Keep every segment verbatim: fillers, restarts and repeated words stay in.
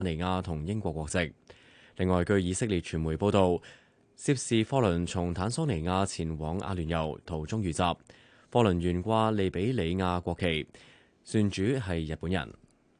尼亞同英國國籍。另外，據以色列傳媒報道，涉事貨輪從坦桑尼亞前往阿聯酋，途中遇襲，貨輪懸掛利比里亞國旗，船主係日本人。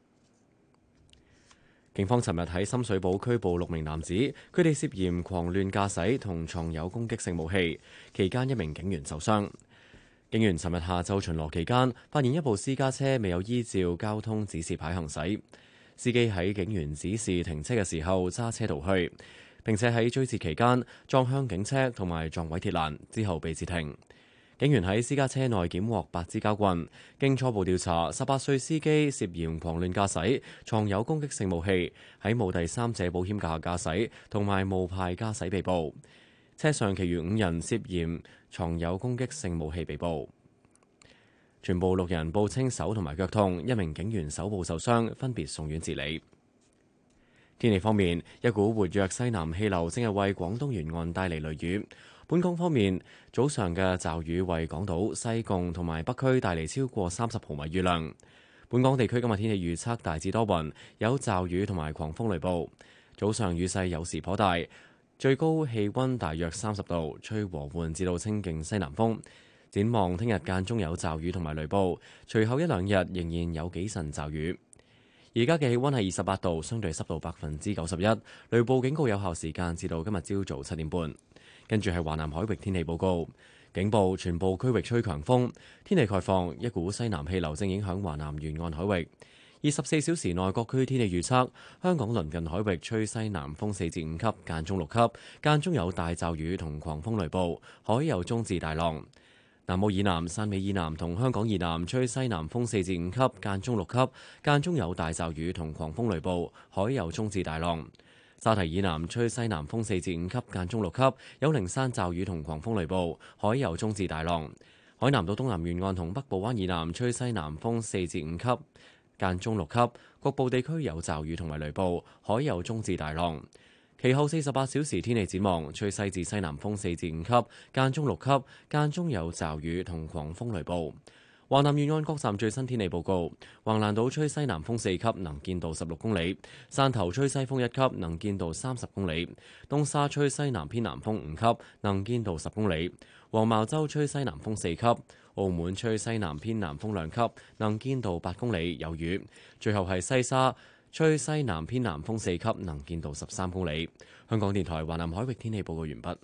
警方尋日喺深水埗拘捕六名男子，佢哋涉嫌狂亂駕駛同藏有攻擊性武器，期間一名警員受傷。警員尋日下晝巡邏期間，發現一部私家車未有依照交通指示牌行駛，司機喺警員指示停車嘅時候揸車逃去，並且喺追截期間撞向警車同埋撞毀鐵欄，之後被截停。警員喺私家車內檢獲八支膠棍，經初步調查，十八歲司機涉嫌狂亂駕駛、藏有攻擊性武器、喺冇第三者保險下駕駛同埋無牌駕駛被捕。車上其餘五人涉嫌藏有攻擊性武器被捕，全部六人報稱手同埋腳痛，一名警員手部受傷，分別送院治理。天氣方面，一股活躍西南氣流正係為廣東沿岸帶嚟雷雨。本港方面，早上嘅驟雨為港島、西貢同埋北區帶嚟超過三十毫米雨量。本港地區今日天氣預測大致多雲，有驟雨同埋狂風雷暴，早上雨勢有時頗大。最高氣溫大約三十度，吹和緩至到清勁西南風。展望聽日間中有驟雨同埋雷暴，隨後一兩日仍然有幾陣驟雨。而家嘅氣溫係二十八度，相對濕度百分之九十一，雷暴警告有效時間至到今日朝早七點半。跟住係華南海域天氣報告，警報全部區域吹強風，天氣概況，一股西南氣流正影響華南沿岸海域。二十四小時內各區天氣預測：香港鄰近海域吹西南風四至五級，間中六級，間中有大驟雨同狂風雷暴，海有中至大浪。南澳以南、汕尾以南同香港以南吹西南風四至五級，間中六級，間中有大驟雨同狂風雷暴，海有中至大浪。沙堤以南吹西南風四至五級，間中六級，有零散驟雨同狂風雷暴，海有中至大浪。海南島東南沿岸同北部灣以南吹西南風四至五級，間中六級，局部地區有驟雨同埋雷暴，海有中至大浪。其後四十八小時天氣展望，吹西至西南風四至五級，間中六級，間中有驟雨同狂風雷暴。華南沿岸各站最新天氣報告：橫瀾島吹西南風四級，能見度十六公里；汕頭吹西風一級，能見度三十公里；東沙吹西南偏南風五級，能見度十公里；黃茅洲吹西南風四級；澳門吹西南偏南風兩級，能見度八公里，有雨。最後係西沙吹西南偏南風四級，能見度十三公里。香港電台華南海域天氣報告完畢。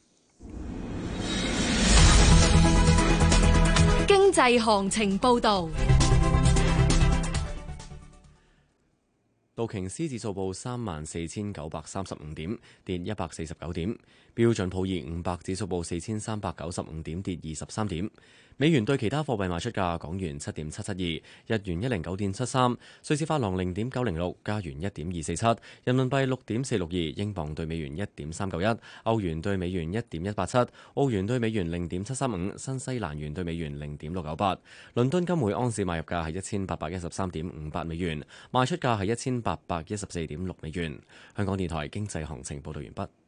經濟行情報導， 道瓊斯指數報三萬四千九百三十五點，跌一百四十九點；標準普爾五百指數報四千三百九十五點，跌二十三點。美元對其他貨幣賣出價：港元七點七七二，日元一零九點七三，瑞士法郎零點九零六，加元一點二四七，人民幣六點四六二，英鎊對美元一點三九一，歐元對美元一點一八七，澳元對美元零點七三五，新西蘭元對美元零點六九八。倫敦金每盎司買入價係一千八百一十三點五八美元，賣出價係一千八百一十四點六美元。香港電台經濟行情報道完畢。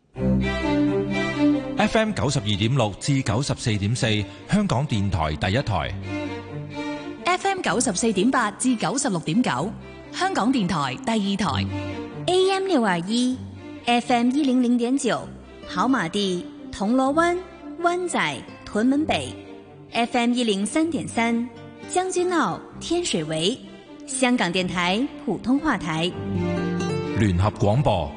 F M 九十二點六至九十四點四，香港電台第一台。 F M 九十四點八至九十六點九，香港電台第二台。 A M 六二一，F M 一零零點九，跑馬地、銅鑼灣、灣仔、屯門北。F M 一零三點三，將軍澳、天水圍。香港電台普通話台。 聯合廣播。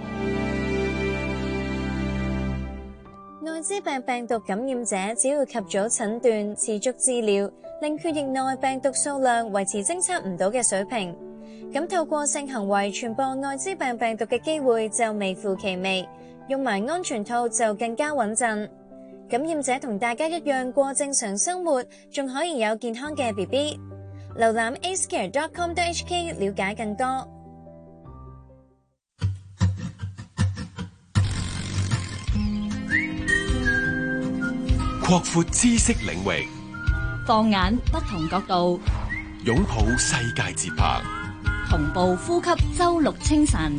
艾滋病病毒感染者只要及早診斷、持續治療，令血液內病毒數量維持偵測唔到嘅水平，咁透過性行為傳播艾滋病病毒嘅機會就微乎其微，用埋安全套就更加穩陣。感染者同大家一樣過正常生活，仲可以有健康嘅 B B。瀏覽 a c e c a r e dot com dot h k 了解更多。 擴闊知識領域， 放眼不同角度， 擁抱世界節拍， 同步呼吸周六清晨。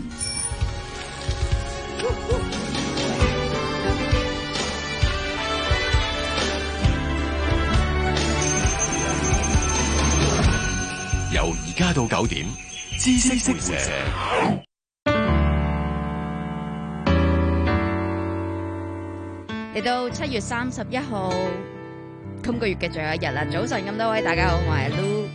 由而家到九點，知識會社。 嚟到七月三十一號，今個月嘅最後一日啦。早晨咁多位，大家好，我係 Lu。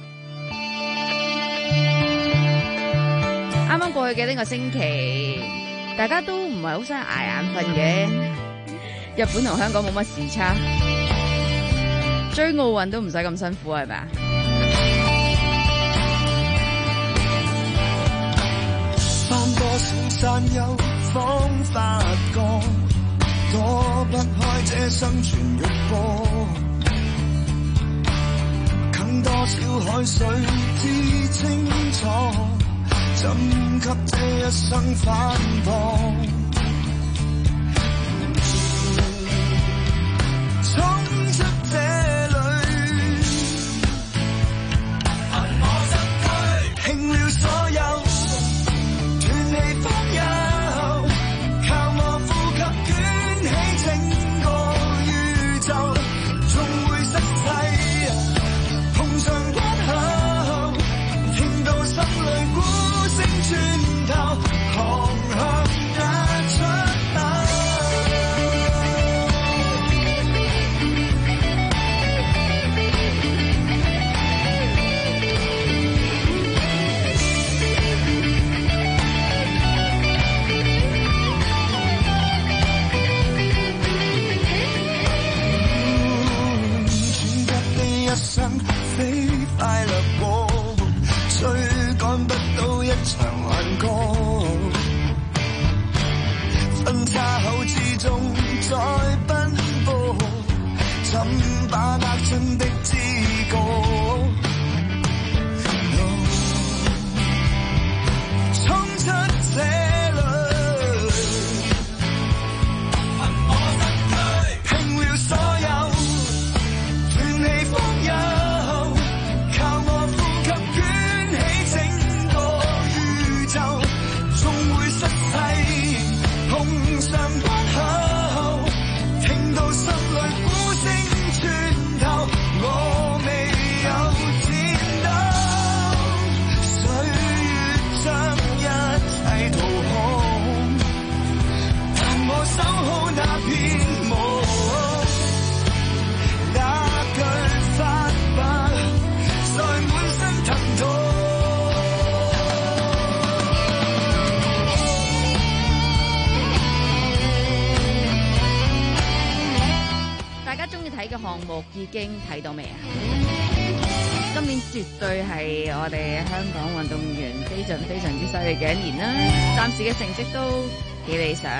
啱啱過去嘅呢個星期，大家都唔係好想捱眼瞓嘅。日本同香港冇乜時差，追奧運都唔使咁辛苦，係咪啊？ 翻多少山丘，方發覺躲不開這生存欲波，更多少海水知清楚，怎給這一生反駁？衝出這裡，憑我身軀，拼了所有，斷氣方休，靠我呼吸捲起整個宇宙，縱會失勢，碰上關口，聽到心裏鼓聲穿透，航向那出口。一生飛快掠過，追趕不到一場幻覺，分岔口之中再奔波，怎把握真的知覺？衝出這裡，憑我身軀，拼了所有，斷氣方休，靠我呼吸捲起整個宇宙，縱會失勢，碰上關口，聽到心裏鼓聲穿透，我未有戰鬥，歲月將一切掏空，但我守好那片夢。 大家中意睇嘅項目已經睇到未啊？今年絕對係我哋香港運動員非常非常之犀利嘅一年啦，暫時嘅成績都幾理想。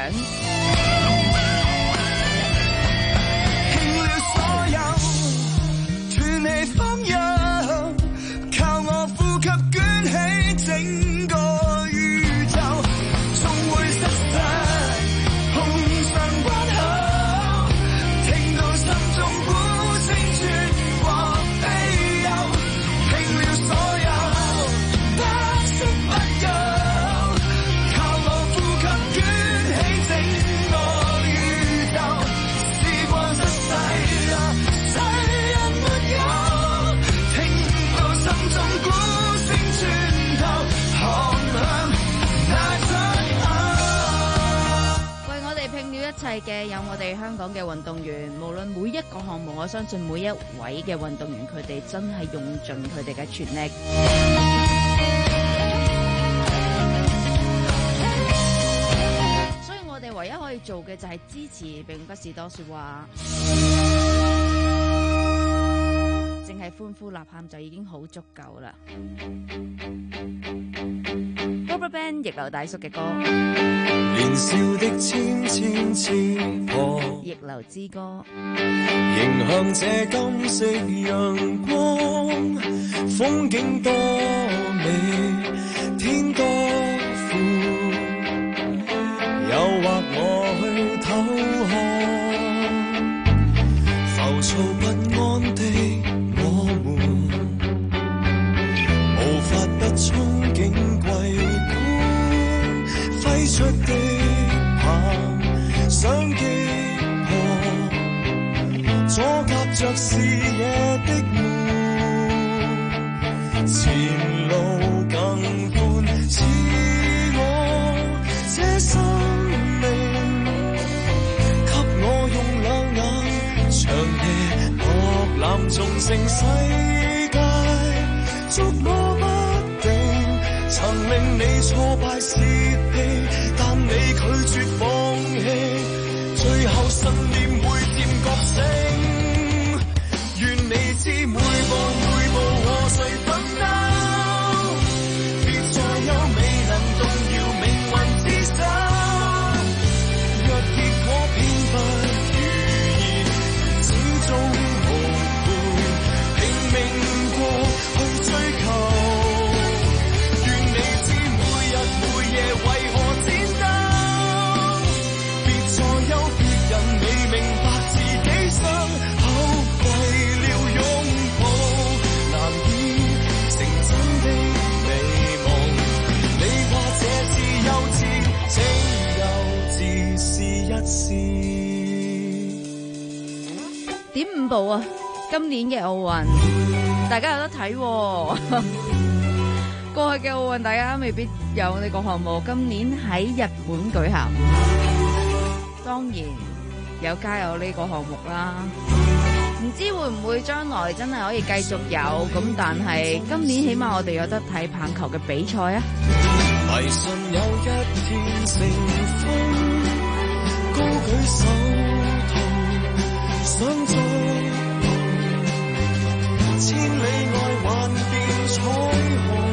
拼了所有，斷氣方休，靠我呼吸捲起整個宇宙，縱會失勢，碰上關口，聽到心中鼓聲穿過飛遊，拼了所有，不息不休，靠我呼吸捲起整個宇宙，試過失勢啊，世人沒有，聽到心中鼓聲穿透，航向那出口。 為我哋拼了一切嘅有我哋香港嘅運動員，無論每一個項目，我相信每一位嘅運動員，佢哋真係用盡佢哋嘅全力。所以我哋唯一可以做嘅就係支持，並不是多說話，淨係歡呼吶喊就已經好足夠啦。RubberBand 逆流大叔嘅歌， 年少的千千次過， 逆流之歌， 迎向這金色陽光，風景多美，天多闊，誘惑我去偷看，浮躁不安的我們，無法不憧憬歸歸出的棒，想擊破阻隔着視野的門，前路更寬，似我這生命，給我用兩重成世界，捉摸不定，曾令你挫敗泄氣，但你拒絕放棄，最後信念會漸覺醒。願你知每步每步和誰奮鬥，別再有未能動搖命運之手。若結果偏不如意，始終無悔，拼命過去追求。願你知每日每夜為何戰鬥，別再有別人未明白自己傷口，為了擁抱難以成真的美夢。你話這是幼稚，請幼稚試一試。 點五步啊！今年嘅奧運，大家有得睇喎。過去嘅奧運，大家未必有呢個項目。今年喺日本舉行，當然有加油呢個項目啦。唔知會唔會將來真係可以繼續有咁，但係今年起碼我哋有得睇棒球嘅比賽啊！ 迷信有一天成風，高舉手同想做千里外幻變彩虹，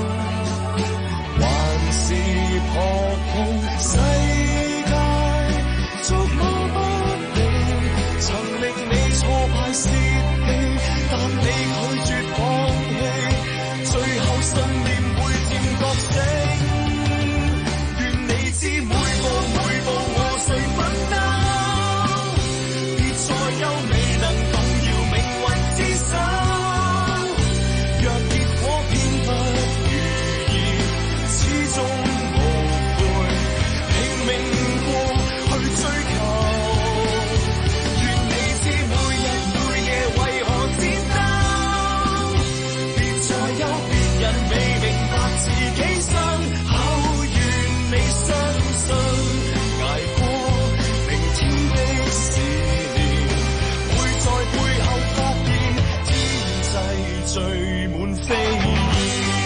還是撲空世界捉摸不定，曾令你挫敗泄氣，但你拒絕放棄，最後信念會漸覺醒。願你知每步每步和誰奮鬥，別再有未能動搖命運之手。若結果偏不如意，始終無悔，拼命過去追求。願你知每日每夜為何戰鬥，別再有別人未明白自己傷口。願你相信，捱過明天的試煉，會在背後發現天際聚滿飛燕。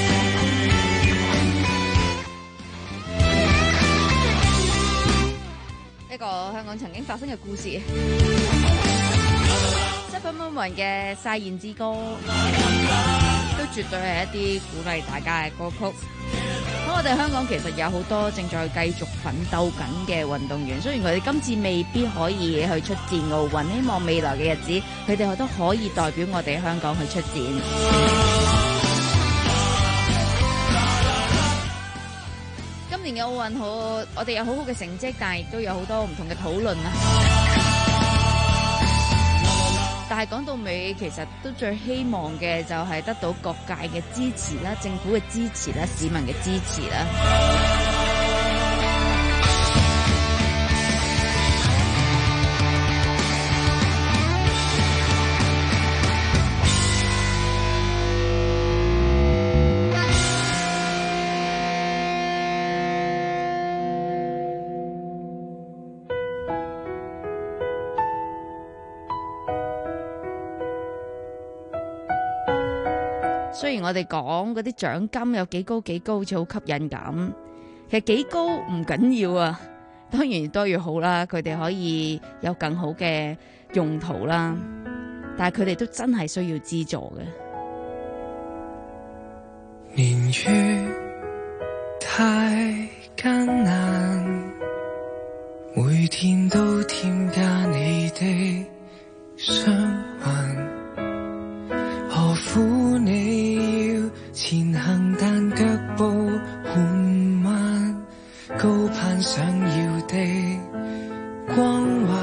一個香港曾經發生嘅故事。Super Moment 嘅《晒燕之歌》都絕對係一啲鼓勵大家嘅歌曲。咁我哋香港其實有好多正在繼續奮鬥緊嘅運動員，雖然佢哋今次未必可以去出戰奧運，希望未來嘅日子佢哋都可以代表我哋香港去出戰。今年嘅奧運好，我哋有好好嘅成績，但係亦都有好多唔同嘅討論啊。但係講到尾，其實都最希望嘅就係得到各界嘅支持啦、政府嘅支持啦、市民嘅支持啦。雖然我哋講嗰啲獎金有幾高幾高，好似好吸引咁，其實幾高唔緊要啊，當然多越好啦，佢哋可以有更好嘅用途啦，但係佢哋都真係需要資助嘅。 年月太艱難，每天都添加你的傷患，何苦你要前行，但腳步緩慢，高攀想要的光環，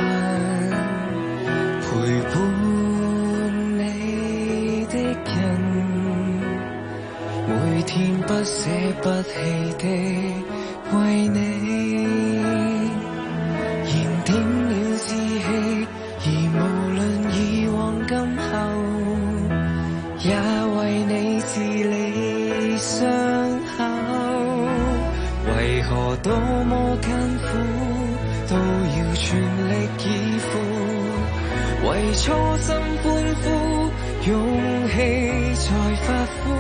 陪伴你的人，每天不捨不棄的為你燃點了志氣，而無論以往今後也為你治理傷口，為何多麼艱苦都要全力以赴，為初心歡呼， 勇氣才發灰，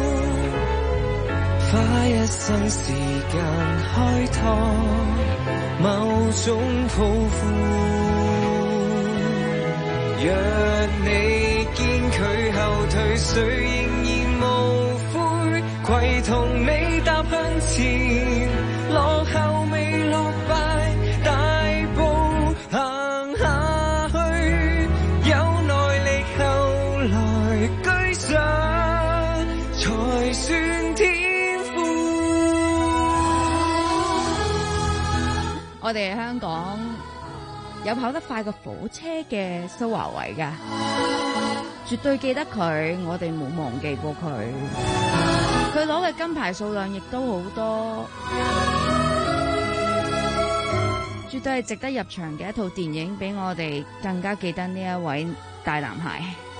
花一生時間開拓某種抱負。若你堅拒後退，誰仍然無悔，攜同你踏向前，落後未落敗，大步行下去，有耐力後來居上，才算天賦。 我哋香港有跑得快過火車嘅蘇華偉㗎，絕對記得佢，我哋冇忘記過佢。佢攞嘅金牌數量亦都好多，絕對係值得入場嘅一套電影，俾我哋更加記得呢一位大男孩。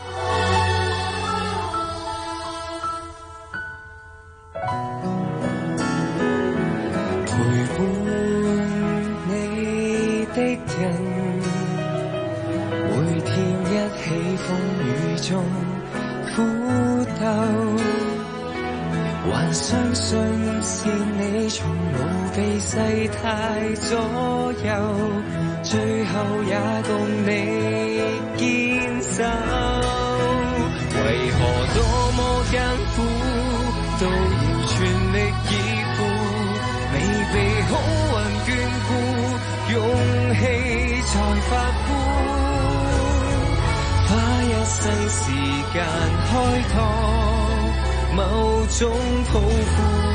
陪伴你的人，每天一起風雨中苦鬥，還相信是你從無被世態左右，最後也共你堅守。為何多麼艱苦都要全力以赴，未被好運眷顧，勇氣才發枯。花一生時間開拓某種抱負。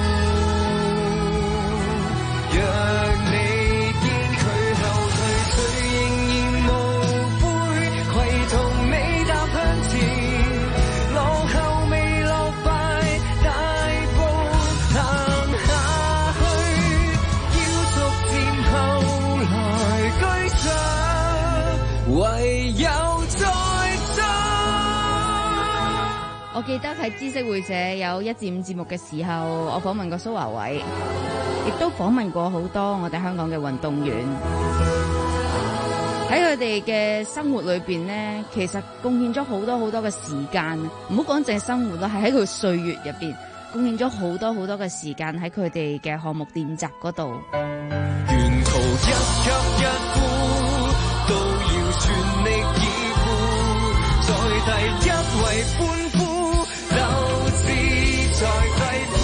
若你堅拒後退，誰仍然無悔，攜同你踏向前，落後未落敗，大步行下去，要逐漸後來居上，唯有再爭。 我記得喺知識會社有一至五節目嘅時候，我訪問過蘇華偉，亦都訪問過好多我哋香港嘅運動員。喺佢哋嘅生活裏邊呢，其實貢獻咗好多好多嘅時間，唔好講淨係生活啦，係喺佢歲月入邊貢獻咗好多好多嘅時間喺佢哋嘅項目練習嗰度。 沿途一吸一呼，都要全力以赴，在第一位歡呼，鬥志在肺腑，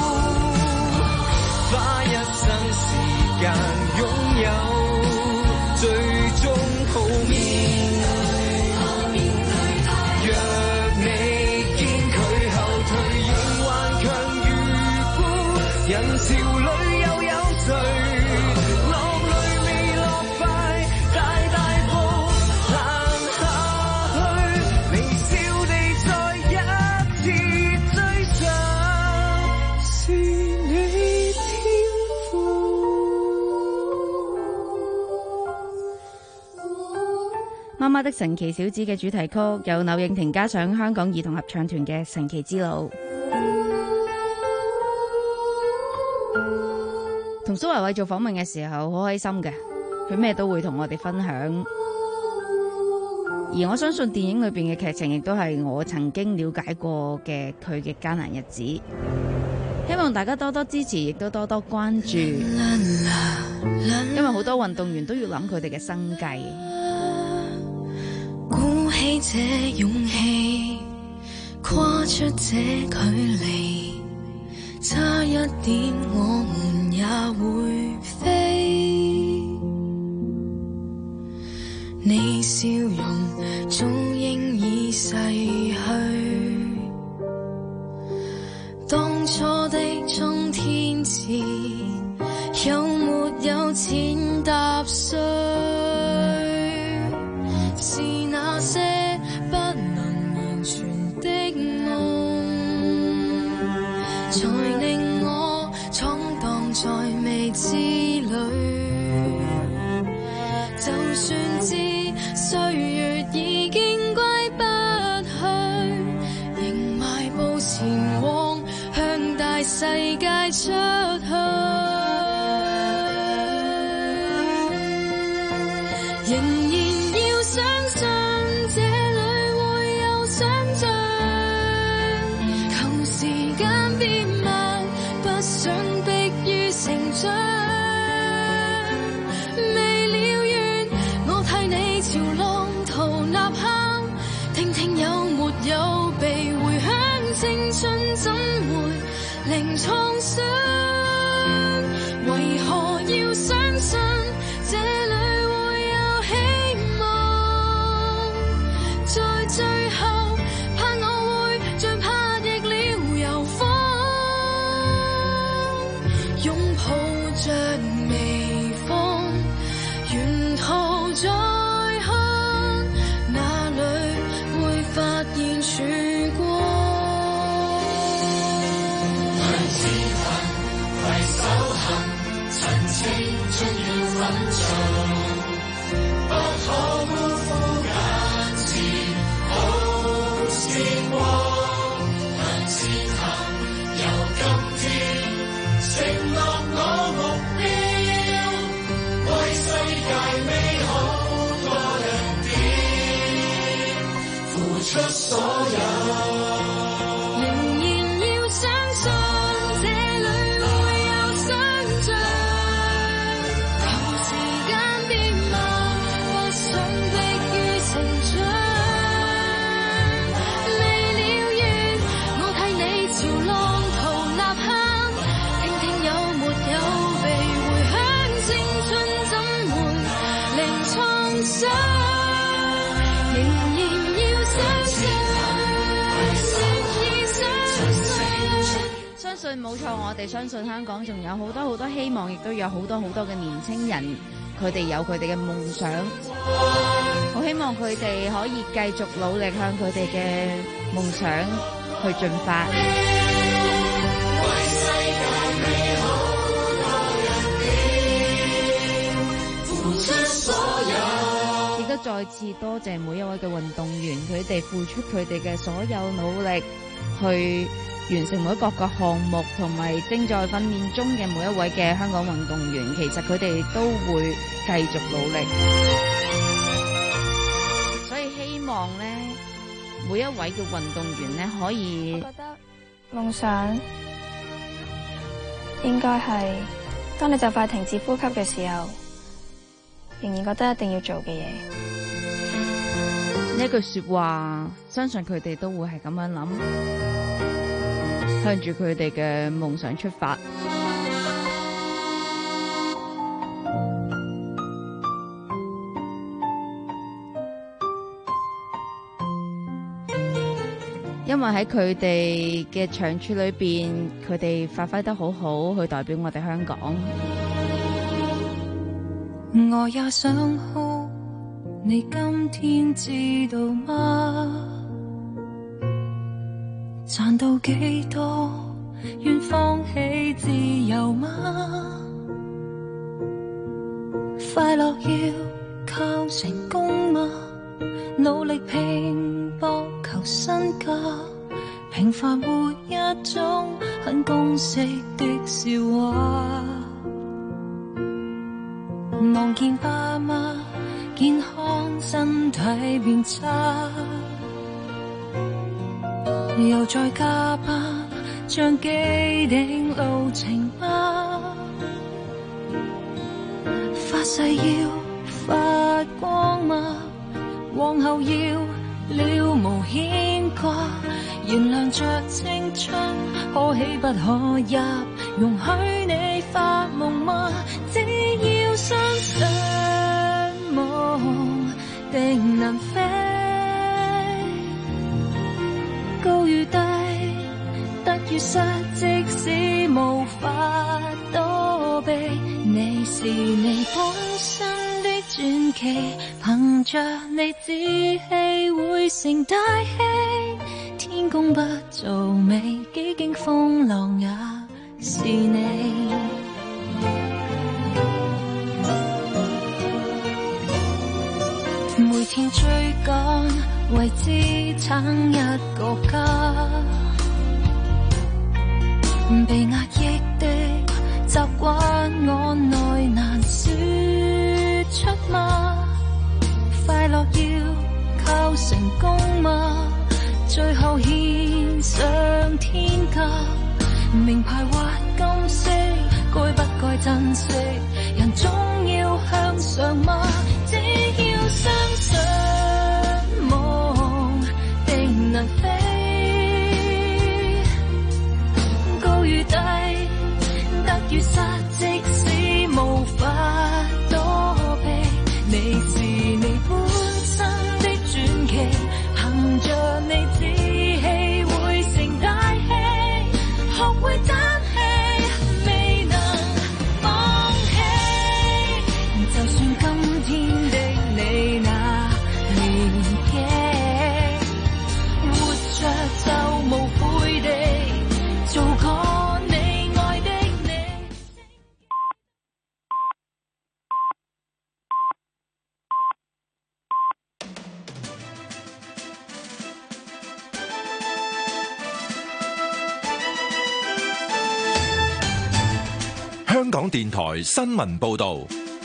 花一生時間擁有最終鋪面。若你堅拒後退，仍頑強如故，人潮裏又有誰？ 媽媽的神奇小子嘅主題曲由柳應廷加上香港兒童合唱團嘅神奇之路。同蘇華偉做訪問嘅時候好開心嘅，佢咩都會同我哋分享，而我相信電影裏邊嘅劇情亦都係我曾經了解過嘅佢嘅艱難日子。希望大家多多支持，亦都多多關注，因為好多運動員都要諗佢哋嘅生計。 鼓起這勇氣，跨出這距離，差一點我們也會飛。你笑容早應已逝去，當初的衝天志，有沒有錢踏碎？是那些不能言傳的夢，才令我闖蕩在未知裏。就算知歲月已經歸不去，仍邁步前往，向大世界出去。仍然要相信這裏會有相怎會零創傷？為何要相信這裏會有希望？在最後怕我會像拍翼了遊風，擁抱着微風，沿途再看，哪裏會發現曙光？向前行，攜手行，趁青春要奮進，不可辜負眼前好時光。向前行，由今天承諾我目標，為世界美好多一點，付出所有。 冇錯，我哋相信香港仲有好多好多希望，亦都有好多好多嘅年輕人，佢哋有佢哋嘅夢想，好希望佢哋可以繼續努力向佢哋嘅夢想去進發。為世界美好多一點，付出所有。亦都再次多謝每一位嘅運動員，佢哋付出佢哋嘅所有努力去完成每一個嘅項目，同埋正在訓練中嘅每一位嘅香港運動員，其實佢哋都會繼續努力。所以希望咧，每一位嘅運動員咧，可以， 我覺得夢想應該係當你就快停止呼吸嘅時候，仍然覺得一定要做嘅嘢。 呢一句說話，相信佢哋都會係咁樣諗。向住佢哋嘅夢想出發，因為喺佢哋嘅長處裏邊，佢哋發揮得好好，去代表我哋香港。 我也想哭，你今天知道嗎？賺到幾多，願放棄自由嗎？快樂要靠成功嗎？努力拼搏求身價，平凡活一種很公式的笑話。望見爸媽健康身體變差，又再加班，像既定路程嗎？發誓要發光嗎？往後要了無牽掛，原諒着青春，可喜不可泣，容許你發夢嗎？只要相信夢定能飛，高與低，得與失，即使無法躲避，你是你本身的傳奇，憑着你志氣會成大器，天公不造美，幾經風浪也是你。每天追趕，為支撐一個家，被壓抑的習慣，我內難說出嗎？快樂要靠成功嗎？最後獻上天價，名牌或金色，該不該珍惜？人總要向上嗎？只要相信夢定能飛， 港電台新聞報道。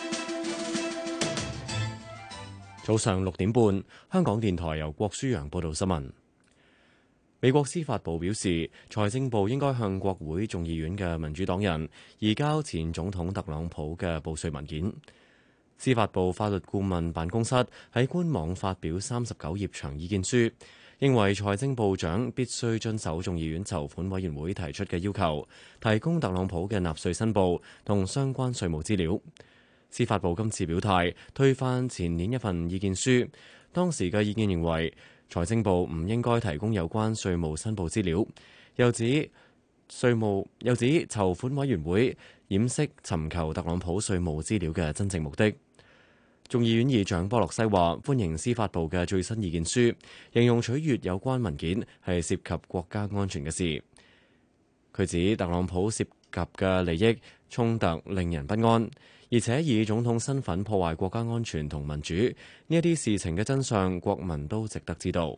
早上六點半，香港電台由郭舒揚報道新聞。美國司法部表示，財政部應該向國會眾議院嘅民主黨人移交前總統特朗普嘅報稅文件。司法部法律顧問辦公室喺官網發表三十九頁長意見書，認為財政部長必須遵守眾議院籌款委員會提出嘅要求，提供特朗普嘅納稅申報同相關稅務資料。司法部今次表態推翻前年一份意見書，當時嘅意見認為財政部唔應該提供有關稅務申報資料，又指稅務又指籌款委員會掩飾尋求特朗普稅務資料嘅真正目的。眾議院議長波洛西話歡迎司法部嘅最新意見書，形容取閱有關文件係涉及國家安全嘅事。佢指特朗普涉及嘅利益衝突令人不安，而且以總統身份破壞國家安全同民主，呢一啲事情嘅真相，國民都值得知道。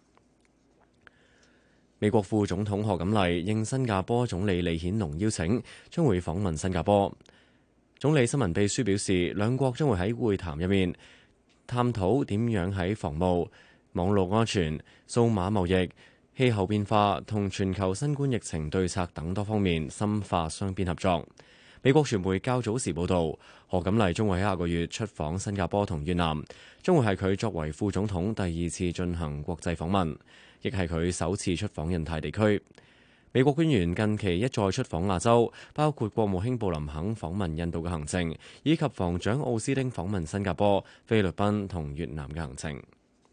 美國副總統賀錦麗應新加坡總理李顯龍邀請，將會訪問新加坡。總理新聞秘書表示，兩國將會喺會談入面探討點樣喺防務、網絡安全、數碼貿易、氣候變化同全球新冠疫情對策等多方面深化雙邊合作。美國傳媒較早時報道，賀錦麗將會喺下個月出訪新加坡同越南，將會係佢作為副總統第二次進行國際訪問，亦係佢首次出訪印太地區。美國官員近期一再出訪亞洲，包括國務卿布林肯訪問印度嘅行程，以及防長奧斯汀訪問新加坡、菲律賓同越南嘅行程。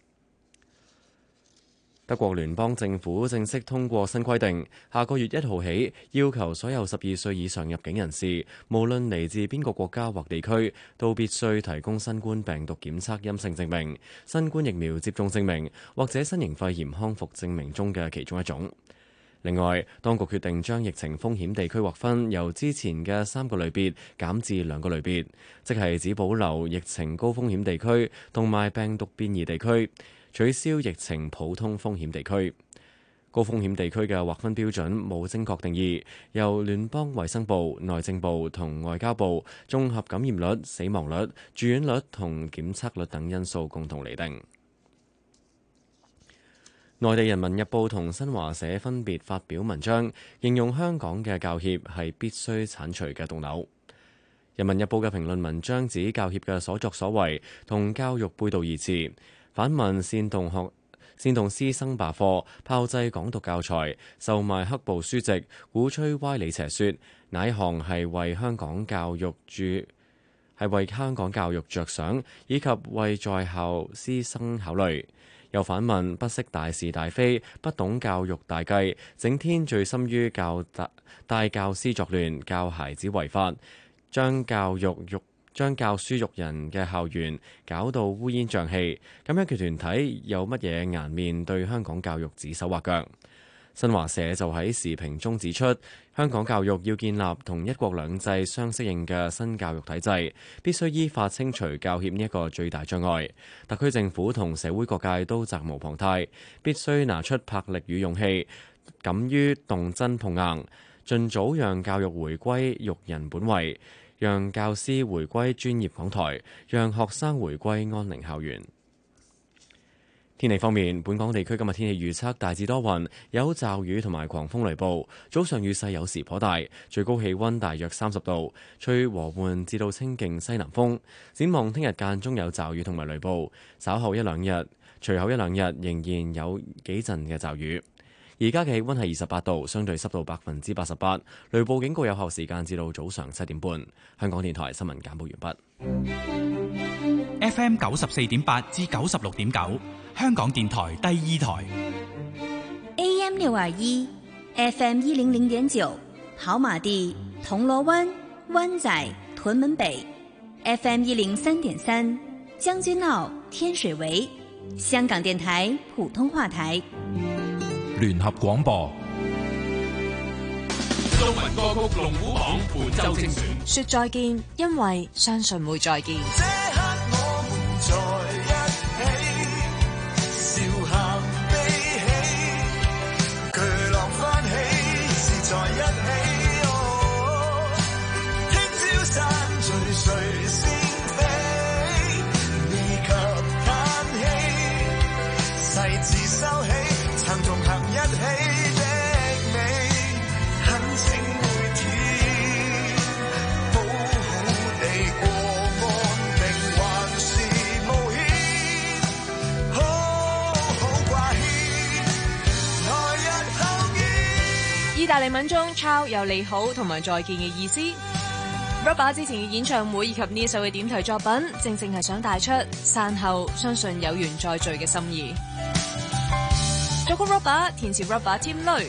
德國聯邦政府正式通過新規定，下個月一號起，要求所有十二歲以上入境人士，無論嚟自邊個國家或地區，都必須提供新冠病毒檢測陰性證明、新冠疫苗接種證明或者新型肺炎康復證明中嘅其中一種。另外，當局決定將疫情風險地區劃分由之前嘅三個類別減至兩個類別，即係只保留疫情高風險地區同埋病毒變異地區，取消疫情普通風險地區。高風險地區嘅劃分標準冇正確定義，由聯邦衛生部、內政部同外交部綜合感染率、死亡率、住院率同檢測率等因素共同釐定。內地人民日報同新華社分別發表文章，形容香港嘅教協係必須剷除嘅毒瘤。人民日報嘅評論文章指教協嘅所作所為同教育背道而馳，反問煽動學、煽動師生罷課、炮製港獨教材、售賣黑暴書籍、鼓吹歪理邪說，哪一項係為香港教育注係為香港教育着想，以及為在校師生考慮。又反問不識大是大非，不懂教育大計，整天醉心於教帶教師作亂，教孩子違法，將教育育將教書育人嘅校園搞到烏煙瘴氣，咁樣嘅團體有乜嘢顏面對香港教育指手畫腳？新華社就喺時評中指出，香港教育要建立同一國兩制相適應嘅新教育體制，必須依法清除教協呢一個最大障礙。特區政府同社會各界都責無旁貸，必須拿出魄力與勇氣，敢於動真碰硬，盡早讓教育回歸育人本位，讓教師回歸專業講台，讓學生回歸安寧校園。天氣方面，本港地區今日天氣預測大致多雲，有驟雨同埋狂風雷暴，早上雨勢有時頗大，最高氣溫大約三十度，吹和緩至到清勁西南風。展望聽日間中有驟雨同埋雷暴，稍後一兩日，隨後一兩日仍然有幾陣嘅驟雨。而家嘅氣溫係二十八度，相對濕度百分之八十八，雷暴警告有效時間至到早上七點半。香港電台新聞簡報完畢。 F M 九十四點八至九十六點九，香港電台第二台。 A M 六二一 ，F M 一零零點九，跑馬地、銅鑼灣、灣仔、屯門北 ，F M 一零三點三，將軍澳、天水圍，香港電台普通話台。 聯合廣播。 中文歌曲龍虎榜本周精選， 說再見，因為相信會再見。 這刻我們在一起，笑喊悲喜，巨浪翻起，是在一起。哦，聽利文中 ciao 有你好同埋再見嘅意思。Rubber 之前嘅演唱會以及呢一首嘅點題作品，正正係想帶出散後相信有緣再聚嘅心意。作曲 Rubber， 填詞 Rubber 添淚。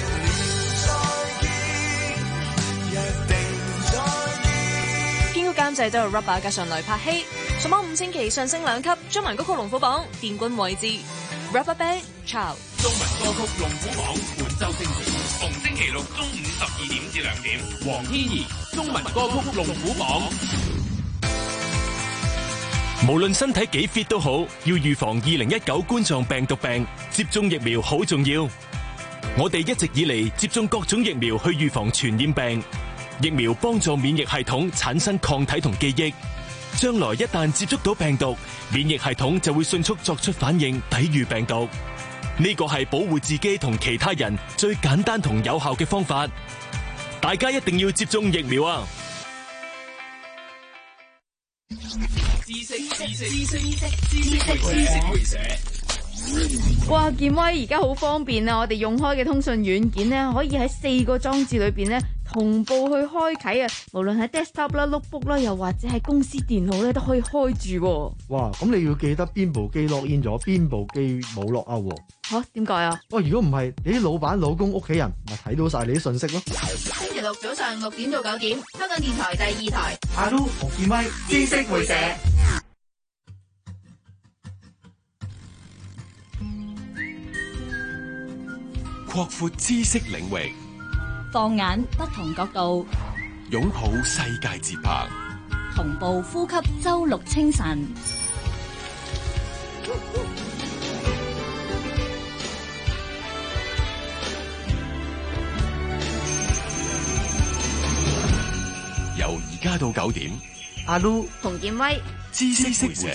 編曲監製都有 Rubber 加上雷柏希。上網五星期上升兩級，中文歌曲龍虎榜殿軍位置。Rubber Band ciao。 中文歌曲龍虎榜本周星期，逢星期六中午十二點至兩點。黃天怡中文歌曲龍虎榜。 無論身體幾 fit 都好，要預防二零一九冠狀病毒病，接種疫苗好重要。我哋一直以嚟接種各種疫苗去預防傳染病，疫苗幫助免疫系統產生抗體同記憶。將來一旦接觸到病毒，免疫系統就會迅速作出反應，抵禦病毒。呢個係保護自己同其他人最簡單同有效嘅方法。大家一定要接種疫苗啊！ 知識知識知識知識知識會社。 哇！健威而家好方便啊！我哋用開嘅通訊軟件咧，可以喺四個裝置裏邊咧同步去開啟啊！無論係 desktop 啦、notebook 啦，又或者係公司電腦咧，都可以開住。 哇！咁你要記得邊部機 log in 咗，邊部機冇 log out 喎。 吓？點解啊？ 哇！如果唔係，你啲老闆、老公、屋企人咪睇到晒你啲信息咯。 星期六早上六點到九點，香港電台第二台。 阿 Lu 同健威知識會社。 擴闊知識領域， 放眼不同角度， 擁抱世界節拍， 同步呼吸周六清晨。 由而家到九點， 阿 Lu 同健威知識會社。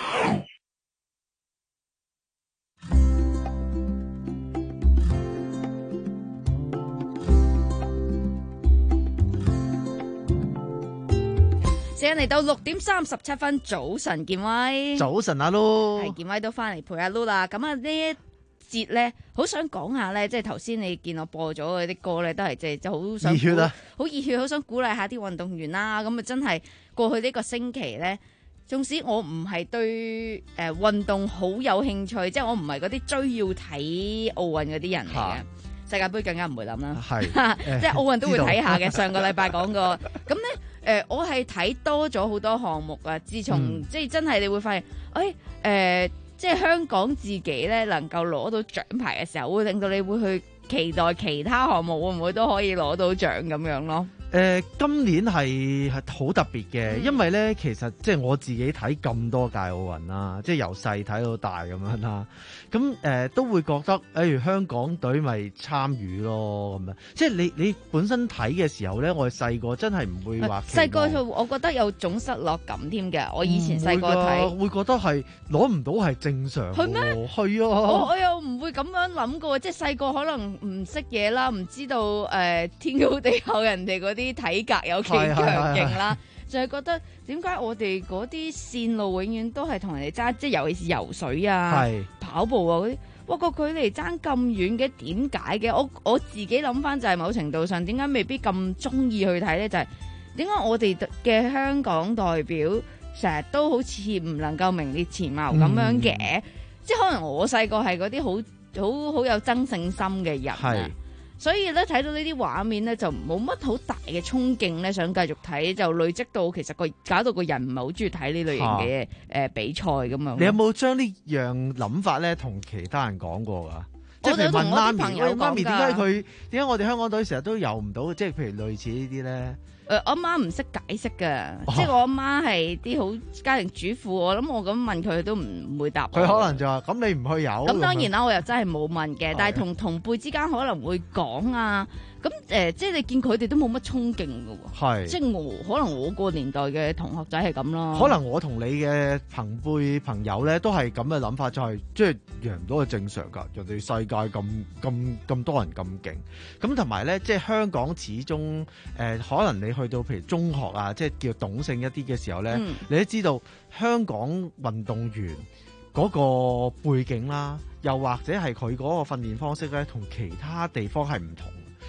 時間嚟到六點三十七分，早晨健威， 早晨阿 Lu， 係健威都翻嚟陪阿 Lu 啦。咁啊呢一節咧，好想講下咧，即係頭先你見我播咗嗰啲歌咧，都係即係就好想熱血啊， 好熱血，好想鼓勵下啲運動員啦。咁啊真係過去呢個星期咧，縱使我唔係對誒、呃、運動好有興趣，即係我唔係嗰啲追要睇奧運嗰啲人嚟嘅。世界盃更加唔會諗啦，係即係奧運都會睇下嘅。上個禮拜講過，咁咧誒，我係睇多咗好多項目啊。自從、嗯、即係真係你會發現，誒、哎、誒、呃，即係香港自己咧能夠攞到獎牌嘅時候，會令到你會去期待其他項目會唔會都可以攞到獎咁樣咯。 誒、呃、今年係係好特別嘅，因為咧其實即係我自己睇咁多屆奧運啦，即係由細睇到大咁樣啦，咁誒、呃、都會覺得，例如香港隊咪參與咯咁樣，即係你你本身睇嘅時候咧，我哋細個真係唔會話細個，我覺得有種失落感添嘅。我以前細個睇會覺得係攞唔到係正常，係咩？係啊， 我我又唔會咁樣諗過，即係細個可能唔識嘢啦，唔知道誒、呃、天高地厚人哋嗰啲。啲體格有幾強勁啦，就係覺得點解我哋嗰啲線路永遠都係同人哋爭，即係尤其是游水啊、跑步啊嗰啲，哇個距離爭咁遠嘅，點解嘅？我我自己諗翻就係某程度上，點解未必咁中意去睇咧？就係點解我哋嘅香港代表成日都好似唔能夠名列前茅咁樣嘅？嗯、即係可能我細個係嗰啲好好好有爭勝心嘅人啊。所以咧睇到呢啲畫面咧就冇乜好大嘅衝勁咧，想繼續睇，就累積到其實個搞到個人唔係好中意睇呢類型嘅誒、呃、比賽咁樣。你有冇將呢樣諗法咧同其他人講過噶？即係問媽咪，喂媽咪點解佢點解我哋香港隊成日都游唔到？即係譬如類似呢啲咧。 誒、呃，我阿媽唔識解釋㗎，哦、即係我阿媽係啲好家庭主婦，我諗我咁問佢都唔會答。 佢可能就話：咁你唔去游？ 咁當然啦，我又真係冇問嘅，但係同同輩之間可能會講啊。咁誒、呃，即係你見佢哋都冇乜衝勁㗎喎。係，即係我可能我個年代嘅同學仔係咁咯。 可能我同你嘅朋輩朋友咧都係咁嘅諗法，就係即係贏唔到係正常㗎。人哋世界咁咁咁多人咁勁，咁同埋咧，即係香港始終誒、呃，可能你去到譬如中學啊，即係叫懂性一啲嘅時候咧，嗯、你都知道香港運動員嗰個背景啦，又或者係佢嗰個訓練方式咧，同其他地方係唔同。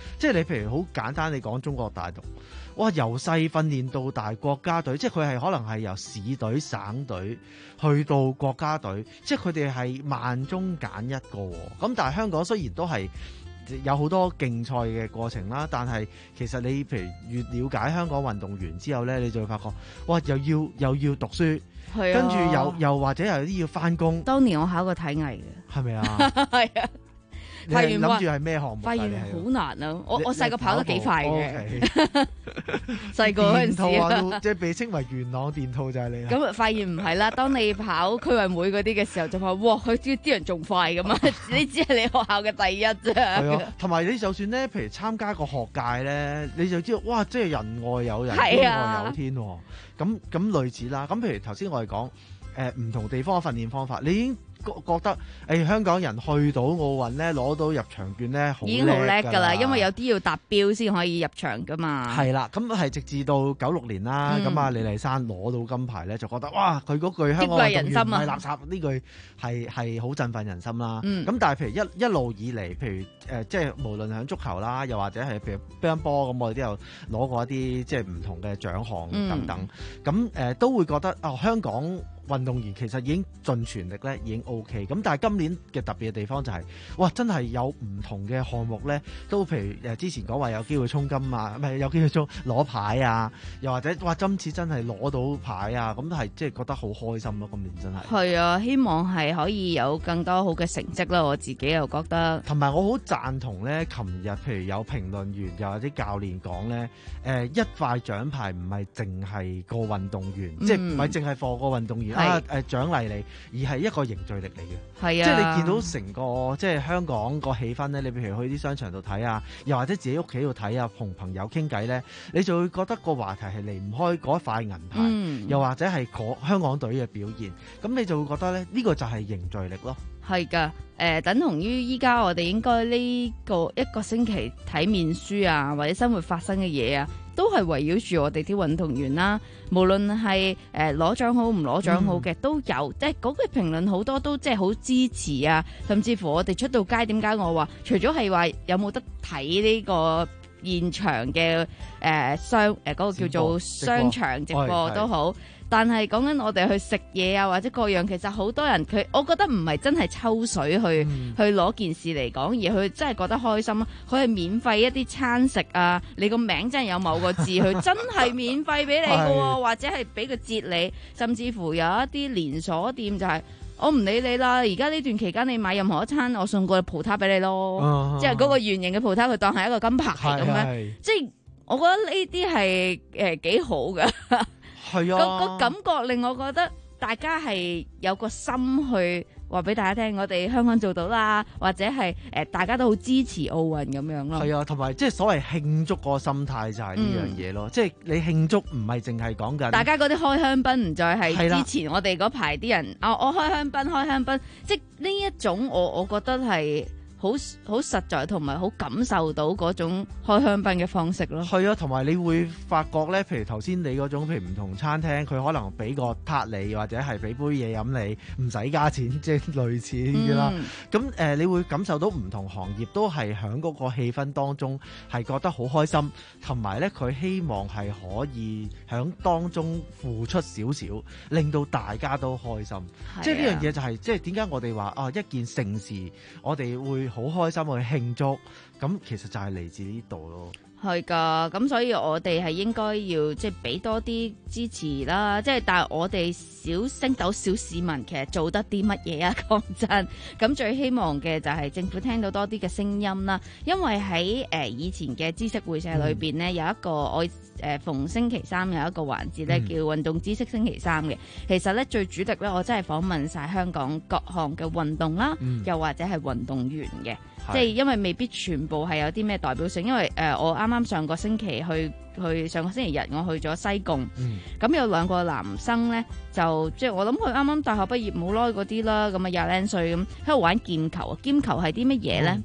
即係你譬如好簡單，你講中國大陸，哇由細訓練到大國家隊，即係佢係可能係由市隊、省隊去到國家隊，即係佢哋係萬中揀一個喎。咁但係香港雖然都係有好多競賽嘅過程啦，但係其實你譬如越了解香港運動員之後咧，你就會發覺，哇又要又要讀書， 係啊， 跟住又又或者有啲要翻工。 當年我考過體藝嘅， 係咪啊？ 係啊。 你係諗住係咩項目？ 發現好難啊！我我細個跑得幾快嘅，細個嗰陣時電套啊，即係被稱為元朗電套就係你啦。 咁發現唔係啦，當你跑區運會嗰啲嘅時候，就話哇，佢啲啲人仲快咁啊！你只係你學校嘅第一啫。 係啊，同埋你就算咧，譬如參加個學界咧，你就知道哇，即係人外有人，天外有天喎。咁咁類似啦。咁譬如頭先我哋講誒唔同地方嘅訓練方法，你已經覺得誒、哎、香港人去到奧運咧，攞到入場券咧， 已經好叻㗎啦，因為有啲要達標先可以入場㗎嘛。 係啦，咁係直至到九六年啦，咁啊、嗯、李麗珊攞到金牌咧，就覺得哇，佢嗰句香港運動員唔係垃圾呢句係係好振奮人心啦。咁、嗯、但係譬如一一路以嚟，譬如誒、呃、即係無論喺足球啦，又或者係譬如乒乓波咁，我哋都有攞過一啲即係唔同嘅獎項等等。咁、嗯、誒、呃、都會覺得哦，香港運動員其實已經盡全力咧，已經 O K。咁但係今年嘅特別嘅地方就係、是，哇！真係有唔同嘅項目咧，都譬如誒之前講話有機會衝金啊，唔係有機會衝攞牌啊，又或者哇今次真係攞到牌啊，咁都係即係覺得好開心咯！今年真係。係啊，希望係可以有更多好嘅成績啦！我自己又覺得。同埋我好贊同咧，琴日譬如有評論員又或者教練講咧，誒、呃、一塊獎牌唔係淨係個運動員，嗯、即係唔係淨係課個運動員。啊！誒獎勵你，而係一個凝聚力嚟嘅。係啊，即係你見到成個即係香港個氣氛咧，你譬如去啲商場度睇啊，又或者自己屋企度睇啊，同朋友傾偈咧，你就會覺得個話題係離唔開嗰一塊銀牌，嗯、又或者係香港隊嘅表現。咁你就會覺得咧，呢、呢個就係凝聚力咯。係㗎，誒、呃，等同於依家我哋應該呢個一個星期睇面書啊，或者生活發生嘅嘢啊，都係圍繞住我哋啲運動員啦。無論係誒攞獎好唔攞獎好嘅、嗯、都有，即係嗰句評論好多都即係好支持啊。甚至乎我哋出到街，點解我話除咗係話有冇得睇呢個現場嘅誒商誒嗰個叫做商場直播都好。但係講緊我哋去食嘢啊，或者各樣，其實好多人佢，我覺得唔係真係抽水去、嗯、去攞件事嚟講，而佢真係覺得開心啊！佢係免費一啲餐食啊，你個名真係有某個字，佢真係免費俾你嘅喎，或者係俾個折你，甚至乎有一啲連鎖店就係、是、我唔理你啦，而家呢段期間你買任何一餐，我送個葡撻俾你咯，啊、即係嗰個圓形嘅葡撻，佢當係一個金牌咁樣，即係我覺得呢啲係誒幾好㗎。係啊，個個感覺令我覺得大家係有個心去話俾大家聽，我哋香港做到啦，或者係誒、呃、大家都好支持奧運咁樣咯。係啊，同埋即係所謂慶祝個心態就係呢樣嘢咯，嗯、即係你慶祝唔係淨係講緊大家嗰啲開香檳，唔再係之前我哋嗰排啲人啊，我開香檳開香檳，即係呢一種我我覺得係。好好實在同埋好感受到嗰種開香檳嘅方式咯。係啊，同埋你會發覺咧，譬如頭先你嗰種，譬如唔同餐廳，佢可能俾個撻你，或者係俾杯嘢飲你，唔使加錢，即係類似嘅啦。咁、嗯呃、你會感受到唔同行業都係喺嗰個氣氛當中係覺得好開心，同埋咧佢希望係可以喺當中付出少少，令到大家都開心。啊、即係呢樣嘢就係、是、即係點解我哋話啊一件盛事，我哋會好開心去慶祝，咁其實就係嚟自呢度咯。係㗎，咁所以我哋係應該要即係俾多啲支持啦。即係但係我哋小星斗小市民其實做得啲乜嘢啊？講真，咁最希望嘅就係政府聽到多啲嘅聲音啦。因為喺誒、呃、以前嘅知識會社裏邊呢，嗯、有一個我誒、呃、逢星期三有一個環節咧，叫運動知識星期三嘅。其實咧最主力咧，我真係訪問晒香港各項嘅運動啦，嗯、又或者係運動員嘅。即係因為未必全部係有啲咩代表性，因為誒、呃、我啱啱上個星期去去上個星期日我去咗西貢，咁、嗯、有兩個男生咧就即係我諗佢啱啱大學畢業冇耐嗰啲啦，咁啊廿零歲咁喺度玩劍球啊，劍球係啲乜嘢咧？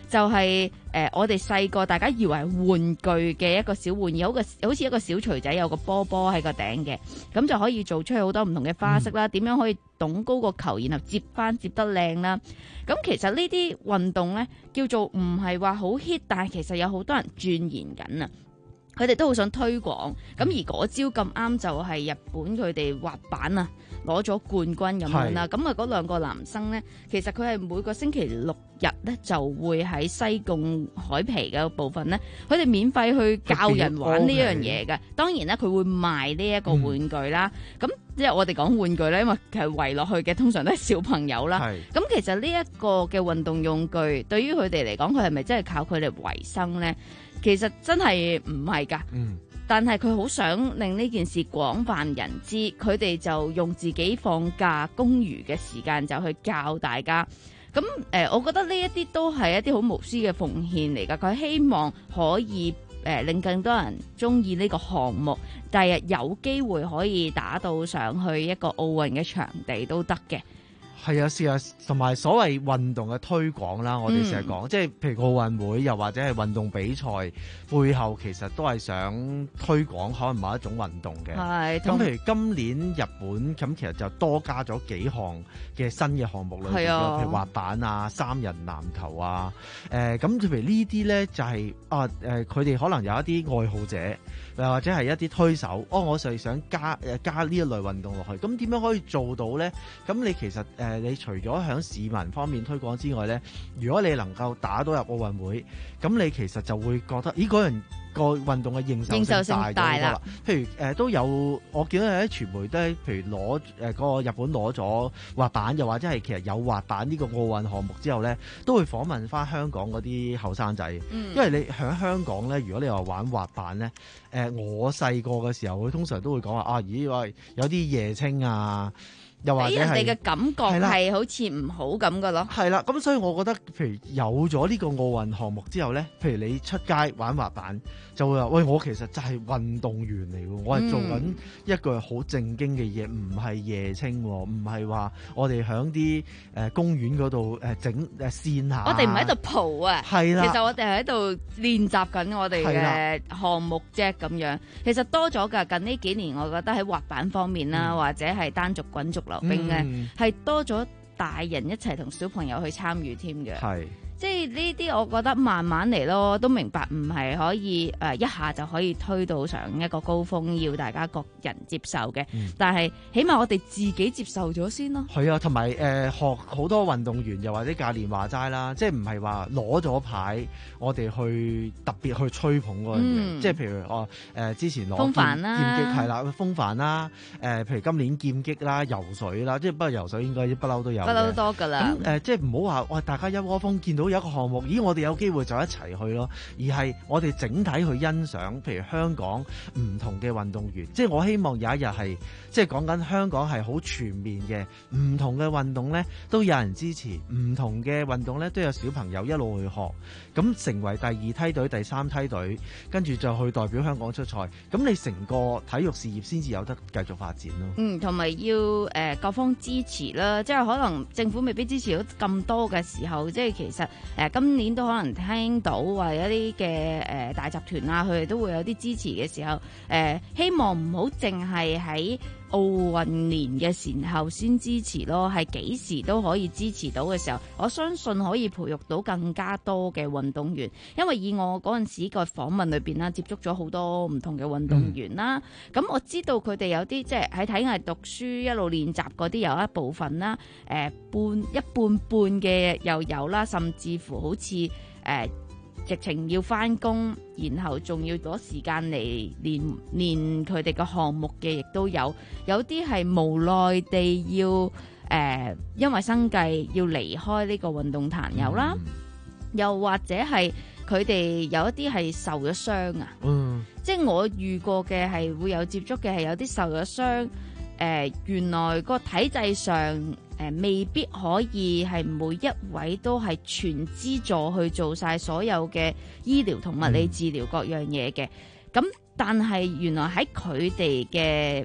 就係、是、誒、呃、我哋細個大家以為係玩具嘅一個小玩意，有個好似一個小錘仔，有個波波喺個頂嘅，咁就可以做出去好多唔同嘅花式啦。點、嗯、樣可以棟高個球，然後接翻接得靚啦？咁其實呢啲運動咧叫做唔係話好 hit，但係其實有好多人鑽研緊啊！佢哋都好想推廣，咁而嗰招咁啱就係日本佢哋滑板啊攞咗冠軍咁樣啦。咁啊嗰兩個男生咧，其實佢係每個星期六日咧就會喺西貢海皮嘅部分咧，佢哋免費去教人玩呢樣嘢嘅。當然咧，佢會賣呢一個玩具啦。咁即係我哋講玩具咧，因為其實圍落去嘅通常都係小朋友啦。咁其實呢一個嘅運動用具對於佢哋嚟講，佢係咪真係靠佢哋維生咧？其實真係唔係㗎，嗯、但係佢好想令呢件事廣泛人知，佢哋就用自己放假公餘嘅時間就去教大家。咁誒、呃，我覺得呢一啲都係一啲好無私嘅奉獻嚟㗎。佢希望可以誒、呃、令更多人鍾意呢個項目，第日有機會可以打到上去一個奧運嘅場地都得嘅。 係啊，試下同埋所謂運動嘅推廣啦，我哋成日講，即係譬如奧運會又或者係運動比賽背後，其實都係想推廣可能某一種運動嘅。係。咁譬如今年日本咁，其實就多加咗幾項嘅新嘅項目啦，係啊，譬如滑板啊、三人籃球啊，誒咁譬如呢啲咧就係、是、啊誒，佢、呃、哋可能有一啲愛好者，又或者係一啲推手，哦，我就係想加誒加呢一類運動落去，咁點樣可以做到咧？咁你其實誒。呃你除咗喺市民方面推廣之外咧，如果你能夠打到入奧運會，咁你其實就會覺得，咦，嗰人個運動嘅認受性大咗啦。譬如誒、呃、都有，我見到有啲傳媒都係，譬如攞誒嗰個日本攞咗滑板，又或者係其實有滑板呢個奧運項目之後咧，都會訪問翻香港嗰啲後生仔。嗯、因為你喺香港咧，如果你話玩滑板咧，誒、呃、我細個嘅時候，佢通常都會講話啊，咦喂，有啲夜青啊。又或者係人哋嘅感覺係好似唔好咁嘅咯，係啦，咁所以我覺得，譬如有咗呢個奧運項目之後咧，譬如你出街玩滑板，就會話喂，我其實就係運動員嚟喎，我係做緊一個好正經嘅嘢，唔係夜青，唔係話我哋響啲誒公園嗰度誒整誒線下，我哋唔喺度蒲啊，係啦，其實我哋係喺度練習緊我哋嘅項目啫咁樣。其實多咗㗎，近呢幾年我覺得喺滑板方面啦，嗯、或者係單逐、滾軸溜冰咧，係、嗯、多咗大人一齊同小朋友去參與添嘅。係。即係呢啲，我覺得慢慢嚟咯，都明白唔係可以誒、呃、一下就可以推到上一個高峰，要大家各人接受嘅。嗯、但係起碼我哋自己接受咗先咯。係啊，同埋誒學好多運動員又或者教練話齋啦，即係唔係話攞咗牌，我哋去特別去吹捧嗰樣嘢。嗯、即係譬如我誒、呃、之前攞劍劍擊係啦，風帆啦，誒、呃、譬如今年劍擊啦、游水啦，即係不過游水應該不嬲都有，不嬲多㗎啦。咁誒、呃、即係唔好話哇，大家一窩蜂見到有一個項目，咦！我哋有機會就一齊去咯，而係我哋整體去欣賞，譬如香港唔同嘅運動員。即係我希望有一日係，即係講緊香港係好全面嘅，唔同嘅運動呢都有人支持，唔同嘅運動呢都有小朋友一路去學，咁成為第二梯隊、第三梯隊，跟住就去代表香港出賽。咁你成個體育事業先至有得繼續發展咯。嗯，同埋要誒、呃、各方支持啦，即係可能政府未必支持到咁多嘅時候，即係其實誒。呃今年都可能聽到話一啲嘅誒大集團啊，佢哋都會有啲支持嘅時候，誒、呃、希望唔好淨係喺奧運年嘅時候先支持咯，係幾時都可以支持到嘅時候，我相信可以培育到更加多嘅運動員。因為以我嗰陣時個訪問裏邊啦，接觸咗好多唔同嘅運動員啦，咁、嗯、我知道佢哋有啲即係喺體藝讀書一路練習嗰啲有一部分啦，誒、呃、半一半半嘅又有啦，甚至乎好似誒、呃、直情要返工，然後仲要攞時間嚟練練佢哋嘅項目嘅，亦都有。有啲係無奈地要誒、呃，因為生計要離開呢個運動壇有啦，嗯、又或者係佢哋有一啲係受咗傷啊。嗯，即係我遇過嘅係會有接觸嘅係有啲受咗傷，誒、呃、原來個體制上。誒、呃、未必可以係每一位都係全資助去做晒所有嘅醫療同物理治療各樣嘢嘅，咁、嗯、但係原來喺佢哋嘅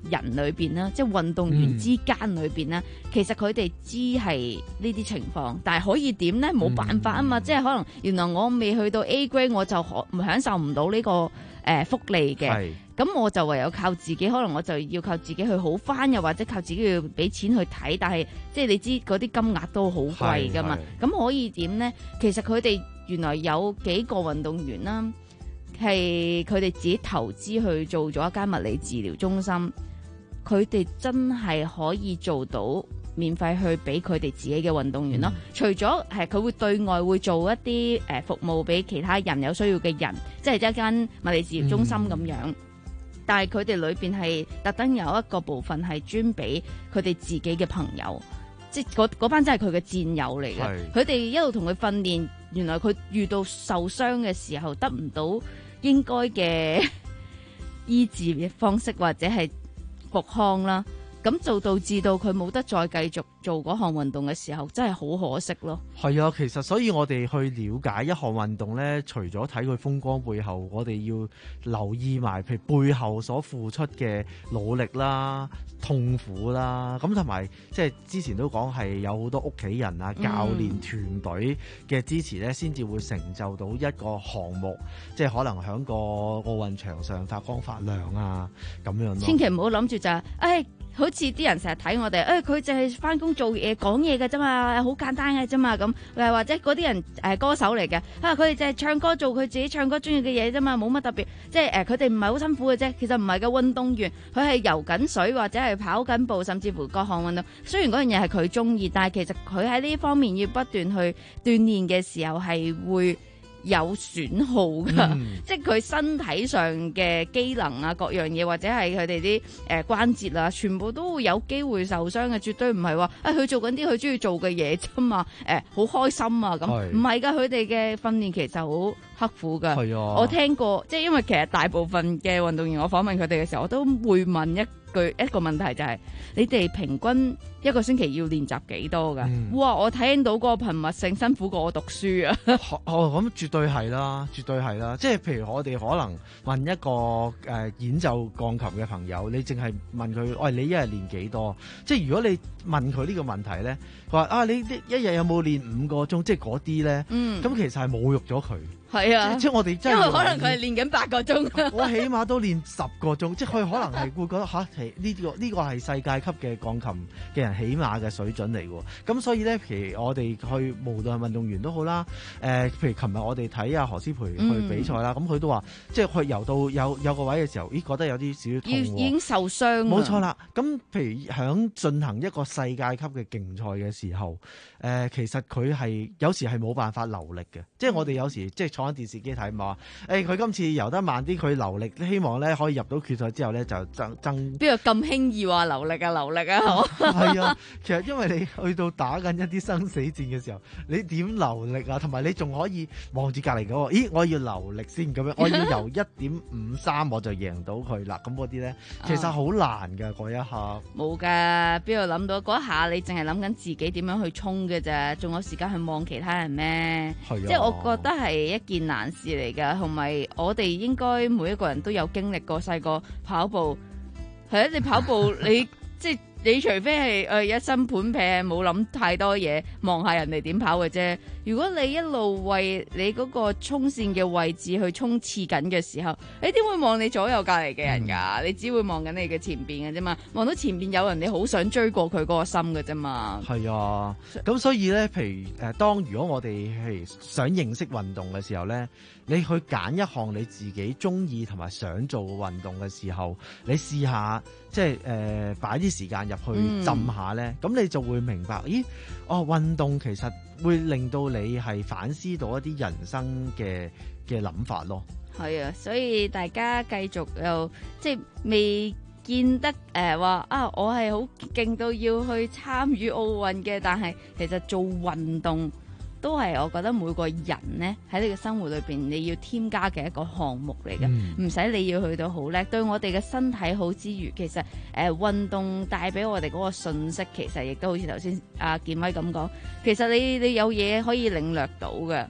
人裏邊啦，即係運動員之間裏邊啦，嗯、其實佢哋知係呢啲情況，但係可以點咧？冇辦法啊嘛，嗯、即係可能原來我未去到 A grade，我就唔享受唔到呢、呢個誒、呃、福利嘅。咁我就唯有靠自己，可能我就要靠自己去好返，又或者靠自己要俾錢去睇。但係即係你知嗰啲金額都好貴㗎嘛，咁可以點咧？其實佢哋原來有幾個運動員啦，係佢哋自己投資去做咗一間物理治療中心，佢哋真係可以做到免費去俾佢哋自己嘅運動員咯。嗯、除咗係佢會對外會做一啲誒服務俾其他人有需要嘅人，即係一間物理治療中心咁樣。嗯但係佢哋裏邊係特登有一個部分係專俾佢哋自己嘅朋友，即係嗰班真係佢嘅戰友嚟嘅。佢哋一路同佢訓練，原來佢遇到受傷嘅時候得唔到應該嘅醫治嘅方式或者係復康啦，咁就導致到佢冇得再繼續做嗰項運動嘅時候，真係好可惜咯。 係啊，其實所以我哋去了解一項運動呢，除咗睇佢風光背後，我哋要留意埋譬如背後所付出嘅努力啦、痛苦啦，咁同埋即係之前都講係有好多屋企人啊、教練團隊嘅支持呢，先至會成就到一個項目，即係可能喺個奧運場上發光發亮啊咁樣咯。 千祈唔好諗住就係，誒。好似啲人成日睇我哋，誒佢就係翻工做嘢講嘢嘅啫嘛，好簡單嘅啫嘛咁，誒或者嗰啲人誒歌手嚟嘅，啊佢哋就係唱歌做佢自己唱歌中意嘅嘢啫嘛，冇乜特別，即係誒佢哋唔係好辛苦嘅啫。其實唔係嘅，運動員佢係游緊水或者係跑緊步，甚至乎各項運動，雖然嗰樣嘢係佢中意，但係其實佢喺呢方面要不斷去鍛鍊嘅時候係會有損耗噶，嗯、即係佢身體上嘅機能啊，各樣嘢或者係佢哋啲誒關節啊，全部都會有機會受傷嘅，絕對唔係話啊佢做緊啲佢中意做嘅嘢啫嘛，誒、呃、好開心啊咁，唔係噶，佢哋嘅訓練其實好刻苦噶。係啊，我聽過，即係因為其實大部分嘅運動員，我訪問佢哋嘅時候，我都會問一句一個問題，就係、是、你哋平均一個星期要練習幾多噶？嗯、哇！我聽到嗰個頻密性辛苦過我讀書啊！ 哦，咁絕對係啦，絕對係啦。即係譬如我哋可能問一個誒、呃、演奏鋼琴嘅朋友，你淨係問佢，喂、哎，你一日練幾多？即係如果你問佢呢個問題咧，佢話啊，你一日有冇練五個鐘？即係嗰啲咧，咁、嗯、其實係侮辱咗佢。係啊，即係我哋真係因為可能佢係練緊八個鐘，我起碼都練十個鐘，即係佢可能係會覺得吓，係呢個呢個係世界級嘅鋼琴嘅人起碼嘅水準嚟喎。咁所以咧，譬如我哋去無論係運動員都好啦，誒、呃，譬如琴日我哋睇阿何詩蓓去比賽啦，咁佢、嗯、都話，即係佢游到有有個位嘅時候，咦，覺得有啲少少痛喎，已經受傷。冇錯啦。咁譬如響進行一個世界級嘅競賽嘅時候，誒、呃，其實佢係有時係冇辦法留力嘅，即係我哋有時即係。坐喺電視機睇嘛，誒佢今次游得慢啲，佢留力，希望咧可以入到決賽之後咧就爭爭。邊個咁輕易話留力啊？留力啊！係啊，其實因為你去到打緊一啲生死戰嘅時候，你點留力啊？同埋你仲可以望住隔離嗰個，咦？我要留力先咁樣，我要游一點五三我就贏到佢啦。咁嗰啲咧其實好難㗎嗰一下。冇㗎，邊度諗到嗰一下？你淨係諗緊自己點樣去衝嘅啫，仲有時間去望其他人咩？係啊，即係我覺得係一件難事嚟噶，同埋我哋應該每一個人都有經歷過細個跑步，係啊，你跑步你即係你除非係誒一身盤劈，冇諗太多嘢，望下人哋點跑嘅啫。如果你一路為你嗰個衝線嘅位置去衝刺緊嘅時候，你點會望你左右隔籬嘅人噶？嗯、你只會望緊你嘅前邊嘅啫嘛，望到前邊有人，你好想追過佢嗰個心嘅啫嘛。係啊，咁所以咧，譬如誒，當如果我哋係想認識運動嘅時候咧，你去揀一項你自己中意同埋想做嘅運動嘅時候，你試下即係誒擺啲時間入去浸下咧，咁、嗯、你就會明白，咦，哦，運動其實會令到你係反思到一啲人生嘅嘅諗法咯。係啊，所以大家繼續又即係未見得誒話、呃、啊，我係好勁到要去參與奧運嘅，但係其實做運動都係我覺得每個人呢喺你嘅生活裏邊你要添加嘅一個項目嚟嘅，唔使、嗯、你要去到好叻，對我哋嘅身體好之餘，其實誒、呃、運動帶俾我哋嗰個信息，其實亦都好似頭先阿健威咁講，其實你你有嘢可以領略到嘅。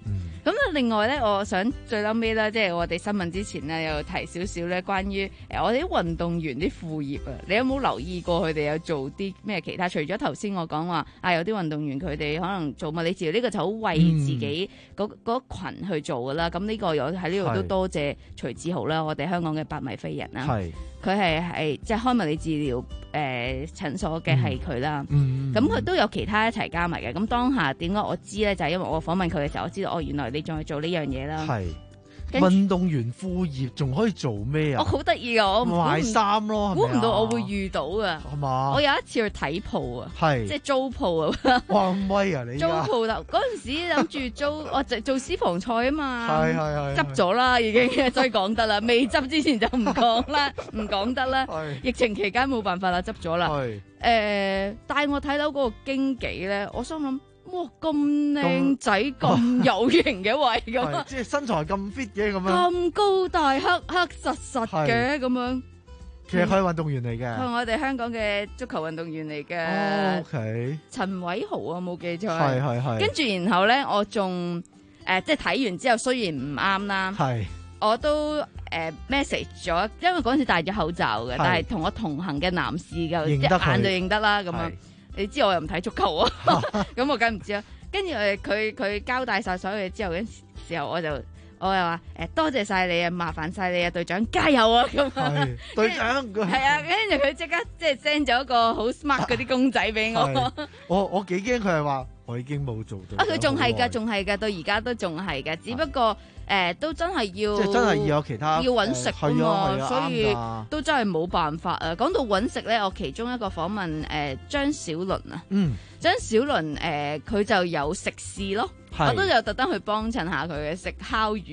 咁啊，另外咧，我想最嬲尾啦，即係我哋新聞之前咧，又提少少咧，關於誒我哋啲運動員啲副業啊，你有冇留意過佢哋有做啲咩其他？除咗頭先我講話啊，有啲運動員佢哋可能做物理治療，呢、這個就好為自己嗰嗰羣去做噶啦。咁呢個有喺呢度都多謝徐志豪啦，我哋香港嘅百米飛人啦。係。佢係係即係開物理治療誒診所嘅係佢啦，咁佢都有其他一齊加埋嘅。咁當下點解我知咧？就係、是、因為我訪問佢嘅時候，我知道哦，原來你仲係做呢樣嘢啦。係。運動員副業仲可以做咩啊？我好得意啊！我賣衫咯， 估唔到我會遇到啊！係嘛？我有一次去睇鋪啊，係即係租鋪啊！ 哇咁威啊你！租鋪頭嗰陣時諗住租，我就做私房菜啊嘛， 係係係執咗啦已經，所以講得啦。未執之前就唔講啦，唔講得啦。疫情期間冇辦法啦，執咗啦。係誒，帶我睇到嗰個經紀咧，我心諗。哇！咁靚仔，咁有型嘅位咁啊！ 即係身材咁 fit 嘅咁樣， 咁高大黑黑實實嘅咁樣。 其實佢係運動員嚟嘅， 係我哋香港嘅足球運動員嚟嘅。 哦 OK， 陳偉豪啊，冇記錯。 係係係。 跟住然後咧，我仲誒即係睇完之後，雖然唔啱啦，係我都誒 message 咗，因為嗰陣時戴咗口罩嘅，但係同我同行嘅男士嘅一眼就認得啦咁樣。你知我又唔睇足球啊，咁我梗唔知啦。跟住誒，佢佢交代晒所有嘢之後嘅時候，我就我又話誒多謝晒你啊，麻煩晒你啊，隊長加油啊咁啊！ 隊長係啊，跟住佢即刻即係 send 咗一個好 smart 嗰啲公仔俾我。 我我幾驚佢係話我已經冇做到。啊， 佢仲係㗎，仲係㗎，到而家都仲係㗎，只不過。誒、呃、都真係要， 即係真係要有其他要揾食啊嘛， 呃、 所以都真係冇辦法啊！講到揾食咧，我其中一個訪問誒、呃、張小倫啊，嗯，張小倫誒佢就有食肆咯，我都有特登去幫襯下佢嘅食烤魚，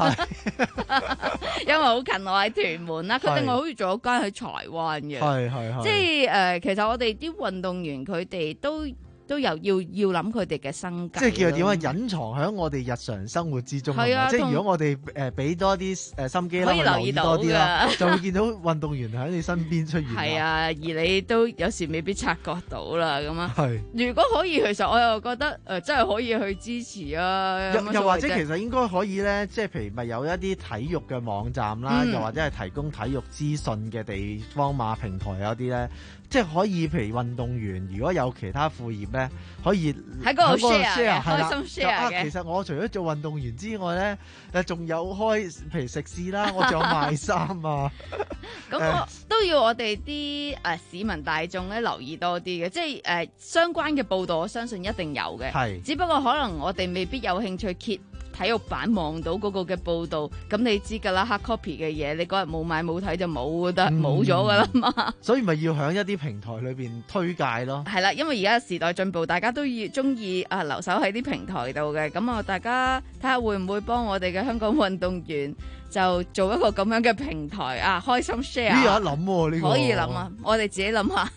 因為好近我喺屯門啦，佢另外好似仲有間喺台灣嘅，係係係，即係誒、呃、其實我哋啲運動員佢哋都。都有要要諗佢哋嘅生計， 即係叫做點啊？隱藏喺我哋日常生活之中，係啊！即係如果我哋誒俾多啲誒心機啦， 可以留意到多啲啦，就會見到運動員喺你身邊出現。 係啊，而你都有時未必察覺到啦，咁啊。係。如果可以，其實我又覺得誒、呃，真係可以去支持啊。 又又或者其實應該可以咧，即係譬如咪有一啲體育嘅網站啦，嗯、又或者係提供體育資訊嘅地方嘛，平台有啲咧。即係可以，譬如運動員如果有其他副業咧，可以喺嗰度 share 嘅， 開心 share 嘅。 其實我除咗做運動員之外咧，誒仲有開譬如食肆啦，我仲有賣衫啊。 咁我都要我哋啲誒市民大眾咧留意多啲嘅，即係誒、呃、相關嘅報導，我相信一定有嘅。係，只不過可能我哋未必有興趣揭體育版望到嗰個嘅報導，咁你知㗎啦，hard copy 嘅嘢，你嗰日冇買冇睇就冇得冇咗㗎啦嘛。所以咪要喺一啲平台裏邊推介咯。係啦，因為而家時代進步，大家都要中意啊留守喺啲平台度嘅，咁啊大家睇下會唔會幫我哋嘅香港運動員就做一個咁樣嘅平台啊，開心 share。呢有得諗喎，呢個可以諗啊，我哋自己諗下。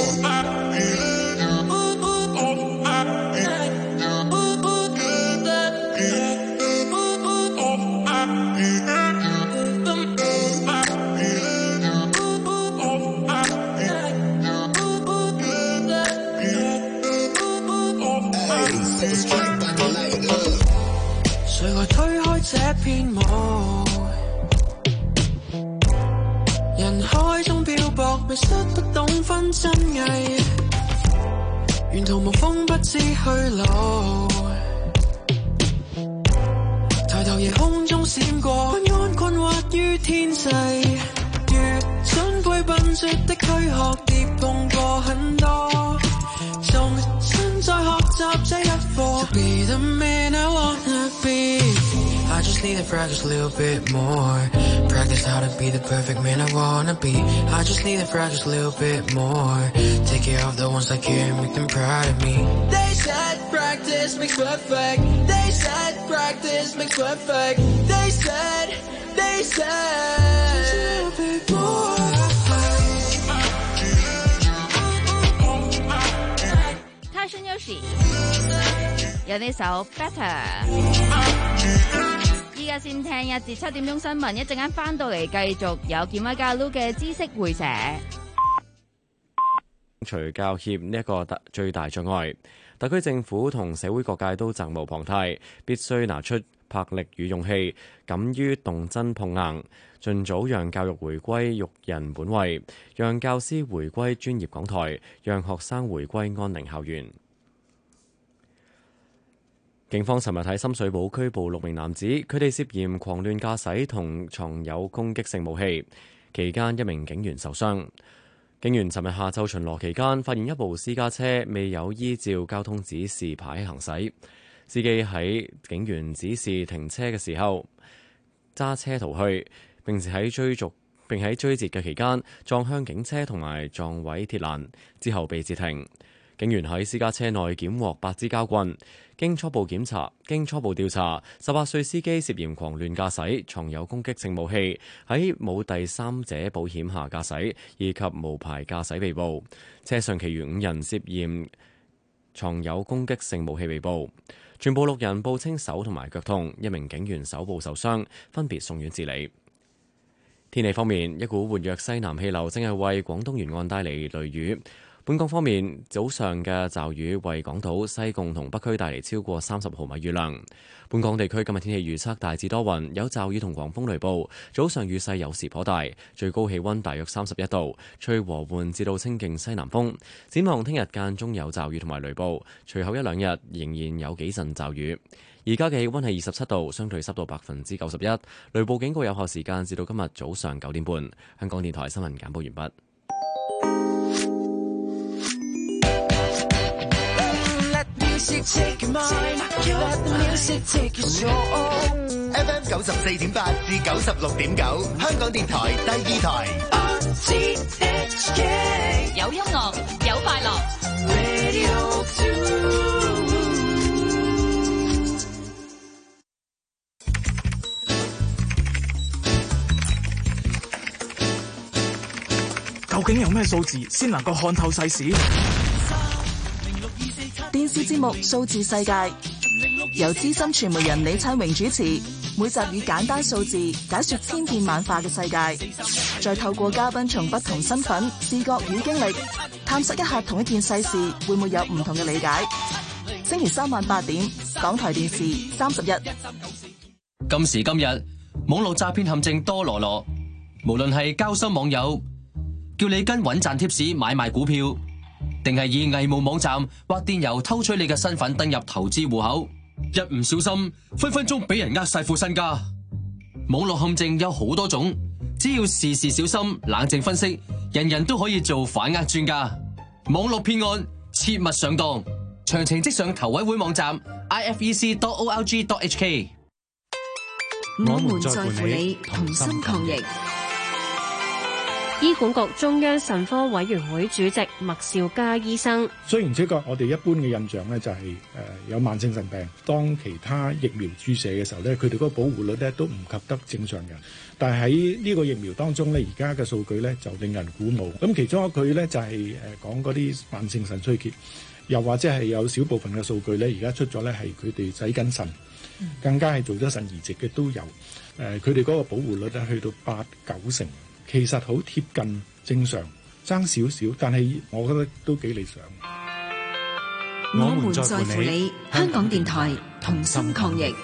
誰來推開這片霧？人海中漂泊，迷失不懂分真偽，沿途無風不知去路。抬頭夜空中閃過，不安困惑於天際，如準備笨拙的軀殼，跌碰過很多，重新再學習這一課。To be the man I wanna be, I just need to practice a little bit more. Practice how to be the perfect man I wanna be. I just need to practice a little bit more. Take care of the ones I care, make them proud of me. They said practice makes perfect. They said practice makes perfect. They said, they said just a little bit more. Tyson Yoshi 有呢首 Better。依家先聽一至七點鐘新聞，一陣間翻到嚟繼續有健威加 Lu 嘅知識會社。 除教協呢一個最大障礙。特區政府同社會各界都責無旁貸，必須拿出魄力與勇氣，敢於動真碰硬，盡早讓教育回歸育人本位，讓教師回歸專業講台，讓學生回歸安寧校園。警方尋日喺深水埗拘捕六名男子，佢哋涉嫌狂亂駕駛同藏有攻擊性武器，期間一名警員受傷。警員尋日下晝巡邏期間，發現一部私家車未有依照交通指示牌行駛，司機喺警員指示停車嘅時候揸車逃去，並且喺追逐並喺追截嘅期間撞向警車同埋撞毀鐵欄，之後被截停。警員喺私家車內檢獲八支膠棍，經初步檢查，經初步調查，十八歲司機涉嫌狂亂駕駛、藏有攻擊性武器、喺冇第三者保險下駕駛以及無牌駕駛被捕。車上其餘五人涉嫌藏有攻擊性武器被捕，全部六人報稱手同埋腳痛，一名警員手部受傷，分別送院治理。天氣方面，一股活躍西南氣流正係為廣東沿岸帶嚟雷雨。本港方面，早上嘅驟雨為港島、西貢同北區帶嚟超過三十毫米雨量。本港地區今日天氣預測大致多雲，有驟雨同狂風雷暴，早上雨勢有時頗大，最高氣溫大約三十一度，吹和緩至到清勁西南風。展望聽日間中有驟雨同埋雷暴，隨後一兩日仍然有幾陣驟雨。而家嘅氣溫係二十七度，相對濕度百分之九十一，雷暴警告有效時間至到今日早上九點半。香港電台新聞簡報完畢。 F M 九十四點八至九十六點九，香港電台第二台。 有音樂，有快樂。 究竟有咩數字先能夠看透世事？ 電視節目《數字世界》由資深傳媒人李燦榮主持，每集以簡單數字解說千變萬化嘅世界，再透過嘉賓從不同身份、視覺與經歷，探索一下同一件世事會唔會有唔同嘅理解。星期三晚八點，港台電視三十一。 今時今日，網絡詐騙陷阱多羅羅，無論係交心網友叫你跟穩賺貼士買賣股票，定係以偽冒網站或電郵偷取你嘅身份登入投資戶口，一唔小心分分鐘俾人呃晒副身家。網絡陷阱有好多種，只要事事小心，冷靜分析，人人都可以做反呃專家。網絡騙案切勿上當，詳情即上投委會網站 i f e c dot o r g dot h k。 我們在乎你，同心抗疫。 醫管局中央腎科委員會主席麥兆嘉醫生： 雖然呢個我哋一般嘅印象咧就係誒有慢性腎病，當其他疫苗注射嘅時候咧，佢哋嗰個保護率咧都唔及得正常人。但係喺呢個疫苗當中咧，而家嘅數據咧就令人鼓舞。咁其中一句咧就係誒講嗰啲慢性腎衰竭，又或者係有少部分嘅數據咧，而家出咗咧係佢哋洗緊腎，更加係做咗腎移植嘅都有。誒佢哋嗰個保護率咧去到八九成。其實好貼近正常，爭少少，但係我覺得都幾理想。 我們在乎你，香港電台同心抗疫。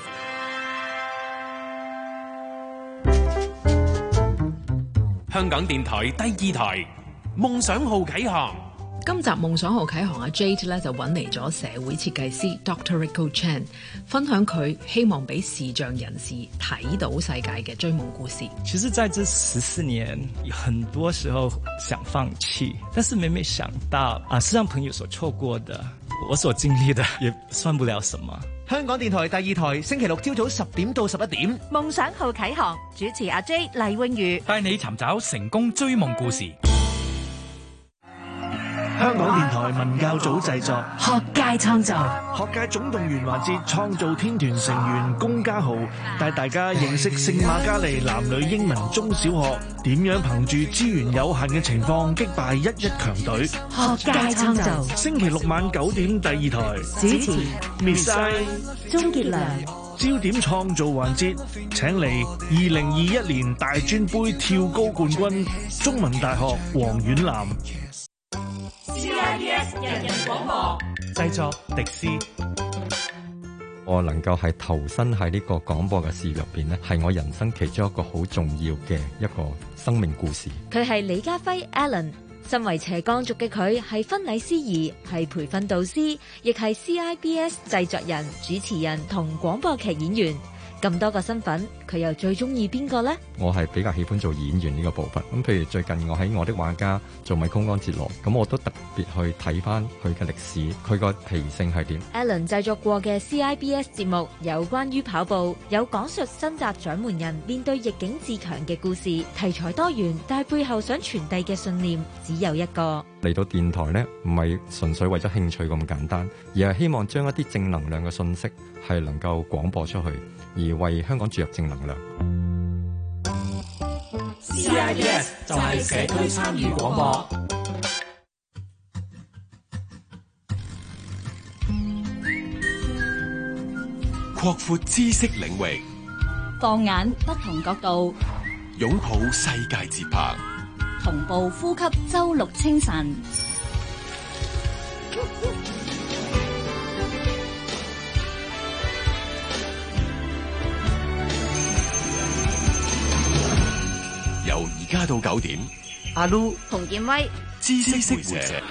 香港電台第二台夢想號啟航。 今集夢想號啟航阿 Jade 咧就揾嚟咗社會設計師 Doctor Rico Chan 分享佢希望俾視障人士睇到世界嘅追夢故事。 其實在這十四年，很多時候想放棄，但是每每想到啊，是讓朋友所錯過的，我所經歷的也算不了什麼。 香港電台第二台星期六朝早十點到十一點， 夢想號啟航，主持阿 J 黎詠瑜帶你尋找成功追夢故事。 香港電台文教組製作， 學界創造， 學界總動員環節，創造天團成員龔家豪帶大家認識聖瑪加利男女英文中小學點樣憑住資源有限嘅情況擊敗一一強隊。 學界創造， 星期六晚九點第二台， 主持 Miss I 鍾傑良。 焦點創造環節，請嚟二零二一年大專杯跳高冠軍中文大學黃沅嵐。 I B S 人人廣播， 製作迪斯。 我能夠係投身喺呢個廣播嘅事業入邊呢，係我人生其中一個好重要嘅一個生命故事。 佢係李家輝 Alan， 身為斜槓族嘅佢係婚禮司儀，係培訓導師，亦係 C I B S 製作人、主持人同廣播劇演員。咁多個身份，佢又最中意邊個呢？ 我係比較喜歡做演員呢個部分。咁譬如最近我喺我的畫家做米高安哲羅，咁我都特別去睇翻佢嘅歷史，佢個脾性係點。 Alan 製作過嘅 C I B S 節目有關於跑步，有講述新紮掌門人面對逆境自強嘅故事，題材多元，但係背後想傳遞嘅信念只有一個。 嚟到電台呢，唔係純粹為咗興趣咁簡單，而係希望將一啲正能量嘅信息係能夠廣播出去，而為香港注入正能量。 C I B S 就係社區參與廣播， 擴闊知識領域， 放眼不同角度， 擁抱世界節拍， 同步呼吸周六清晨。 由而家到九點， 阿 Lu 洪建威， 知識活者。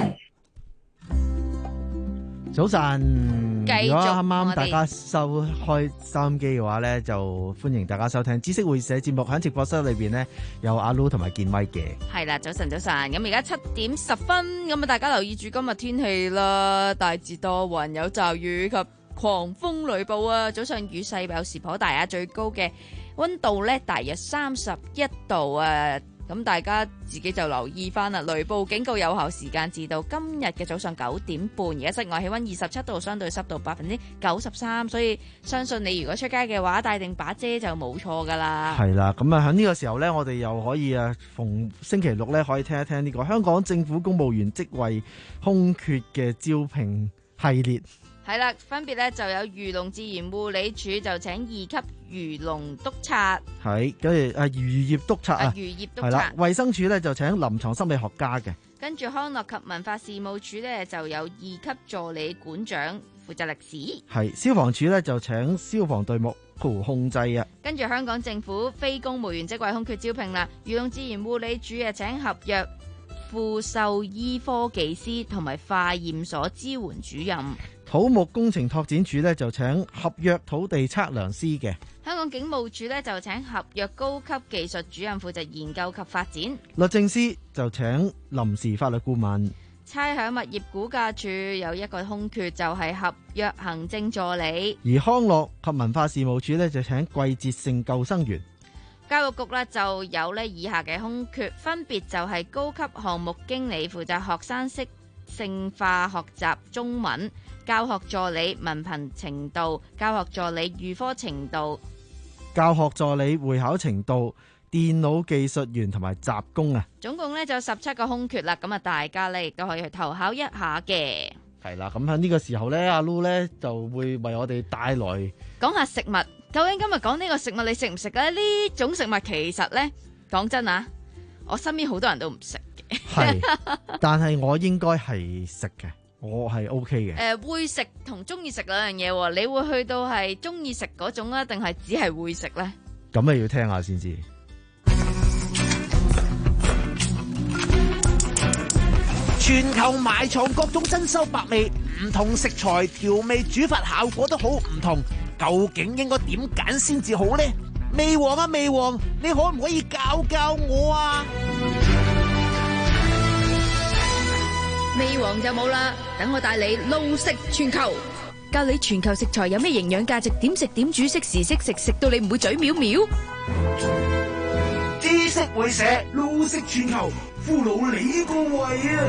早晨， 繼續如果啱啱我哋大家收開收音機嘅話咧，就歡迎大家收聽知識會社節目。喺直播室裏邊呢，有阿 Lu 同埋建威嘅。 係啦，早晨早晨，咁而家七點十分，咁啊大家留意住今日天氣啦，大致多雲有驟雨及狂風雷暴啊，早上雨勢有時頗大啊，最高嘅溫度咧大約三十一度啊。咁大家自己就留意翻啦，雷暴警告有效時間至到今日嘅早上九點半。而家室外氣溫二十七度，相對濕度百分之九十三，所以相信你如果出街嘅話，帶定把遮就冇錯噶啦。 係啦，咁啊喺呢個時候呢，我哋又可以啊逢星期六呢，可以聽一聽呢個香港政府公務員職位空缺嘅招聘系列。 係啦，分別咧就有漁農自然護理署就請二級漁農督察， 係跟住啊漁業督察啊， 漁業督察係啦，衛生署咧就請臨床心理學家嘅， 跟住康樂及文化事務署咧就有二級助理館長負責歷史， 係消防署咧就請消防隊目控制啊， 跟住香港政府非公務員職位空缺招聘啦，漁農自然護理署啊請合約副獸醫科技師同埋化驗所支援主任。 土木工程拓展署咧就請合約土地測量師嘅， 香港警務處咧就請合約高級技術主任負責研究及發展， 律政司就請臨時法律顧問， 差餉物業估價署有一個空缺就係合約行政助理， 而康樂及文化事務署咧就請季節性救生員， 教育局咧就有咧以下嘅空缺，分別就係高級項目經理負責學生適性化學習中文，教學助理文憑程度，教學助理預科程度， 教學助理會考程度，電腦技術員同埋雜工啊， 總共咧就十七個空缺啦。咁啊，大家咧亦都可以去投考一下嘅。 係啦，咁喺呢個時候咧，阿 Lu 咧就會為我哋帶來講下食物。究竟今日講呢個食物你食唔食咧？呢種食物其實咧，講真啊，我身邊好多人都唔食嘅。 係，但係我應該係食嘅。我係 O K 嘅。誒、 呃，會食同中意食兩樣嘢喎，你會去到係中意食嗰種啊，定係只係會食咧？ 咁啊要聽下先知。 全球埋藏各種珍饈百味，唔同食材調味煮法效果都好唔同，究竟應該點揀先至好呢？味王啊味王，你可唔可以教教我啊？ 味王就冇啦，等我帶你路食全球，教你全球食材有咩營養價值，點食點煮，適時適食，食到你唔會嘴藐藐。 知識會社路食全球，俘虜你個胃啊！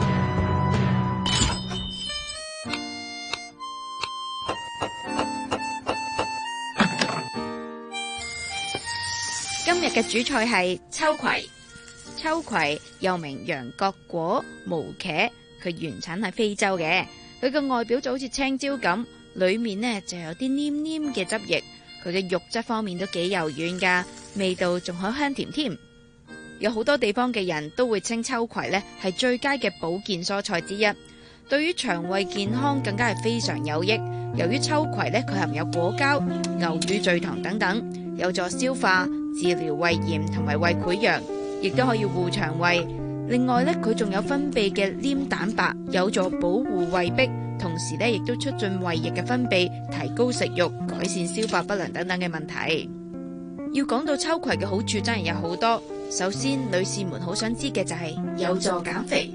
今日嘅主菜係秋葵。秋葵又名羊角果、毛茄，佢原產喺非洲嘅。佢嘅外表就好似青椒咁，裏面呢就有啲黏黏嘅汁液。佢嘅肉質方面都幾柔軟噶，味道仲好香甜添。 有好多地方嘅人都會稱秋葵呢係最佳嘅保健蔬菜之一，對於腸胃健康更加係非常有益。由於秋葵呢，佢含有果膠、牛乳聚糖等等，有助消化、治療胃炎同埋胃潰瘍，亦都可以護腸胃。另外呢，佢仲有分泌嘅黏蛋白，有助保護胃壁，同時呢亦都促進胃液嘅分泌，提高食慾，改善消化不良等等嘅問題。要講到秋葵嘅好處，真係有好多。首先，女士們好想知嘅就係有助減肥。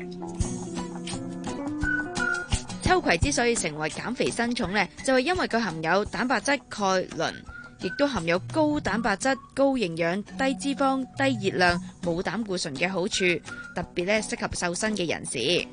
秋葵之所以成為減肥新寵呢，就係因為佢含有蛋白質、鈣、磷，亦都含有高蛋白質、高營養、低脂肪、低熱量、冇膽固醇嘅好處，特別咧適合瘦身嘅人士。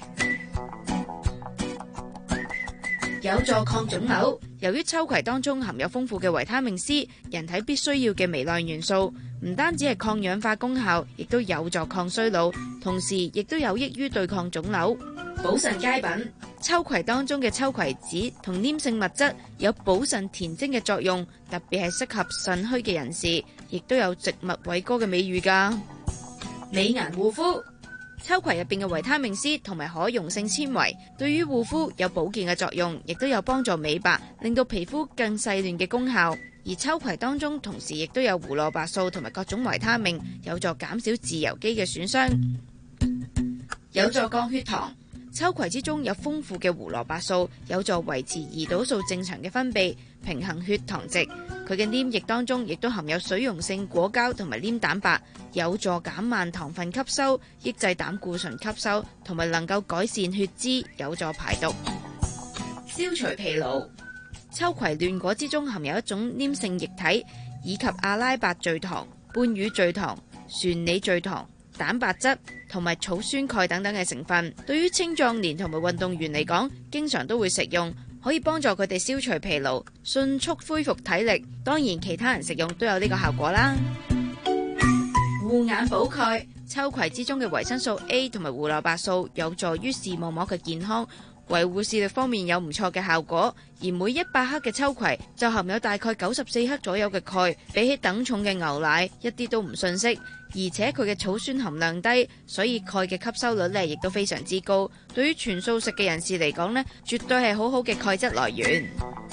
有助抗腫瘤。由於秋葵當中含有豐富嘅維他命 C， 人體必須要嘅微量元素，唔單止係抗氧化功效，亦都有助抗衰老，同時亦都有益於對抗腫瘤。補腎佳品，秋葵當中嘅秋葵籽同黏性物質有補腎填精嘅作用，特別係適合腎虛嘅人士，亦都有植物偉哥嘅美譽㗎。美顏護膚。秋葵入邊嘅維他命 C 同埋可溶性纖維，對於護膚有保健嘅作用，亦都有幫助美白，令到皮膚更細嫩嘅功效。而秋葵當中同時亦都有胡蘿蔔素同埋各種維他命，有助減少自由基嘅損傷，有助降血糖。秋葵之中有豐富嘅胡蘿蔔素，有助維持胰島素正常嘅分泌，平衡血糖值。佢嘅黏液當中亦都含有水溶性果膠同埋黏蛋白，有助減慢糖分吸收，抑制膽固醇吸收，同埋能夠改善血脂，有助排毒。消除疲勞。秋葵嫩果之中含有一種黏性液體，以及阿拉伯聚糖、半乳聚糖、船李聚糖、蛋白質同埋草酸鈣等等嘅成分，對於青壯年同埋運動員嚟講，經常都會食用，可以幫助佢哋消除疲勞，迅速恢復體力。當然，其他人食用都有呢個效果啦。護眼補鈣，秋葵之中嘅維生素 A 同埋胡蘿蔔素有助於視網膜嘅健康，維護視力方面有唔錯嘅效果。而每一百克嘅秋葵就含有大概九十四克左右嘅鈣，比起等重嘅牛奶一啲都唔遜色。而且佢嘅草酸含量低，所以鈣嘅吸收率呢亦都非常之高。對於全素食嘅人士嚟講呢，絕對係好好嘅鈣質來源。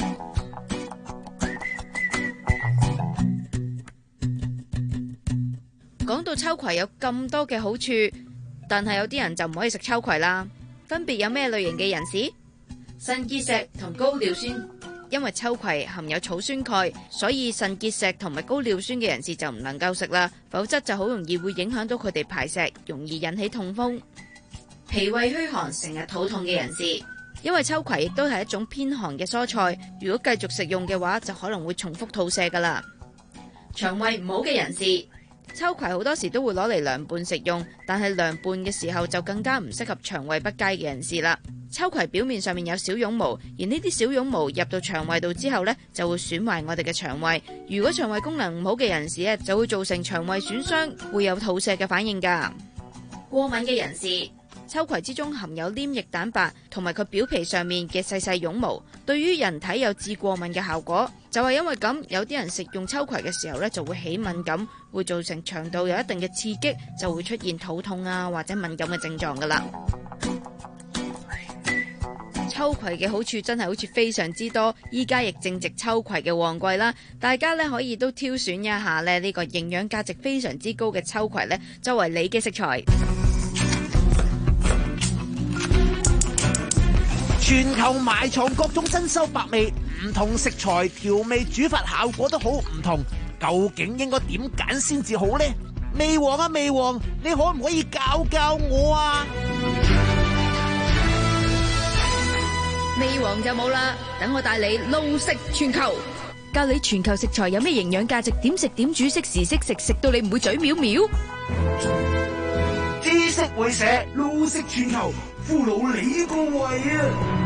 講到秋葵有咁多嘅好處，但係有啲人就唔可以食秋葵啦。分別有咩類型嘅人士？腎結石同高尿酸。因為秋葵含有草酸鈣，所以腎結石同埋高尿酸嘅人士就唔能夠食啦，否則就好容易會影響到佢哋排石，容易引起痛風。脾胃虛寒成日肚痛嘅人士，因為秋葵亦都係一種偏寒嘅蔬菜，如果繼續食用嘅話，就可能會重複肚瀉噶啦。腸胃唔好嘅人士，秋葵好多時都會攞嚟涼拌食用，但係涼拌嘅時候就更加唔適合腸胃不佳嘅人士啦。秋葵表面上面有小絨毛，而呢啲小絨毛入到腸胃度之後呢，就會損壞我哋嘅腸胃。如果腸胃功能唔好嘅人士呢，就會造成腸胃損傷，會有肚瀉嘅反應㗎。過敏嘅人士，秋葵之中含有黏液蛋白同埋佢表皮上面嘅細細絨毛，對於人體有治過敏嘅效果。就係因為咁，有啲人食用秋葵嘅時候呢，就會起敏感，會造成腸道有一定嘅刺激，就會出現肚痛啊或者敏感嘅症狀㗎啦。秋葵嘅好處真係好似非常之多，依家亦正值秋葵嘅旺季啦，大家咧可以都挑選一下咧呢個營養價值非常之高嘅秋葵咧，作為你嘅食材。 全球埋藏各種珍饈百味，唔同食材調味煮法效果都好唔同，究竟應該點揀先至好呢？味王啊味王，你可唔可以教教我啊？ 味王就冇啦，等我帶你路食全球，教你全球食材有咩營養價值，點食點煮，識時識食，食到你唔會嘴藐藐。 知識會社，路食全球，俘虜你個胃啊！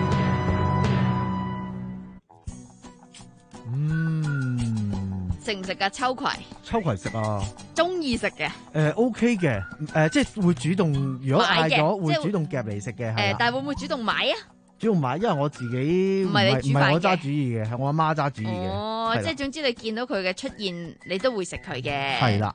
嗯， 食唔食噶秋葵？ 秋葵食啊， 中意食嘅。 誒 OK 嘅，誒即係會主動，如果嗌咗會主動夾嚟食嘅。 誒，但係會唔會主動買啊？ 主動買，因為我自己唔係唔係我揸主意嘅，係我阿媽揸主意嘅。 哦，即係總之你見到佢嘅出現，你都會食佢嘅。 係啦。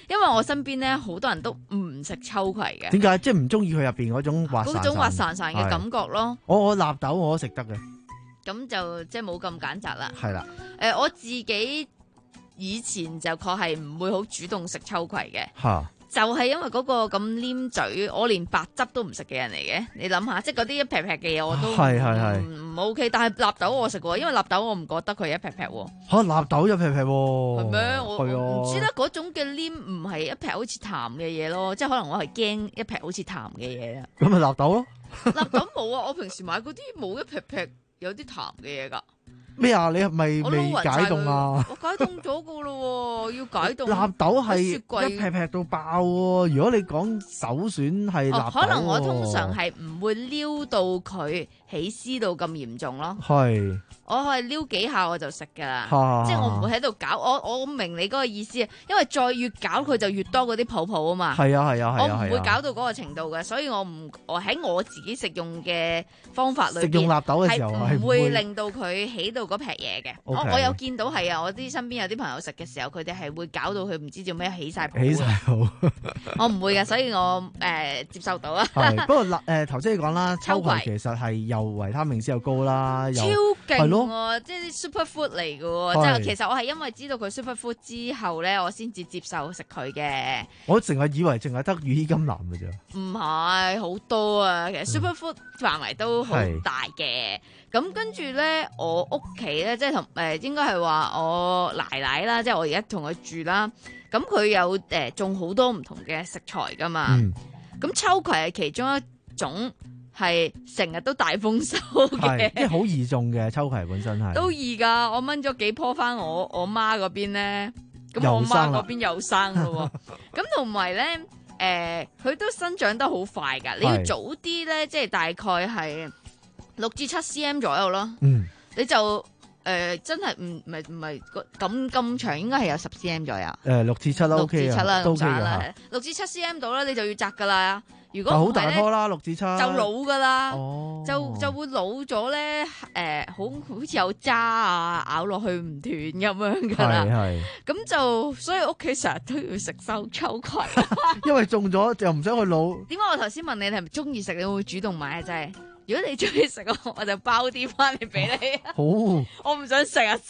因為我身邊咧好多人都唔食秋葵嘅。 點解？即係唔中意佢入邊嗰種滑嗰種滑潺潺嘅感覺咯。 我我納豆我都食得嘅。 咁就即係冇咁揀擇啦。 係啦。 誒、呃，我自己以前就確係唔會好主動食秋葵嘅。 嚇。 就係因為嗰個咁黏嘴，我連白汁都唔食嘅人嚟嘅。你諗下，即係嗰啲一劈劈嘅嘢我都係係係唔 OK。但係納豆我食過，因為納豆我唔覺得佢一劈劈喎。 嚇，納豆一劈劈喎。 係咩？我係啊。 唔知得嗰種嘅黏唔係一劈好似痰嘅嘢咯，即係可能我係驚一劈好似痰嘅嘢啊。 咁咪納豆咯。 納豆冇啊！我平時買嗰啲冇一劈劈有啲痰嘅嘢㗎。 咩啊？你係咪未解凍啊？ 我解凍咗噶咯，要解凍。 納豆係一雪櫃劈劈到爆喎！如果你講首選係納豆， 可能我通常係唔會撩到佢起絲到咁嚴重咯。 係。 我係撩幾下我就食噶啦， 啊、 即係我唔會喺度搞。我我明你嗰個意思啊，因為再越搞佢就越多嗰啲泡泡啊嘛。 係啊係啊係啊， 我唔會搞到嗰個程度嘅，所以我唔我喺我自己食用嘅方法裏邊， 食用納豆嘅時候係唔會令到佢起到嗰劈嘢嘅。我 Okay. 我有見到係啊，我啲身邊有啲朋友食嘅時候，佢哋係會搞到佢唔知做咩起晒泡。 起晒泡。 我唔會嘅，所以我誒、呃、接受到啊。 係不過嗱誒頭先你講啦，秋葵其實係又維他命 C 又高啦， 超勁喎，即係 super food 嚟嘅喎，即係其實我係因為知道佢 super food 之後咧，我先至接受食佢嘅。 我淨係以為淨係得羽衣甘藍嘅啫。 唔係好多啊，其實 super food 範圍都好大嘅。咁、嗯、跟住咧，我屋企咧，即係同誒應該係話我奶奶啦，即係我而家同佢住啦。咁佢有誒、呃、種好多唔同嘅食材噶嘛。咁、嗯、秋葵係其中一種。係成日都大豐收嘅， 即係好易種嘅秋葵本身係都易噶。我掹咗幾棵翻我我媽嗰邊咧，咁我媽嗰邊又生咯。咁同埋咧，誒、呃，佢都生長得好快噶。你要早啲咧，即係大概係六至七 cm 左右咯。嗯，你就誒、呃、真係唔唔係唔係咁咁長，應該係有十 cm 左右。誒、 呃，六至七啦， 六至七啦， 都 OK 啦，六至七 cm 到啦，你就要摘噶啦。如果好大棵啦，六至七就老噶啦， 哦、 就就會老咗咧，誒、呃，好好似有渣啊，咬落去唔斷咁樣噶啦。係咁就所以屋企成日都要食收秋葵， 因為種咗就唔想去老。 點解我頭先問你，你係咪中意食？你會主動買啊？真係，如果你中意食，我就包啲翻嚟俾你。好，我唔想成日食。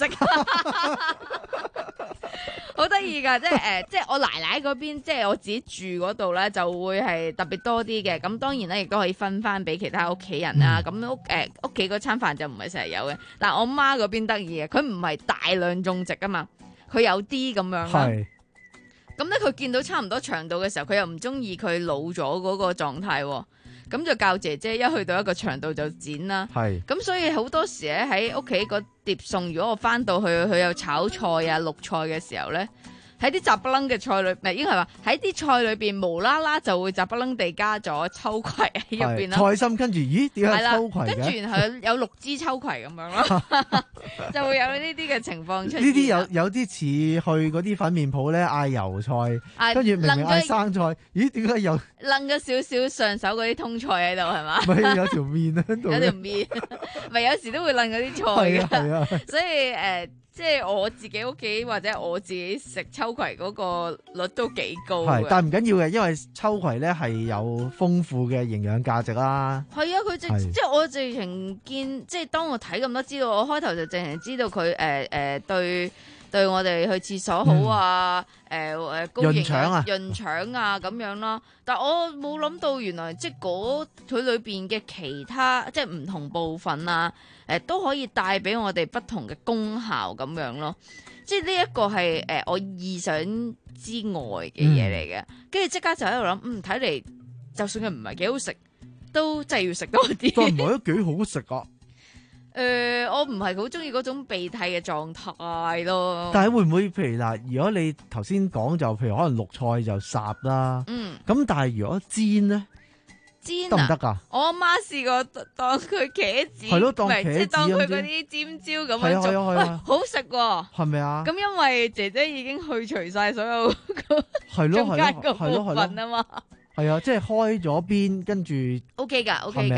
好得意噶，即係誒、呃，即係我奶奶嗰邊，即係我自己住嗰度咧，就會係特別多啲嘅。咁當然咧，亦都可以分翻俾其他屋企人啦。咁、嗯、屋誒屋企嗰餐飯就唔係成日有嘅。但係我媽嗰邊得意嘅，佢唔係大量種植啊嘛，佢有啲咁樣。係。咁咧，佢見到差唔多長度嘅時候，佢又唔中意佢老咗嗰個狀態喎。咁就教姐姐一去到一個長度就剪啦。係。咁所以好多時咧喺屋企個碟餸，如果我翻到去佢有炒菜啊、綠菜嘅時候咧，喺啲雜不楞嘅菜裏，唔係應該係話喺啲菜裏邊無啦啦就會雜不楞地加咗秋葵喺入邊啦。 菜心跟住，咦？點解秋葵嘅？ 跟住然後有六支秋葵咁樣咯，就會有呢啲嘅情況出現。 呢啲有有啲似去嗰啲粉麵鋪咧嗌油菜，跟住明明嗌生菜，咦？點解有擸咗少少上手嗰啲通菜喺度係嘛？ 咪有條麵喺度， 有條麵，咪有時都會擸嗰啲菜嘅。係啊，所以誒。呃即係我自己屋企或者我自己食秋葵嗰個率都幾高嘅， 但係唔緊要嘅，因為秋葵咧係有豐富嘅營養價值啦。 係啊，佢直即係我直情見，即係當我睇咁多知道，我開頭就淨係知道佢誒誒對對我哋去廁所好啊，誒誒、嗯、高營養啊、潤腸啊咁樣啦。但係我冇諗到原來即係嗰佢裏邊嘅其他即係唔同部分啊。誒、呃、都可以帶俾我哋不同嘅功效咁樣咯，即係呢一個係誒、呃、我意想之外嘅嘢嚟嘅，跟住即刻就喺度諗，嗯睇嚟就算佢唔係幾好食，都真係要食多啲。 但唔係都幾好食啊！誒、 呃，我唔係好中意嗰種鼻涕嘅狀態咯。 但係會唔會譬如嗱，如果你頭先講就譬如可能綠菜就烚啦，嗯，咁但係如果煎咧？得唔得噶？ 我阿媽試過當佢茄子， 係咯，當茄子， 即係當佢嗰啲尖椒咁樣做，喂，好食喎。 係咪啊？ 咁因為姐姐已經去除晒所有中間個部分啊嘛。 係啊，即係開咗邊，跟住 O K 噶，O K 噶。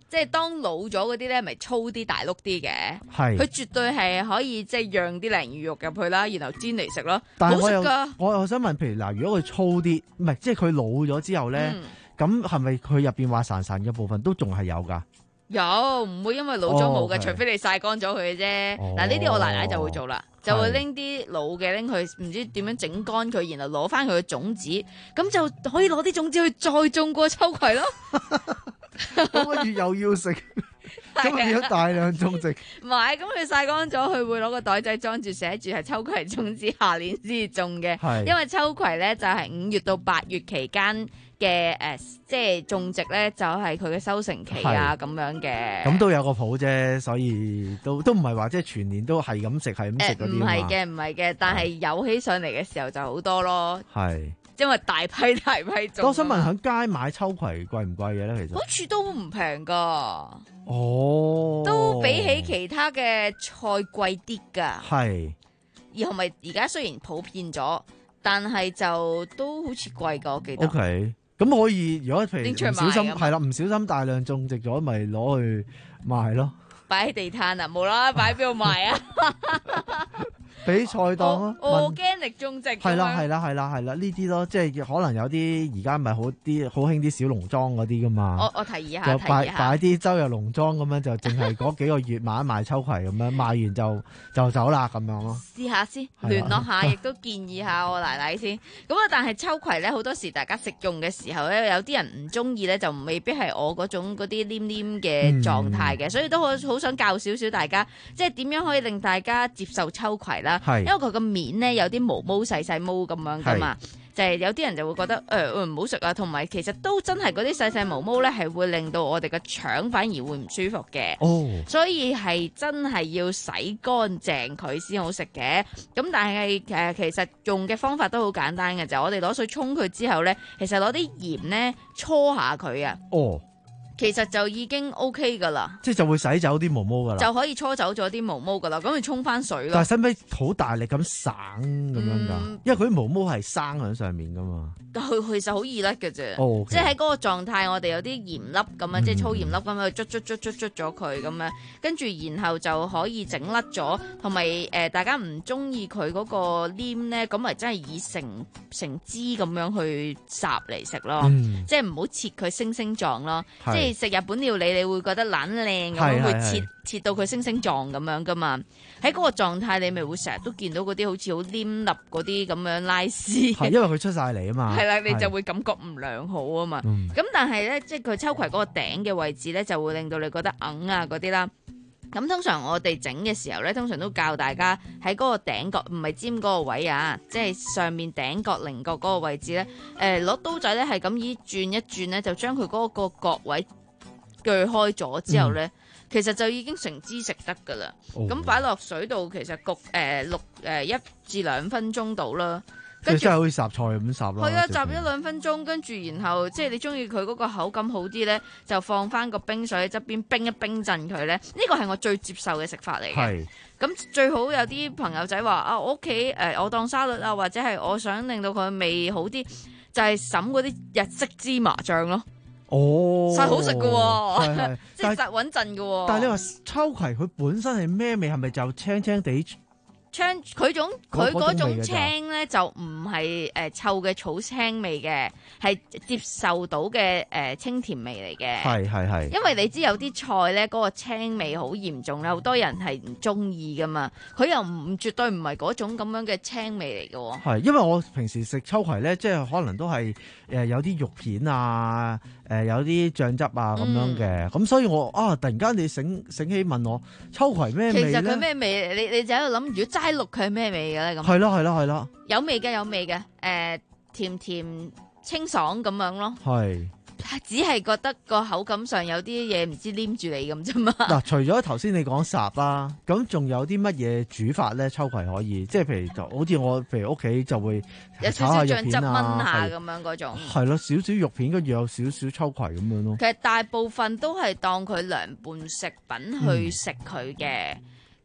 即係當老咗嗰啲咧，咪粗啲大碌啲嘅。 係佢絕對係可以即係釀啲鯪魚肉入去啦，然後煎嚟食咯， 但係我又好食㗎。 我又想問，譬如嗱，如果佢粗啲，唔係即係佢老咗之後咧，咁係咪佢入邊滑潺潺嘅部分都仲係有㗎？ 有，唔會因為老咗冇嘅， 哦除非你曬乾咗佢嘅啫。 哦嗱，呢啲我奶奶就會做啦，就會拎啲老嘅拎去唔知點樣整乾佢，然後攞翻佢嘅種子，咁就可以攞啲種子去再種過秋葵咯。 咁個月又要食，咁變咗大量種植。 唔係，咁佢曬乾咗，佢會攞個袋仔裝住，寫住係秋葵種子，下年先至種嘅。 係因為秋葵咧就係五月到八月期間嘅誒，即係種植咧就係佢嘅收成期啊咁樣嘅。 咁都有個譜啫，所以都都唔係話即係全年都係咁食係咁食嗰誒唔啲嘛。 係嘅，唔係嘅，但係有起上嚟嘅時候就好多咯。 係。 因為大批大批種。 我想問喺街買秋葵貴唔貴嘅咧？其實好似都唔平噶。 哦。 都比起其他嘅菜貴啲噶。 係。 而係咪而家雖然普遍咗，但係就都好似貴噶，我記得。 O K。咁可以，如果譬如唔小心拎出去賣係啦，唔小心大量種植咗，咪攞去賣咯。 擺喺地攤啊，冇啦，擺喺邊度賣啊？ 俾菜檔咯。 organic 種植。 係啦係啦係啦係啦，呢啲咯，即係可能有啲而家咪好啲好興啲小農莊嗰啲噶嘛。 我我提議下， 就擺提議下擺啲周日農莊咁樣，就淨係嗰幾個月賣一賣秋葵咁樣，賣完就就走啦咁樣咯。 試下先， 係啊聯絡下，亦都建議下我奶奶先。咁啊，但係秋葵咧，好多時大家食用嘅時候咧，有啲人唔中意咧，就未必係我嗰種嗰啲黏黏嘅狀態嘅， 嗯所以都好好想教少少大家，即係點樣可以令大家接受秋葵啦。 係因為佢個面咧有啲毛毛細細毛咁樣噶嘛。就係有啲人就會覺得誒唔好食啊，同埋其實都真係嗰啲細細毛毛咧，係會令到我哋嘅腸反而會唔舒服嘅。 哦， 所以係真係要洗乾淨佢先好食嘅。咁但係誒、呃、其實用嘅方法都好簡單嘅，就係我哋攞水沖佢之後咧，其實攞啲鹽咧搓下佢啊。 哦。 其實就已經 OK 噶啦， 即係就會洗走啲毛毛噶啦， 就可以搓走咗啲毛毛噶啦，咁佢沖翻水咯。 但係使唔使好大力咁省咁樣㗎？嗯、因為佢啲毛毛係生喺上面㗎嘛。 佢其實好易甩嘅啫， 哦 okay、 即係喺嗰個狀態，我哋有啲鹽粒咁樣，嗯、即係粗鹽粒咁樣去捽捽捽捽捽咗佢咁樣，跟住然後就可以整甩咗，同埋誒大家唔中意佢嗰個黏咧，咁咪真係以成成枝咁樣去烚嚟食咯，嗯、即係唔好切佢星星狀咯，即係。食日本料理，你會覺得懶靚咁樣，會切切到佢星星狀咁樣噶嘛？喺嗰個狀態，你咪會成日都見到嗰啲好似好黏粒嗰啲咁樣拉絲。 係因為佢出晒嚟啊嘛。 係啦，你就會感覺唔良好啊嘛。咁、嗯、但係咧，即係佢秋葵嗰個頂嘅位置咧，就會令到你覺得硬啊嗰啲啦。咁通常我哋整嘅時候咧，通常都教大家喺嗰個頂角，唔係尖嗰個位啊，即係上面頂角棱角嗰個位置咧，誒、呃、攞刀仔咧係咁依轉一轉咧，就將佢嗰個角位鋸開咗之後咧，嗯、其實就已經成支食得噶啦。咁擺落水度，其實焗誒六誒一至兩分鐘到啦。 即係真係好似烚菜咁烚咯。 係啊，烚一兩分鐘，跟住然後即係你中意佢嗰個口感好啲咧，就放翻個冰水喺側邊冰一冰鎮佢咧。呢個係我最接受嘅食法嚟嘅。係。咁最好有啲朋友仔話啊，我屋企誒我當沙律啊，或者係我想令到佢味好啲，就係揼嗰啲日式芝麻醬咯。 哦， 實好食嘅喎，即係係實穩陣嘅喎。 但係你話秋葵佢本身係咩味？係咪就青青地？ 青佢種佢嗰種青咧就唔係誒臭嘅草青味嘅，係接受到嘅誒、呃、清甜味嚟嘅。 係係係。因為你知有啲菜咧嗰個青味好嚴重咧，好多人係唔中意噶嘛。佢又唔絕對唔係嗰種咁樣嘅青味嚟嘅。 係，因為我平時食秋葵咧，即係可能都係誒有啲肉片啊，誒有啲醬汁啊咁樣嘅。咁、嗯、所以我啊突然間你醒醒起問我秋葵咩味咧？ 其實佢咩味？你你就喺度諗，如果齋綠佢係咩味嘅咧？咁係咯係咯係咯， 有味嘅有味嘅，誒、呃、甜甜清爽咁樣咯。係，只係覺得個口感上有啲嘢唔知黏住你咁啫嘛。嗱， 除咗頭先你講烚啦，咁仲有啲乜嘢煮法咧？秋葵可以，即係譬如就好似我譬如屋企就會有少少醬汁炆下咁樣嗰種。 係咯，少少肉片跟住有少少秋葵咁樣咯。 其實大部分都係當佢涼拌食品去食佢嘅。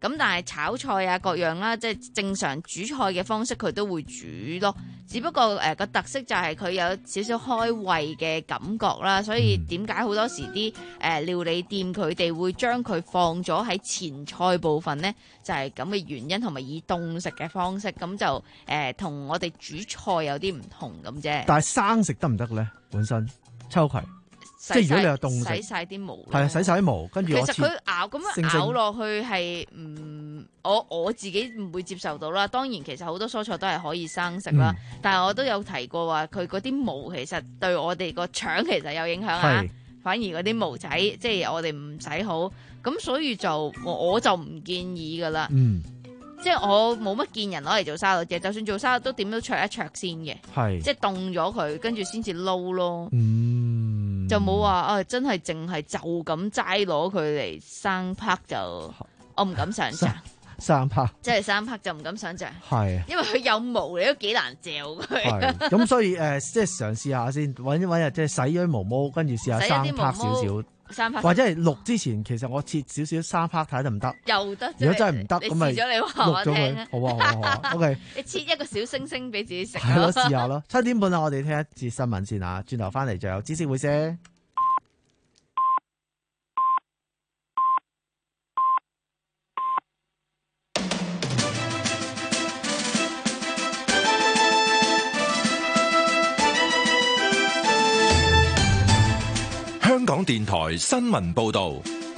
咁但係炒菜啊各樣啦，即係正常煮菜嘅方式佢都會煮咯。只不過誒個、呃、特色就係佢有少少開胃嘅感覺啦，所以點解好多時啲誒、呃、料理店佢哋會將佢放咗喺前菜部分呢？就係咁嘅原因，同埋以凍食嘅方式，咁就誒同、呃、我哋煮菜有啲唔同咁啫。 但係生食得唔得咧？本身秋葵。即係如果你有凍食， 洗晒啲毛， 係啊，洗晒啲毛，跟住我其實佢咬咁樣咬落去係唔，我我自己唔會接受到啦。當然，其實好多蔬菜都係可以生食啦，嗯、但係我都有提過話，佢嗰啲毛其實對我哋個腸其實有影響啊。反而嗰啲毛仔，即係我哋唔使好，咁所以就我就唔建議噶啦。 嗯。 即係我冇乜見人攞嚟做沙律嘅，就算做沙律都點都灼一灼先嘅，即係凍咗佢，跟住先至撈咯。 嗯， 就冇話啊，真係淨係就咁齋攞佢嚟生拍就，我唔敢想象。 生拍， 即係生拍就唔敢想象。 係， 因為佢有毛，你都幾難嚼佢。 係，咁所以誒、呃，即係嘗試下先，揾一揾日即係洗咗啲毛毛，跟住試下生拍少少。或者係錄之前，其實我切少少生拍睇得唔得？ 又得。 如果真係唔得，咁咪錄咗你話我聽啊！ 好啊好啊好啊 ，OK。 你切一個小星星俾自己食。 係咯，試下咯。七點半啦，我哋聽一節新聞先啊，轉頭翻嚟就有知識會啫。 香港電台新聞報道，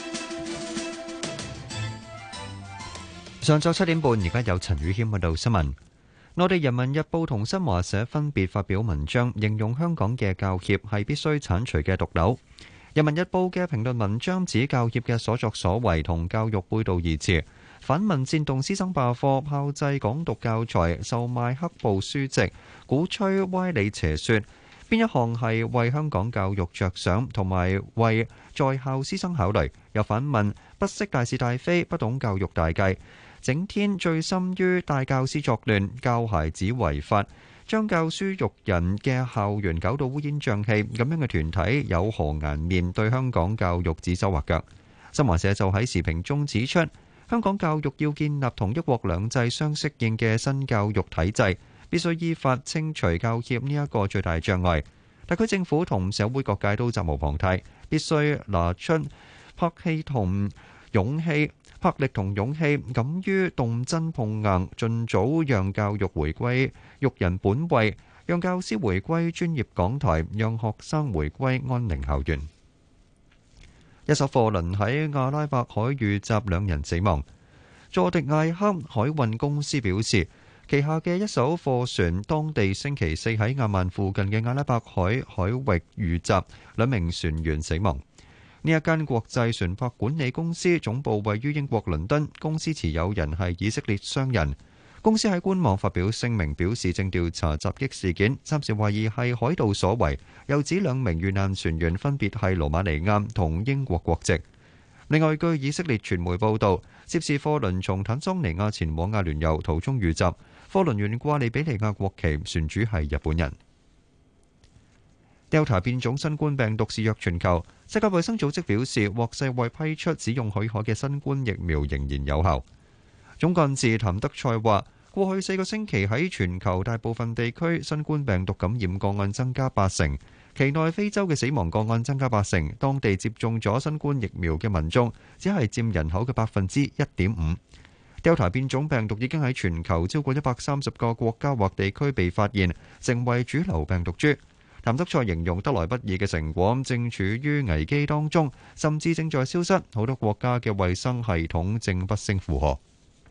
上晝七點半，而家有陳宇謙報道新聞。內地人民日報同新華社分別發表文章，形容香港嘅教協係必須剷除嘅毒瘤。人民日報嘅評論文章指教協嘅所作所為同教育背道而馳，反問煽動師生罷課、炮製港獨教材、售賣黑暴書籍、鼓吹歪理邪說。邊一項係為香港教育着想，同埋為在校師生考慮？又反問不識大是大非，不懂教育大計，整天醉心於帶教師作亂，教孩子違法，將教書育人嘅校園搞到烏煙瘴氣，咁樣嘅團體有何顏面對香港教育指手畫腳？新華社就喺時評中指出，香港教育要建立同一國兩制相適應嘅新教育體制，必須依法清除教協呢一個最大障礙。特區政府同社會各界都責無旁貸，必須拿出魄氣同勇氣、魄力同勇氣，敢於動真碰硬，盡早讓教育回歸育人本位，讓教師回歸專業講台，讓學生回歸安寧校園。一艘貨輪喺阿拉伯海遇襲，兩人死亡。佐迪艾克海運公司表示，旗下嘅一艘貨船當地星期四喺亞曼附近嘅阿拉伯海海域遇襲，兩名船員死亡。呢一間國際船舶管理公司總部位於英國倫敦，公司持有人係以色列商人。公司喺官網發表聲明，表示正調查襲擊事件，暫時懷疑係海盜所為，又指兩名遇難船員分別係羅馬尼亞同英國國籍。另外，據以色列傳媒報導，涉事貨輪從坦桑尼亞前往阿聯酋途中遇襲，貨輪懸掛利比里亞國旗，船主係日本人。Delta 變種新冠病毒肆虐全球，世界衛生組織表示，獲世衛批出使用許可嘅新冠疫苗仍然有效。總幹事譚德塞話，過去四個星期喺全球大部分地區新冠病毒感染個案增加八成，期內非洲嘅死亡個案增加八成，當地接種咗新冠疫苗嘅民眾只係佔人口嘅百分之一點五。Delta 變種病毒已經喺全球超過一百三十個國家或地區被發現，成為主流病毒株。譚德塞形容得來不易嘅成果正處於危機當中，甚至正在消失，好多國家嘅衛生系統正不勝負荷。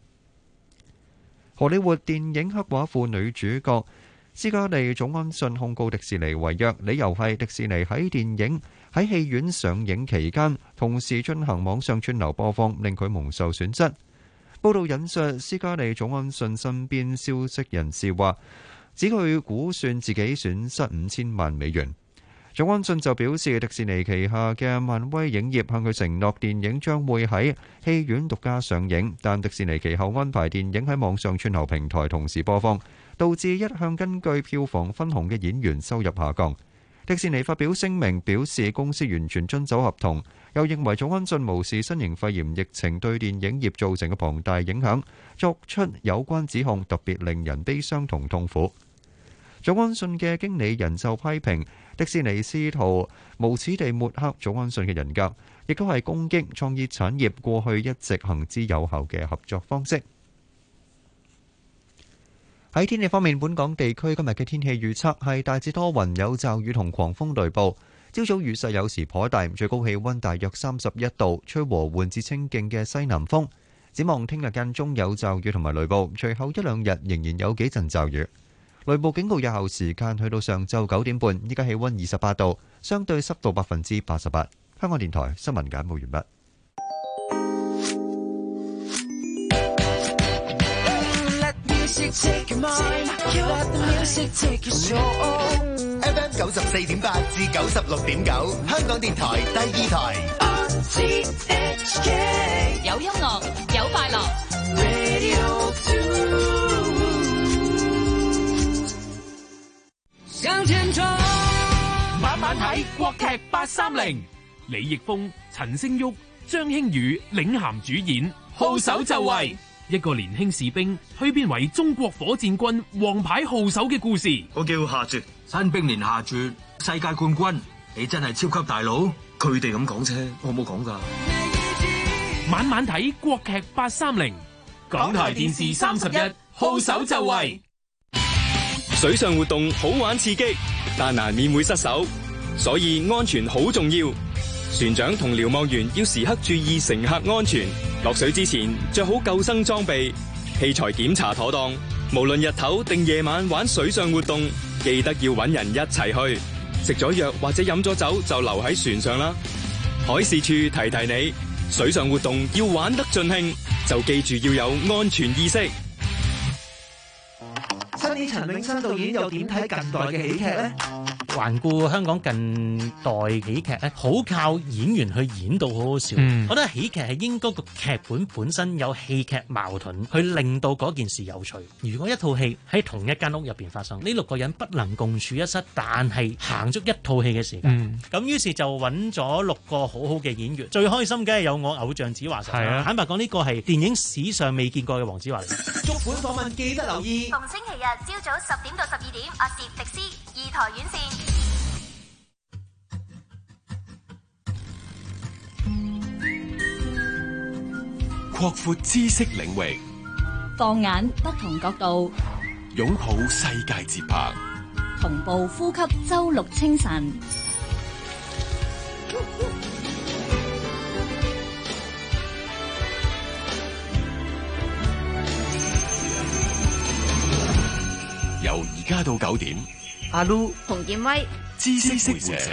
荷里活電影黑寡婦女主角斯嘉麗·祖安遜控告迪士尼違約，理由係迪士尼喺電影喺戲院上映期間同時進行網上串流播放，令佢蒙受損失。報道引述斯嘉麗·祖安遜身邊消息人士話，指佢估算自己損失五千萬美元。祖安遜就表示，迪士尼旗下嘅漫威影業向佢承諾電影將會喺戲院獨家上映，但迪士尼其後安排電影喺網上串流平台同時播放，導致一向根據票房分紅嘅演員收入下降。迪士尼發表聲明表示，公司完全遵守合同， 又認為早安信無視新型肺炎疫情對電影業造成嘅龐大影響，作出有關指控特別令人悲傷同痛苦。早安信嘅經理人就批評迪士尼試圖無恥地抹黑早安信嘅人格，亦都係攻擊創意產業過去一直行之有效嘅合作方式。喺天氣方面，本港地區今日嘅天氣預測係大致多雲，有驟雨同狂風雷暴。朝早雨勢有時頗大，最高氣溫大約三十一度，吹和緩至清勁嘅西南風。展望聽日間中有驟雨同埋雷暴，隨後一兩日仍然有幾陣驟雨。雷暴警告有效時間去到上晝九點半。依家氣溫二十八度，相對濕度百分之八十八。香港電台新聞簡報完畢。 F M 九十四點八至九十六點九，香港電台第二台。 有音樂，有快樂。 向前衝！晚晚睇國劇八三零，李易峰、陳星旭、張馨予領銜主演，號手就位。一個年輕士兵蛻變為中國火箭軍王牌號手嘅故事。 我叫夏絕，新兵連夏絕，世界冠軍，你真係超級大佬。佢哋咁講啫，我冇講噶。 晚晚睇國劇八三零，港台電視三十一，號手就位。 水上活動好玩刺激，但難免會失手，所以安全好重要。船長同瞭望員要時刻注意乘客安全，落水之前着好救生裝備，器材檢查妥當。無論日頭定夜晚玩水上活動，記得要搵人一齊去。食咗藥或者飲咗酒就留喺船上啦。海事處提提你，水上活動要玩得盡興，就記住要有安全意識。 新年陳詠燊導演又點睇近代嘅喜劇呢？ 環顧香港近代喜劇咧，好靠演員去演到好好笑。 嗯、 我覺得喜劇係應該個劇本本身有戲劇矛盾，去令到嗰件事有趣。如果一套戲喺同一間屋入邊發生，呢六個人不能共處一室，但係行足一套戲嘅時間，咁、嗯、於是就揾咗六個好好嘅演員。最開心梗係有我偶像子華神啦。啊、坦白講，呢個係電影史上未見過嘅黃子華嚟。 足本訪問記得留意， 逢星期日朝早十點到十二點，阿攝迪斯二台院線。 擴闊知識領域， 放眼不同角度， 擁抱世界節拍， 同步呼吸周六清晨。 由而家到九點， 阿 Lu、洪建威， 知識會者。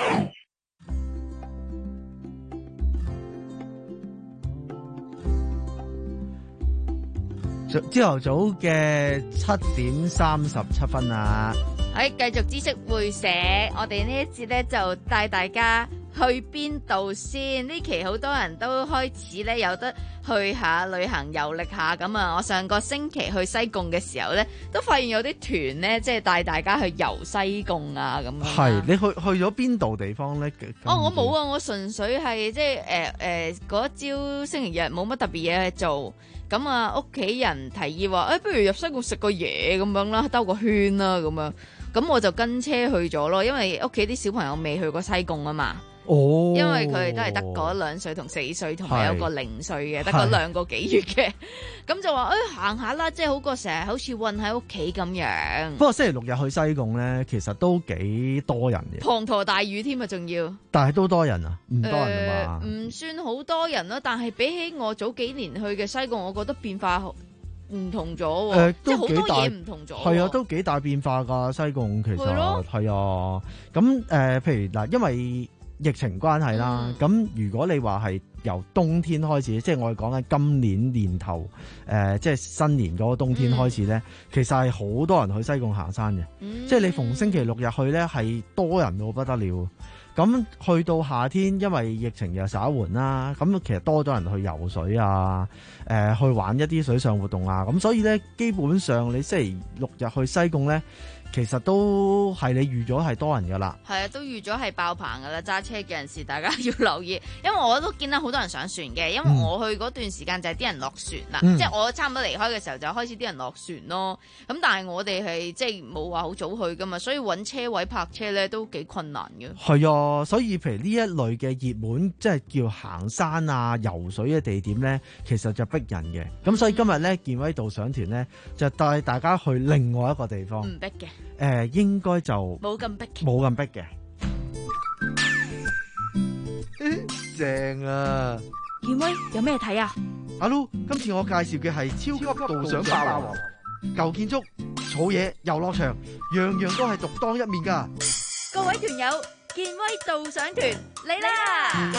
朝頭早嘅七點三十七分啊！ 喺繼續知識會社，我哋呢一節咧就帶大家去邊度先？呢期好多人都開始咧有得去下旅行遊歷下咁啊！我上個星期去西貢嘅時候咧，都發現有啲團咧即係帶大家去遊西貢啊咁樣。 係，你去去咗邊度地方咧？ 哦，我冇啊，我純粹係即係誒誒嗰一朝星期日冇乜特別嘢去做。咁啊，屋企人提議話，誒、哎，不如入西貢食個嘢咁樣啦，兜個圈啦咁樣。咁我就跟車去咗咯，因為屋企啲小朋友未去過西貢啊嘛。 哦， 因為佢哋都係得嗰兩歲同四歲，同埋有個零歲嘅，得嗰兩個幾月嘅。咁就話誒行下啦，即係好過成日好似韞喺屋企咁樣。 不過星期六日去西貢咧，其實都幾多人嘅， 滂沱大雨添啊，仲要。 但係都多人啊，唔多人啊嘛。 唔、呃、算好多人咯，但係比起我早幾年去嘅西貢，我覺得變化唔同咗。誒、呃，即係好多嘢唔同咗。 係啊，都幾大變化㗎西貢，其實係啊。咁誒、呃，譬如嗱，因為疫情關係啦，咁、嗯、如果你話係由冬天開始，即係我哋講緊今年年頭，誒、呃，即係新年嗰個冬天開始咧、嗯，其實係好多人去西貢行山嘅、嗯，即係你逢星期六日去咧，係多人到不得了。咁去到夏天，因為疫情又稍緩啦，咁其實多咗人去游水啊，誒、呃，去玩一啲水上活動啊，咁所以咧，基本上你星期六日去西貢咧， 其實都係你預咗係多人噶啦。 係啊，都預咗係爆棚噶啦，揸車嘅人士大家要留意，因為我都見到好多人上船嘅，因為我去嗰段時間就係啲人落船啦， 嗯、 即係我差唔多離開嘅時候就開始啲人落船咯。咁但係我哋係即係冇話好早去噶嘛，所以揾車位泊車咧都幾困難嘅。 係啊，所以譬如呢一類嘅熱門，即係叫行山啊、游水嘅地點咧，其實就逼人嘅。咁所以今日咧，健威導賞團咧就帶大家去另外一個地方， 唔逼嘅。 誒、呃，應該就冇咁逼， 冇咁逼嘅。正啊！ 健威有咩睇啊？ 阿 Lu，今次我介紹嘅係超級導賞霸王，舊建築、草野、遊樂場，樣樣都係獨當一面噶。 各位團友，健威導賞團嚟啦！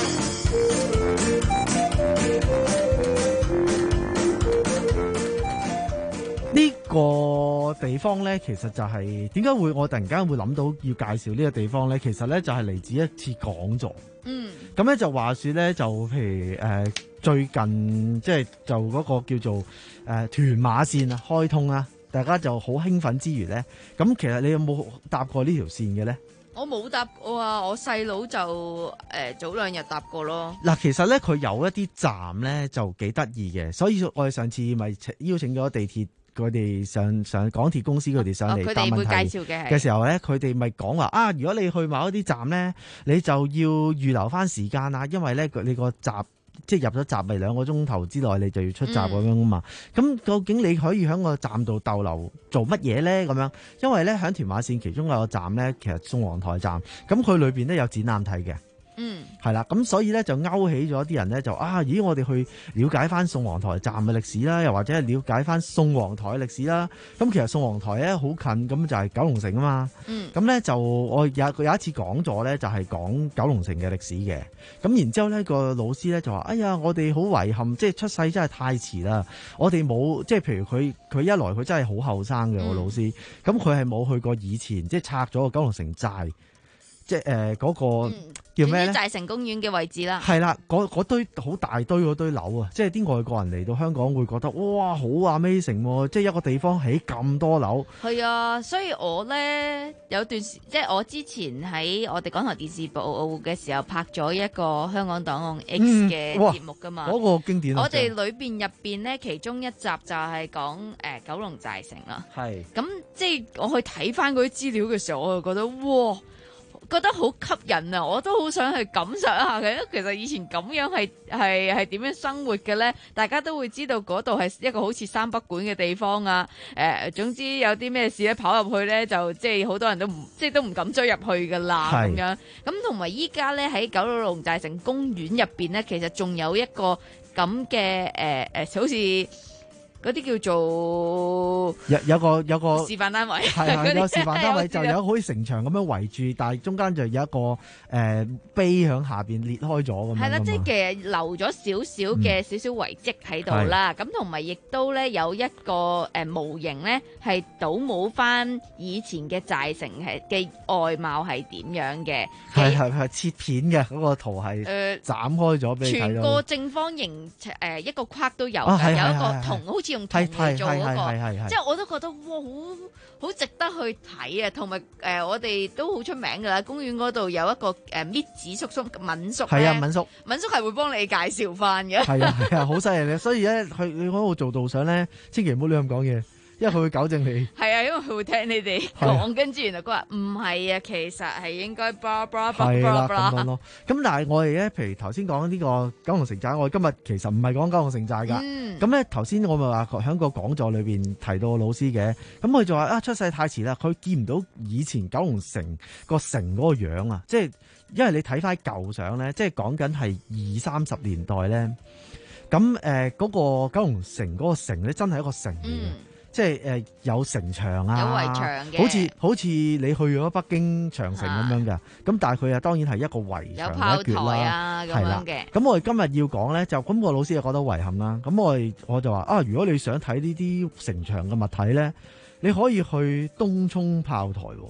呢個地方呢，其實就係點解會我突然間會諗到要介紹呢個地方呢？其實呢，就係嚟自一次講座。 嗯， 咁咧就話說咧，就譬如誒、呃、最近即係就嗰個叫做誒、呃、屯馬線啊開通啦，大家就好興奮之餘咧，咁其實你有冇搭過呢條線嘅咧？ 我冇搭過啊，我細佬就誒、呃、早兩日搭過咯。 嗱，其實咧佢有一啲站咧就幾得意嘅，所以我哋上次咪邀請咗地鐵佢哋上上港鐵公司佢哋上嚟答問題佢哋會介紹嘅嘅時候咧，佢哋咪講話啊，如果你去某一啲站咧，你就要預留翻時間啊，因為咧你個閘即係入咗閘咪兩個鐘頭之內你就要出閘咁樣啊嘛。咁、嗯、究竟你可以喺個站度逗留做乜嘢咧？咁樣，因為咧喺屯馬線其中有個站咧，其實宋皇臺站，咁佢裏邊咧有展覽睇嘅。 嗯， 係啦，咁所以咧就勾起咗啲人咧就啊，咦，我哋去了解翻宋皇臺站嘅歷史啦，又或者係了解翻宋皇臺嘅歷史啦。咁其實宋皇臺咧好近，咁就係九龍城啊嘛。嗯，咁咧就我有有一次講座咧，就係講九龍城嘅歷史嘅。咁然之後咧個老師咧就話：哎呀，我哋好遺憾，即係出世真係太遲啦。我哋冇即係譬如佢佢一來佢真係好後生嘅我老師，咁佢係冇去過以前即係拆咗個九龍城寨。即係誒嗰個、嗯、叫咩咧？ 大成公園嘅位置啦。 係啦，嗰堆好大堆嗰堆樓啊！即係啲外國人嚟到香港會覺得哇，好 amazing 喎！即係一個地方起咁多樓。 係啊，所以我咧有段時，即係我之前喺我哋港台電視部嘅時候拍咗一個香港檔案 X 嘅節目㗎嘛。 嗰、嗰個經典。 我哋裏邊入邊咧，其中一集就係講誒、呃、九龍寨城啦。係。咁即係我去睇翻嗰啲資料嘅時候，我就覺得哇！覺得好吸引啊！我都好想去感受一下嘅。其實以前咁樣係係係點樣生活嘅咧？大家都會知道嗰度係一個好似三不管嘅地方啊！誒、呃，總之有啲咩事咧，跑入去咧就即係好多人都唔即係都唔敢追入去噶啦咁樣。咁同埋依家咧喺九龍寨城公園入邊咧，其實仲有一個咁嘅誒誒，好似。嗰啲叫做有有個有個示範單位， 係係有示範單位，就有好似城牆咁樣圍住，但係中間就有一個誒、呃、碑響下邊裂開咗咁樣。係啦， 即係其實留咗少少嘅少少遺跡喺度啦。咁同埋亦都咧有一個誒、呃、模型咧，係倒模翻以前嘅寨城係嘅外貌係點樣嘅。 係係係切片嘅嗰、嗰個圖係誒斬開咗俾你睇到。 全個正方形誒、呃、一個框都有嘅、 啊， 有一個銅好似。用銅嚟做嗰個，即係我都覺得哇，好好值得去睇啊！同埋誒，我哋都好出名噶啦，公園嗰度有一個誒搣紙叔叔敏叔， 係啊，敏叔， 敏叔係會幫你介紹翻嘅， 係啊係啊，好犀利咧！所以咧，去你嗰度做導賞咧，千祈唔好亂咁講嘢。因為佢會糾正你， 係啊，因為佢會聽你哋講，跟住原來佢話唔係啊，其實係應該 blah blah blah blah blah 咁樣咯。咁但係我哋咧，譬如頭先講呢個九龍城寨，我哋今日其實唔係講九龍城寨㗎。咁咧頭先我咪話喺個講座裏邊提到老師嘅，咁佢就話啊出世太遲啦，佢見唔到以前九龍城個城嗰個樣啊，即係因為你睇翻舊相咧，即係講緊係二三十年代咧，咁誒嗰個九龍城嗰個城咧真係一個城嚟嘅。嗯即係誒、呃、有城牆啊， 有圍牆嘅， 好似好似你去咗北京長城咁樣嘅。咁、啊、但係佢啊當然係一個圍牆一橛啦，係啦嘅。咁我哋今日要講咧，就咁個老師就覺得遺憾啦。咁我哋我就話啊，如果你想睇呢啲城牆嘅物體咧，你可以去東涌炮台喎。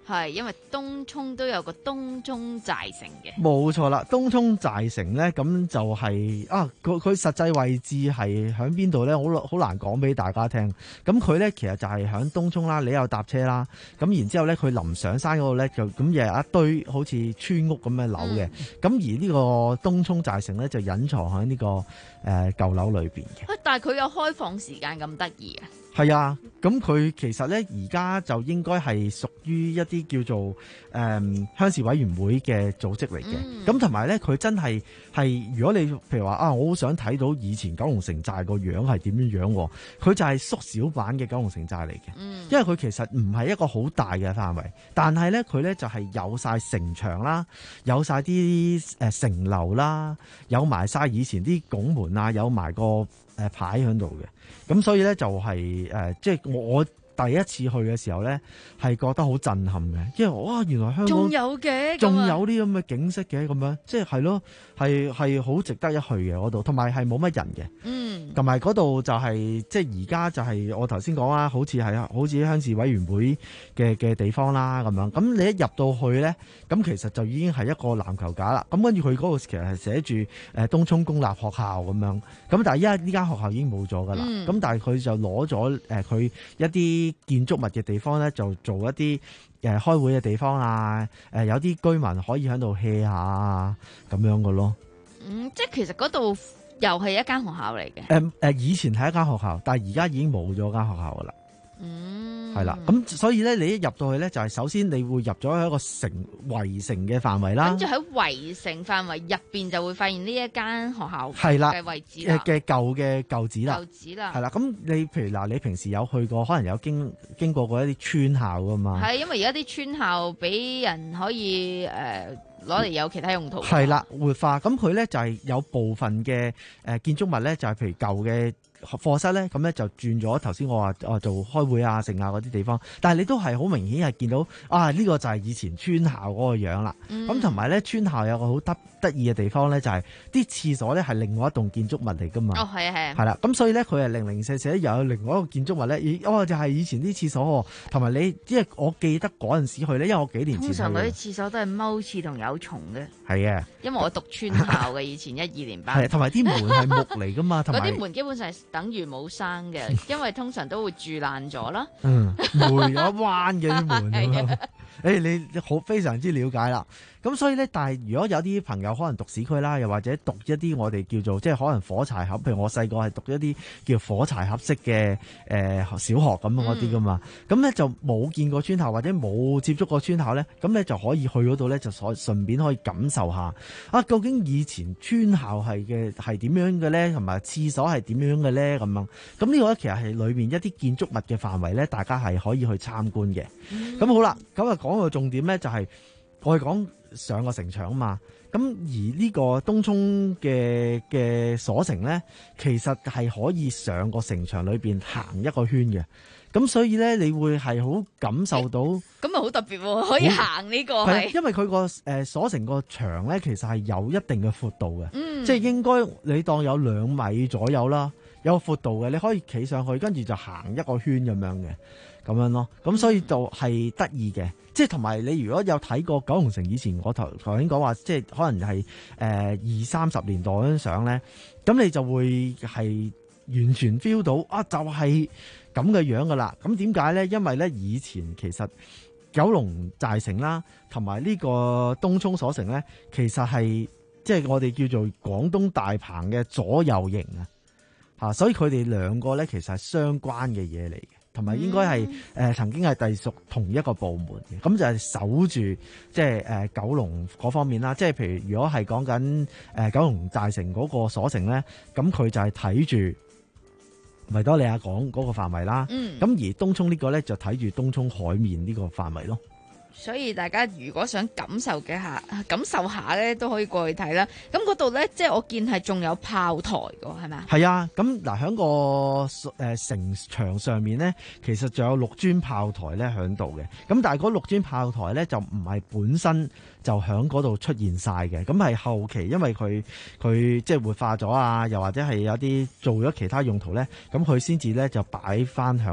係因為東涌都有個東涌寨城嘅， 冇錯啦。東涌寨城咧，咁就係、是、啊，佢佢實際位置係喺邊度咧？好好難講俾大家聽。咁佢咧其實就係喺東涌啦，你有搭車啦。咁然之後咧，佢臨上山嗰度咧，就咁又有一堆好似村屋咁嘅樓嘅。咁、嗯、而呢個東涌寨城咧，就隱藏喺呢、這個誒、呃、舊樓裏邊嘅。 但係佢有開放時間咁得意啊！ 係啊，咁佢其實咧而家就應該係屬於一啲叫做誒、嗯、鄉事委員會嘅組織嚟嘅。咁同埋咧，佢真係係如果你譬如話啊，我好想睇到以前九龍城寨個樣係點樣樣，佢就係縮小版嘅九龍城寨嚟嘅。嗯、因為佢其實唔係一個好大嘅範圍，但係咧佢咧就係有晒城牆啦，有晒啲誒城樓啦，有埋晒以前啲拱門啊，有埋個誒牌喺度嘅。咁所以咧就係、是、誒，即、呃、係、就是、我我第一次去嘅時候咧，係覺得好震撼嘅，因為哇，原來香港仲有嘅， 仲有啲咁嘅景色嘅咁樣，即係係咯，係係好值得一去嘅嗰度，同埋係冇乜人嘅，嗯，同埋嗰度就係、是、即係而家就係我頭先講啦，好似係好似鄉事委員會嘅嘅地方啦咁樣，咁你一入到去咧，咁其實就已經係一個籃球架啦，咁跟住佢嗰度其實係寫住誒東涌公立學校咁樣，咁但係依家呢間學校已經冇咗噶啦，咁、嗯、但係佢就攞咗誒佢一啲建築物嘅地方咧，就做一啲誒、呃、開會嘅地方啊，誒、呃、有啲居民可以喺度 hea 下啊，咁樣嘅咯。 嗯，即係其實嗰度又係一間學校嚟嘅。誒、 呃、誒、呃，以前係一間學校，但係而家已經冇咗間學校噶啦。嗯，係啦，咁所以咧，你一入到去咧，就係首先你會入咗一個城圍城嘅範圍啦。跟住喺圍城範圍入邊就會發現呢一間學校係啦嘅位置啦， 嘅舊嘅舊址啦， 舊址啦， 係啦。咁你譬如嗱，你平時有去過，可能有經經過過一啲村校噶嘛？係， 因為而家啲村校俾人可以誒攞嚟有其他用途。 係啦，活化。咁佢咧就係有部分嘅誒建築物咧，就係譬如舊嘅課室咧，咁咧就轉咗頭先我話哦做開會啊、剩啊嗰啲地方，但係你都係好明顯係見到啊呢、呢個就係以前村校嗰個樣啦。咁同埋咧，村校有個好得得意嘅地方咧，就係啲廁所咧係另外一棟建築物嚟噶嘛。 哦，係啊，係啊。 係啦，咁所以咧佢係零零舍舍又有另外一個建築物咧，咦哦就係、是、以前啲廁所，同埋你即係我記得嗰陣時去咧，因為我幾年前通常嗰啲廁所都係踎廁同有蟲嘅。 係啊， 因為我讀村校嘅，以前一二年班。 係，同埋啲門係木嚟噶嘛，同埋嗰啲門基本上係等於冇生嘅，因為通常都會蛀爛咗啦。 嗯，梅咗彎嘅啲門咁樣。誒，你好非常之了解啦。咁所以咧，但係如果有啲朋友可能讀市區啦，又或者讀一啲我哋叫做即係可能火柴盒，譬如我細個係讀一啲叫火柴盒式嘅誒、呃、小學咁嗰啲噶嘛，咁、嗯、咧就冇見過村校或者冇接觸過村校咧，咁咧就可以去嗰度咧就所順便可以感受下啊，究竟以前村校係嘅係點樣嘅咧，同埋廁所係點樣嘅咧咁樣。咁呢個咧其實係裏面一啲建築物嘅範圍咧，大家係可以去參觀嘅。咁、嗯、好啦，咁啊講個重點咧就係、是、我哋講上個城牆啊嘛，咁而呢個東涌嘅嘅鎖城咧，其實係可以上個城牆裏邊行一個圈嘅，咁所以咧你會係好感受到， 咁啊好特別喎，可以行呢個係， 因為佢個誒鎖城個牆咧，其實係有一定嘅闊度嘅， 嗯， 即係應該你當有兩米左右啦，有個闊度嘅，你可以企上去，跟住就行一個圈咁樣嘅。咁樣咯，咁所以就係得意嘅，即係同埋你如果有睇過九龍城以前我頭頭先講話，即係可能係誒二三十年代嗰張相咧，咁你就會係完全 feel 到啊，就係咁嘅樣噶啦。咁點解咧？因為咧以前其實九龍寨城啦，同埋呢個東涌鎖城咧，其實係即係我哋叫做廣東大棚嘅左右營啊，嚇，所以佢哋兩個咧其實係相關嘅嘢嚟嘅。同埋應該係誒、呃、曾經係隸屬同一個部門嘅，咁就係守住即係誒九龍嗰方面啦。即係譬如如果係講緊誒九龍寨城嗰個鎖城咧，咁佢就係睇住維多利亞港嗰個範圍啦。嗯，咁而東涌呢個咧就睇住東涌海面呢個範圍咯。 所以大家如果想感受嘅下感受下咧，都可以過去睇啦。咁嗰度咧，即係我見係仲有炮台㗎，係咪啊？ 係啊，咁嗱喺個誒城牆上面咧，其實仲有六磚炮台咧喺度嘅。咁但係嗰六磚炮台咧就唔係本身就喺嗰度出現晒嘅，咁係後期因為佢佢即係活化咗啊，又或者係有啲做咗其他用途咧，咁佢先至咧就擺翻喺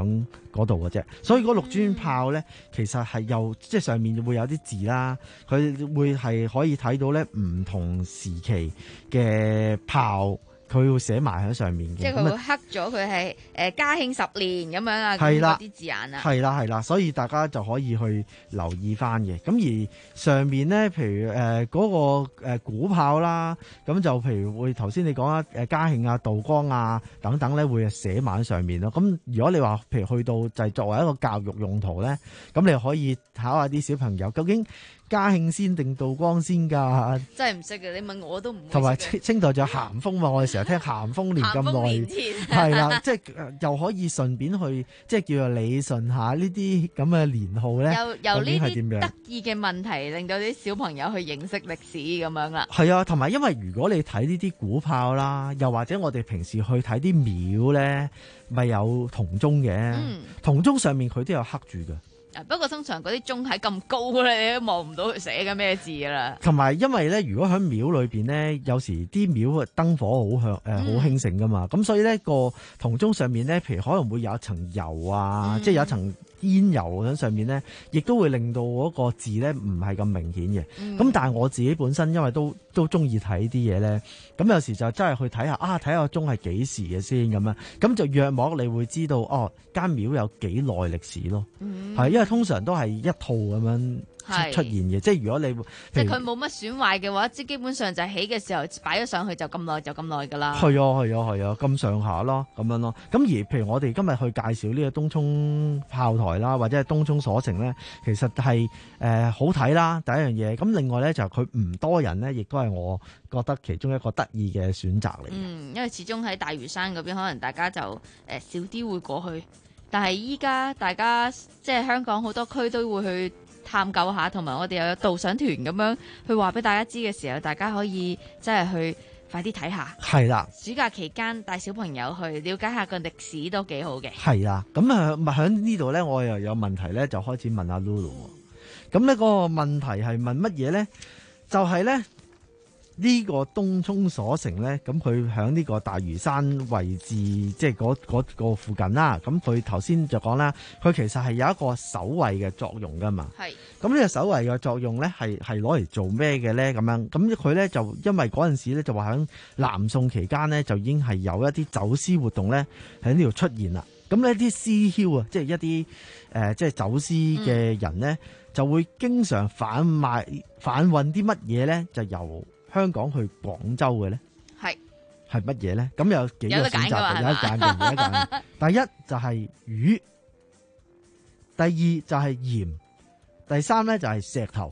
嗰度嘅啫。所以嗰綠磚炮咧，其實係又即係上面會有啲字啦，佢會係可以睇到咧唔同時期嘅炮。佢會寫埋喺上面嘅， 即係佢會刻咗佢係誒嘉慶十年咁樣啊， 係啦啲字眼啊， 係啦係啦，所以大家就可以去留意翻嘅。咁而上面咧，譬如誒嗰、呃那個誒鼓炮啦，咁就譬如會頭先你講啊誒嘉慶啊、道光啊等等咧，會寫埋喺上面咯。咁如果你話譬如去到就係作為一個教育用途咧，咁你可以考下啲小朋友究竟嘉慶先定道光先㗎？ 真係唔識嘅，你問我都唔會識嘅。 同埋清清代仲有咸豐嘛，我哋成日聽咸豐年咁耐，係啦，即係又可以順便去即係叫做理順下呢啲咁嘅年號咧。 由由呢啲得意嘅問題，令到啲小朋友去認識歷史咁樣啦。 係啊，同埋因為如果你睇呢啲鼓炮啦，又或者我哋平時去睇啲廟咧，咪有銅鐘嘅， 嗯、 銅鐘上面佢都有刻住嘅。 不過通常嗰啲鐘喺咁高咧，你都望唔到佢寫緊咩字噶啦。 同埋因為咧，如果喺廟裏邊咧，有時啲廟燈火好向誒好興盛噶嘛，咁、嗯、所以咧個銅鐘上面咧，譬如可能會有一層油啊，嗯、即係有一層煙油喺上面咧，亦都會令到嗰個字咧唔係咁明顯嘅。咁、嗯、但係我自己本身因為都都中意睇啲嘢咧，咁有時就真係去睇下啊，睇下個鐘係幾時嘅先咁樣，咁就約莫你會知道哦，間廟有幾耐歷史咯，係、嗯、因為通常都係一套咁樣出現嘅，即係如果你即係佢冇乜損壞嘅話，即係基本上就係起嘅時候擺咗上去就咁耐就咁耐噶啦。 係啊係啊係啊，咁上下咯，咁樣咯。咁而譬如我哋今日去介紹呢個東涌炮台啦，或者係東涌鎖城咧，其實係誒、呃、好睇啦，第一樣嘢。咁另外咧就係佢唔多人咧，亦都係我覺得其中一個得意嘅選擇嚟。 嗯，因為始終喺大嶼山嗰邊，可能大家就誒、呃、少啲會過去，但係依家大家即係香港好多區都會去探究下，同埋我哋又有導賞團咁樣去話俾大家知嘅時候，大家可以真係去快啲睇下。係啦，暑假期間帶小朋友去了解下個歷史都幾好嘅。係啦，咁啊，咪喺呢度咧，我又有問題咧，就開始問阿 Lulu。咁呢個問題係問乜嘢咧？就係咧。呢、這個東涌鎖城咧，咁佢喺呢個大嶼山位置，即係嗰嗰個附近啦。咁佢頭先就講啦，佢其實係有一個守衛嘅作用噶嘛。係。咁呢個守衛嘅作用咧，係係攞嚟做咩嘅咧？咁樣咁佢咧就因為嗰陣時咧就話喺南宋期間咧就已經係有一啲走私活動咧喺呢度出現啦。咁呢啲私梟啊，即係一啲誒、呃、即係走私嘅人咧、嗯，就會經常販賣販運啲乜嘢咧？就由香港去廣州嘅咧，係係乜嘢咧？咁有幾個選擇，有得揀嘅，有得揀。第一就係魚，第二就係鹽，第三咧就係石頭，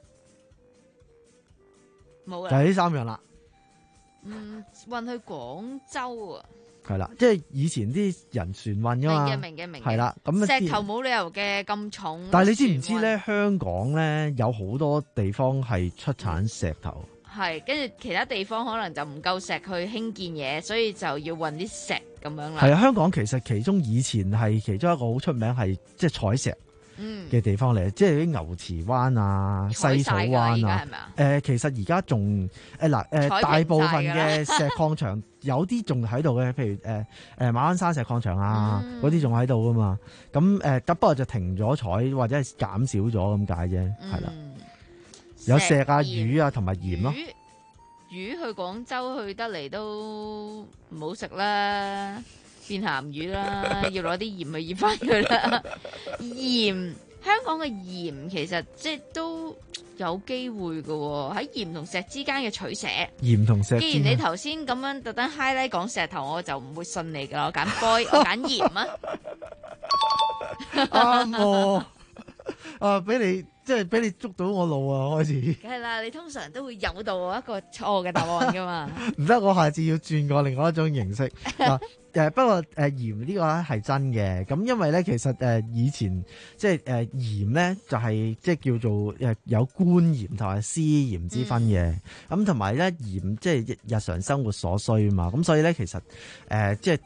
冇就係呢三樣啦。 嗯，運去廣州啊， 係啦，即係以前啲人船運噶嘛， 明嘅明嘅明嘅， 係啦。咁石頭冇理由嘅咁重， 但係你知唔知咧？香港咧有好多地方係出產石頭。 係，跟住其他地方可能就唔夠石去興建嘢，所以就要運啲石咁樣啦。 係啊，香港其實其中以前係其中一個好出名係即係採石嘅地方嚟、嗯，即係啲牛池灣啊、西草灣啊。誒、呃，其實而家仲誒嗱誒大部分嘅石礦場有啲仲喺度嘅，譬如誒誒、呃、馬鞍山石礦場啊，嗰啲仲喺度噶嘛。咁誒，得、呃、不過就停咗採或者係減少咗咁解啫，係、嗯、啦。有石啊、魚啊同埋鹽咯。 魚去廣州去得嚟都唔好食啦，變鹹魚啦，要攞啲鹽去醃翻佢啦。鹽，香港嘅鹽其實即係都有機會㗎喎，喺鹽同石之間嘅取捨。 鹽同石。 既然你頭先咁樣特登 highlight 講石頭，我就唔會信你㗎啦。我揀 boy，我揀鹽啊。 啱喎，啊俾你。即係俾你捉到我路啊！開始梗係啦，你通常都會誘導我一個錯嘅答案噶嘛。 唔得，我下次要轉過另外一種形式。誒、呃，不過誒鹽呢個係真嘅。咁因為咧，其實誒、呃、以前即係誒鹽咧就係、是、即係叫做誒有官鹽同埋私鹽之分嘅。咁同埋咧鹽即係日常生活所需啊嘛。咁所以咧其實誒、呃、即係。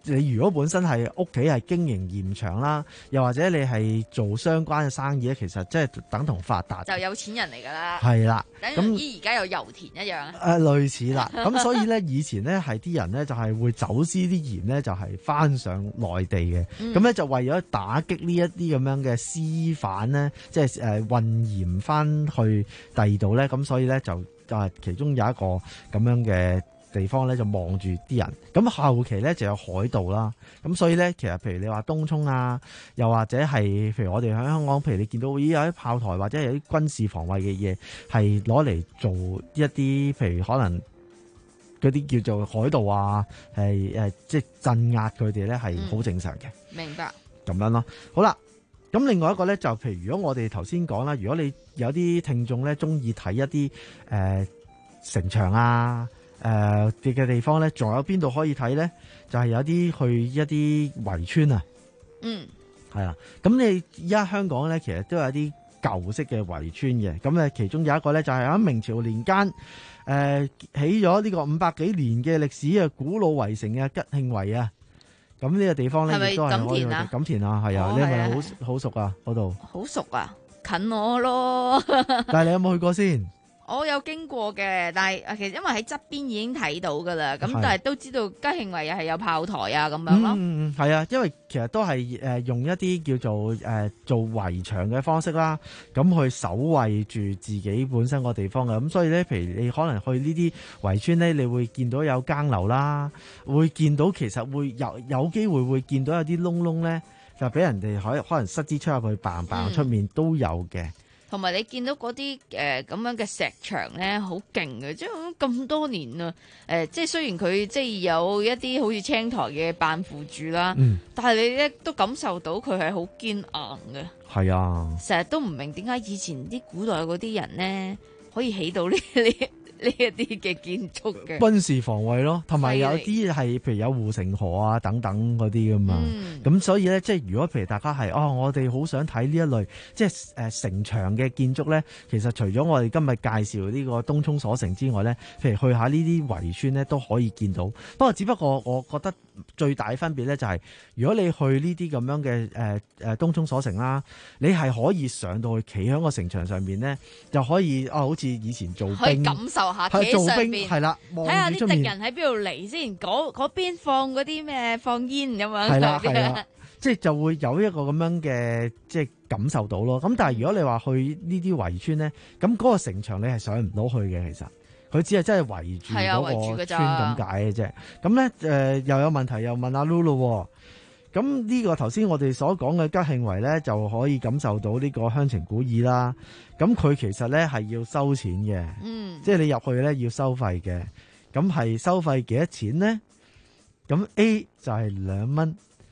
你如果本身係屋企係經營鹽場啦，又或者你係做相關嘅生意咧，其實即係等同發達， 就有錢人嚟㗎啦。 係啦， 等於而家有油田一樣啊。 誒類似啦，咁所以咧以前咧係啲人咧就係會走私啲鹽咧就係翻上內地嘅，咁咧、嗯、就為咗打擊呢一啲咁樣嘅私販咧，即係誒運鹽翻去第二度咧，咁所以咧就就係其中有一個咁樣嘅地方咧就望住啲人，咁後期咧就有海盜啦，咁所以咧其實譬如你話東涌啊，又或者係譬如我哋喺香港，譬如你見到咦有啲炮台或者有啲軍事防衛嘅嘢係攞嚟做一啲譬如可能嗰啲叫做海盜啊，係誒即係鎮壓佢哋咧係好正常嘅、嗯。 明白。咁樣咯，好啦，咁另外一個咧就譬如如果我哋頭先講啦，如果你有啲聽眾咧中意睇一啲誒、呃、城牆啊。誒嘅嘅地方咧，仲有邊度可以睇咧？就係、是、有啲去一啲圍村啊。嗯，係啊。咁你而家香港咧，其實都有啲舊式嘅圍村嘅。咁咧，其中有一個咧，就係喺明朝年間誒、呃、起咗呢個五百幾年嘅歷史嘅古老圍城嘅吉慶圍啊。咁呢個地方咧，亦都係錦田啊。 錦田啊，係啊。你係咪好好熟啊？嗰度好熟啊，近我咯。 但係你有冇去過先？ 我有經過嘅，但係其實因為喺側邊已經睇到噶啦，咁但係都知道吉慶圍又係有炮台啊咁樣咯。 嗯，係啊，因為其實都係誒用一啲叫做誒做圍牆嘅方式啦，咁去守衛住自己本身個地方嘅。咁所以咧，譬如你可能去呢啲圍村咧，你會見到有更樓啦，會見到其實會有有機會會見到有啲窿窿咧，就俾人哋可可能塞支槍入去嘭嘭出面都有嘅。 同埋你見到嗰啲誒咁樣嘅石牆咧，好勁嘅，即係咁多年啦。誒、呃，即係雖然佢即係有一啲好似青苔嘅扮扶住啦，嗯、但係你咧都感受到佢係好堅硬嘅。係啊，成日都唔明點解以前啲古代嗰啲人咧可以起到呢呢呢一啲嘅建築嘅軍事防衛咯，同埋有啲係譬如有護城河啊等等嗰啲噶嘛，咁、嗯、所以咧即係如果譬如大家係哦，我哋好想睇呢一類即係誒、呃、城牆嘅建築咧，其實除咗我哋今日介紹呢個東涌鎖城之外咧，譬如去下呢啲圍村咧都可以見到。不過只不過我覺得最大分別咧就係、是，如果你去呢啲咁樣嘅誒誒東涌鎖城啦，你係可以上到去企喺個城牆上面咧，就可以啊、哦，好似以前做兵可以感受下企喺上邊， 係啦， 睇下啲敵人喺邊度嚟先，嗰嗰邊放嗰啲咩放煙咁樣， 係啦係啦，即係就會有一個咁樣嘅即係感受到咯。咁但係如果你話去呢啲圍村咧，咁嗰個城牆你係上唔到去嘅，其實佢只係真係圍住嗰個村咁解嘅啫。咁咧誒又有問題又問阿 Lulu。咁呢個頭先我哋所講嘅吉慶圍咧，就可以感受到呢個鄉情古意啦。咁佢其實咧係要收錢嘅，嗯，即係你入去咧要收費嘅。咁係收費幾多錢咧？咁 A 就係兩蚊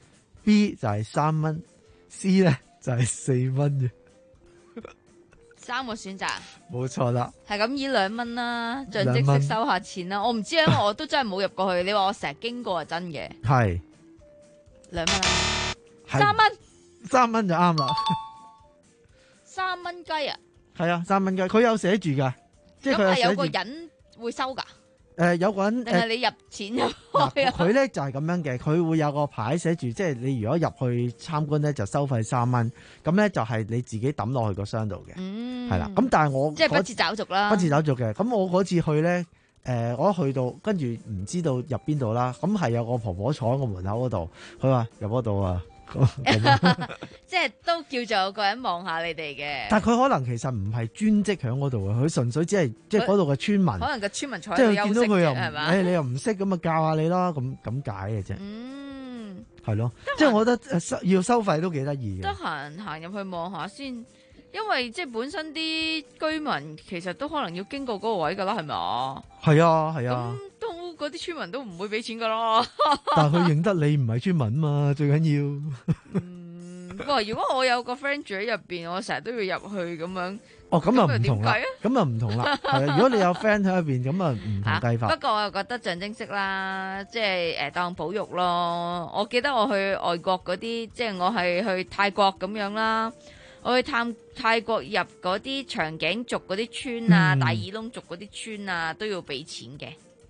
，B 就係三蚊 ，C 咧就係四蚊嘅。 三個選擇， 冇錯啦。 係咁以兩蚊啦，象徵式收下錢啦。我唔知啊，因為我都真係冇入過去。你話我成日經過係真嘅。係。兩蚊啦，三蚊， 三蚊就啱啦。 三蚊雞啊？ 係啊，三蚊雞，佢有寫住噶，即係佢有寫住。咁係有個人會收噶？誒、 呃，有個人定係你入錢入去啊？ 佢咧就係、是、咁樣嘅，佢會有個牌寫住，即係你如果入去參觀咧就收費三蚊，咁咧就係你自己抌落去個箱度嘅。嗯，係啦。咁但係我即係不設找續啦， 不設找續嘅。咁我嗰次去咧。誒、呃，我一去到，跟住唔知道入邊度啦，咁係有個婆婆坐喺個門口嗰度，佢話入嗰度啊， 即係都叫做有個人望下你哋嘅。 但係佢可能其實唔係專職喺嗰度啊，佢純粹只係即係嗰度嘅村民。 可能個村民坐喺即度係見到佢又係嘛？ 誒，你又唔識咁啊，教下你咯，咁咁解嘅啫。 嗯， 係咯，即係我覺得收要收費都幾得意嘅。 得閒行入去望下先。因為即係本身啲居民其實都可能要經過嗰個位噶啦，係咪啊？ 係啊，係啊。 咁都嗰啲村民都唔會俾錢噶咯。 但係佢認得你唔係村民嘛，最緊要。 嗯，哇！如果我有個 friend 住喺入邊，我成日都要入去咁樣。 哦，咁啊唔同啦。咁啊唔同啦。係啊，如果你有 friend 喺入邊，咁啊唔同計法。 不過我又覺得象徵式啦，即係誒當保育咯。我記得我去外國嗰啲，即係我係去泰國咁樣啦。我去探泰國入嗰啲長頸族嗰啲村啊、嗯、大耳窿族嗰啲村啊，都要俾錢嘅。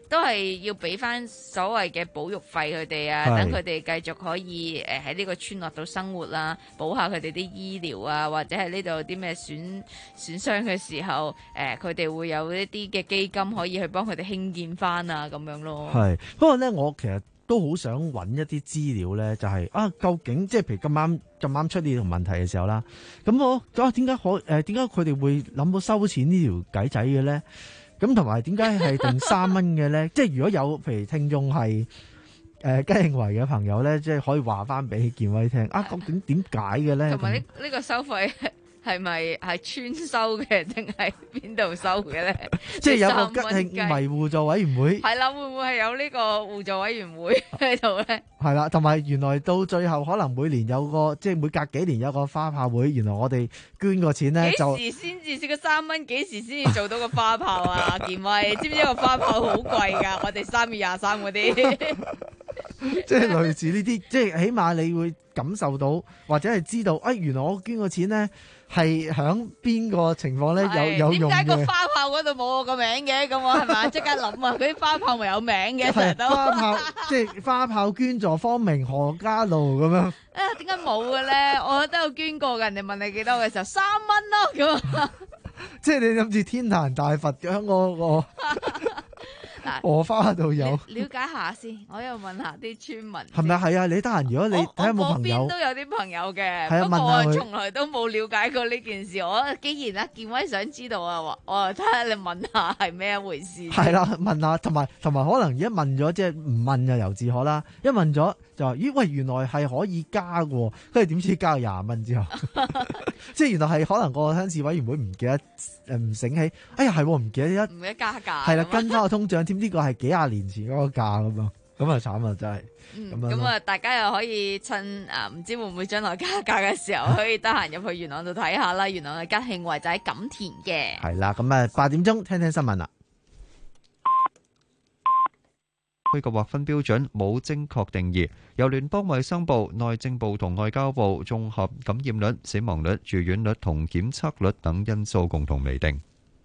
都係要俾翻所謂嘅保育費佢哋啊，等佢哋繼續可以誒喺呢個村落度生活啦，補下佢哋啲醫療啊，或者係呢度啲咩損損傷嘅時候，誒佢哋會有一啲嘅基金可以去幫佢哋興建翻啊咁樣咯。 係，不過咧，我其實都好想揾一啲資料咧，就係、是、啊，究竟即係譬如咁啱咁啱出呢條問題嘅時候啦，咁我啊點解可誒點解佢哋會諗到收錢呢條計仔嘅咧？咁同埋點解係定三蚊嘅咧？即係如果有譬如聽眾係誒雞認為嘅朋友咧，即係可以話翻俾建威聽啊，究竟點解嘅咧？ 同埋呢呢個收費係咪係村收嘅，定係邊度收嘅咧？ 即係有個吉慶維互助委員會， 係啦，會唔會係有呢個互助委員會喺度咧？ 係啦，同埋原來到最後可能每年有個即係每隔幾年有個花炮會，原來我哋捐個錢咧就幾時先至蝕個三蚊？幾時先至做到個花炮啊？建威，知唔知個花炮好貴㗎？我哋三月廿三嗰啲。 即係類似呢啲，即係起碼你會感受到，或者係知道，哎，原來我捐個錢咧係響邊個情況咧有有用嘅。點解個花炮嗰度冇我個名嘅？咁我係咪即刻諗啊？嗰啲花炮咪有名嘅成日都。 花炮即係花炮捐助方明何家路咁樣。 啊，點解冇嘅咧？我都有捐過嘅，人哋問你幾多嘅時候，三蚊咯咁。 即係你諗住天壇大佛響我個荷花度有， 了解下先。我又問下啲村民， 係咪係啊？你得閒如果你睇下有冇朋友， 我嗰邊都有啲朋友嘅， 係啊， 不過問下佢我從來都冇了解過呢件事。我既然阿建威想知道啊，我睇下你問下係咩一回事。 係啦，問下，同埋同埋可能一問咗即係唔問就由自可啦。一問咗就話咦喂，原來係可以加嘅，跟住點知加廿蚊之後，即係原來係可能個鄉事委員會唔記得誒唔醒起，哎呀係唔記得一唔記得加價， 係啦，跟翻個通脹，添呢個係幾廿年前嗰個價咁樣，咁啊慘啊真係。 嗯， 咁咁啊，大家又可以趁啊，唔知會唔會將來加價嘅時候，可以得閒入去元朗度睇下啦。元朗嘅吉慶圍就喺錦田嘅。 係啦，咁啊八點鐘聽聽新聞啦。 區嘅劃分標準冇精確定義，由聯邦衛生部、內政部同外交部綜合感染率、死亡率、住院率同檢測率等因素共同釐定。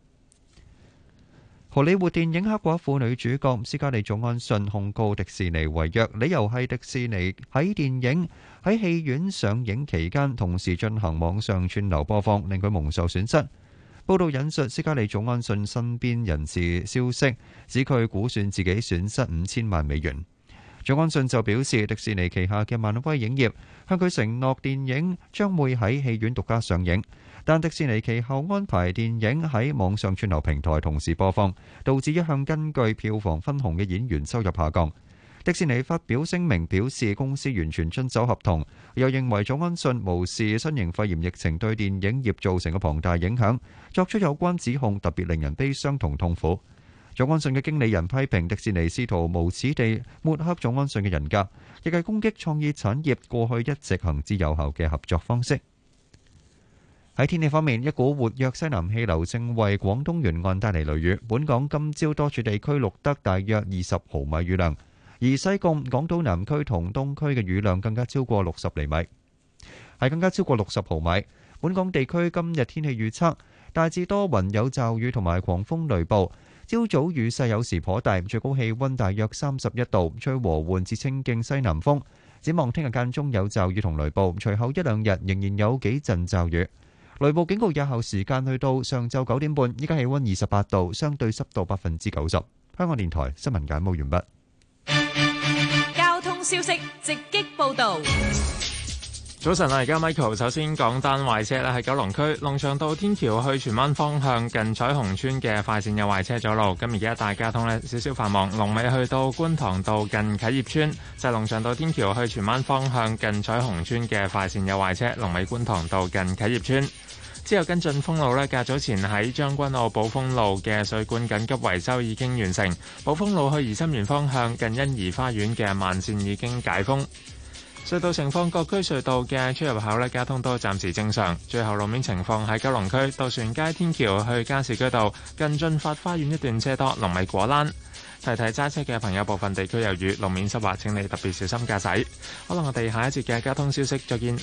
荷里活電影黑寡婦女主角斯嘉麗·祖安遜控告迪士尼違約，理由係迪士尼喺電影喺戲院上映期間同時進行網上串流播放，令佢蒙受損失。報道引述斯嘉麗·祖安遜身邊人士消息，指佢估算自己損失五千萬美元。祖安遜就表示，迪士尼旗下嘅漫威影業向佢承諾電影將會喺戲院獨家上映，但迪士尼其後安排電影喺網上串流平台同時播放，導致一向根據票房分紅嘅演員收入下降。迪士尼發表聲明表示，公司完全遵守合同，又認為祖安遜無視新型肺炎疫情對電影業造成嘅龐大影響，作出有關指控特別令人悲傷同痛苦。祖安遜嘅經理人批評迪士尼試圖無恥地抹黑祖安遜嘅人格，亦係攻擊創意產業過去一直行之有效嘅合作方式。喺天氣方面，一股活躍西南氣流正為廣東沿岸帶嚟雷雨，本港今朝多處地區錄得大約二十毫米雨量。而西貢、港島南區同東區嘅雨量更加超過六十厘米，係更加超過六十毫米。本港地區今日天氣預測大致多雲有驟雨同埋狂風雷暴，朝早雨勢有時頗大，最高氣溫大約三十一度，吹和緩至清勁西南風。展望聽日間中有驟雨同雷暴，隨後一兩日仍然有幾陣驟雨。雷暴警告有效時間去到上晝九點半，依家氣溫二十八度，相對濕度百分之九十。香港電台新聞簡報完畢。 交通消息直擊報道。 早晨啊，而家 Michael 首先講單壞車啦，喺九龍區龍翔道天橋去荃灣方向近彩虹村嘅快線有壞車阻路，咁而家大交通呢少少繁忙，龍尾去到觀塘道近啟業村，就係龍翔道天橋去荃灣方向近彩虹村嘅快線有壞車，龍尾觀塘道近啟業村。之後跟進封路呢，較早前喺將軍澳寶豐路嘅水管緊急維修已經完成，寶豐路去怡心園方向近欣怡花園嘅慢線已經解封。隧道情況，各區隧道嘅出入口呢，交通都暫時正常。最後路面情況喺九龍區渡船街天橋去加士居道近駿發花園一段車多，龍尾果欄。提提揸車嘅朋友，部分地區有雨，路面濕滑，請你特別小心駕駛。好啦，我哋下一節嘅交通消息再見。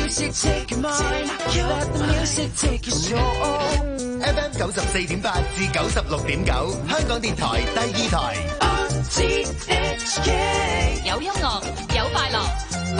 F M 九十四點八至九十六點九，香港電台第二台。 有音樂，有快樂。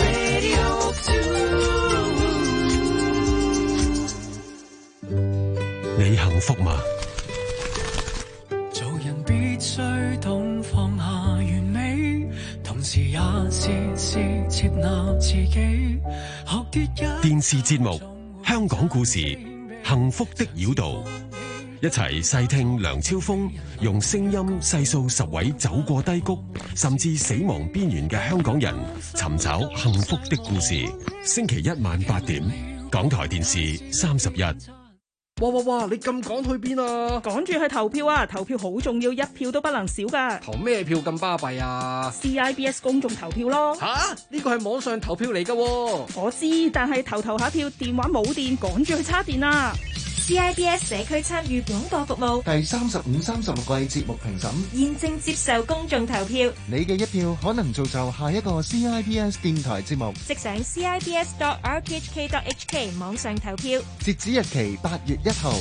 你幸福嗎？ 做人必須懂放下完美，同時也時時接納自己。學啲一電視節目《香港故事》，幸福的繞道，一齊細聽梁超峰用聲音細數十位走過低谷甚至死亡邊緣嘅香港人，尋找幸福的故事。星期一晚八點，港台電視三十一。 哇哇哇！你咁趕去邊啊？ 趕住去投票啊！投票好重要，一票都不能少噶。 投咩票咁巴閉啊 ？C I B S 公眾投票咯。 吓？呢個係網上投票嚟噶。 我知，但係投投下票，電話冇電，趕住去叉電啊！ C I B S 社區參與廣播服務第三十五、三十六季節目評審現正接受公眾投票。 你嘅一票可能造就下一個 C I B S 電台節目。 即上 C I B S dot R T H K dot H K 網上投票， 截止日期八月一號。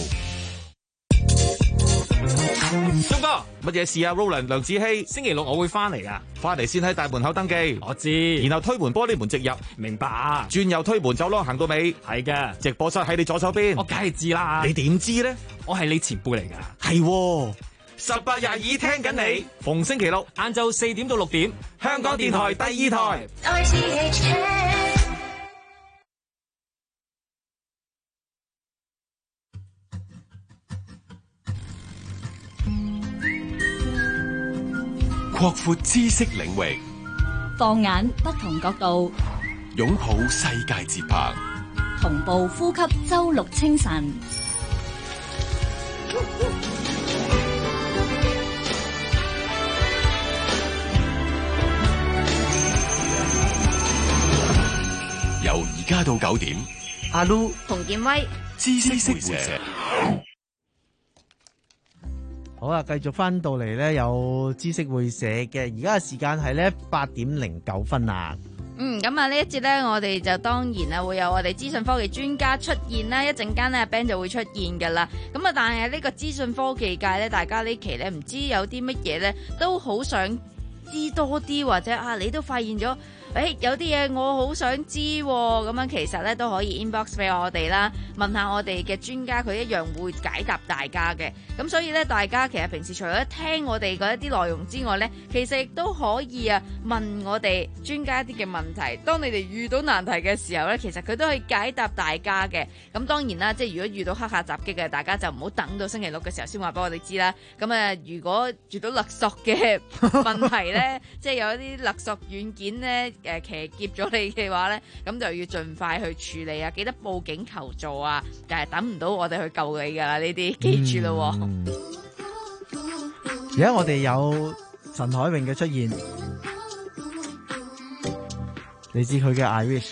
東哥，乜嘢事啊 ？Roland 梁子希，星期六我會翻嚟噶，翻嚟先喺大門口登記。我知，然後推門玻璃門直入，明白。轉右推門走廊行到尾，係嘅。直播室喺你左手邊，我梗係知啦。你點知咧？我係你前輩嚟噶。係，十八廿二聽緊你，逢星期六晏晝四點到六點，香港電台第二台。R T H K 擴闊知識領域， 放眼不同角度， 擁抱世界節拍， 同步呼吸周六清晨。 由而家到九點， 阿 Lu、 洪建威， 知識會社。 好啦，繼續翻到嚟咧，有知識會社嘅，而家嘅時間係咧八點零九分啊。 嗯，咁啊呢一節咧，我哋就當然啊會有我哋資訊科技專家出現啦，一陣間咧 Ben 就會出現噶啦。咁啊，但係呢個資訊科技界咧，大家呢期咧唔知有啲乜嘢咧，都好想知多啲，或者啊你都發現咗。誒有啲嘢我好想知喎，咁樣其實咧都可以 inbox 俾我哋啦，問下我哋嘅專家，佢一樣會解答大家嘅。咁所以咧，大家其實平時除咗聽我哋嗰一啲內容之外咧，其實亦都可以啊問我哋專家一啲嘅問題。當你哋遇到難題嘅時候咧，其實佢都可以解答大家嘅。咁當然啦，即係如果遇到黑客襲擊嘅，大家就唔好等到星期六嘅時候先話俾我哋知啦。咁啊，如果遇到勒索嘅問題咧，即係有一啲勒索軟件咧。誒騎劫咗你嘅話咧，咁就要盡快去處理啊！記得報警求助啊！但係等唔到我哋去救你噶啦，呢啲記住咯。 而家我哋有陳海詠嘅出現，你知佢嘅 I wish。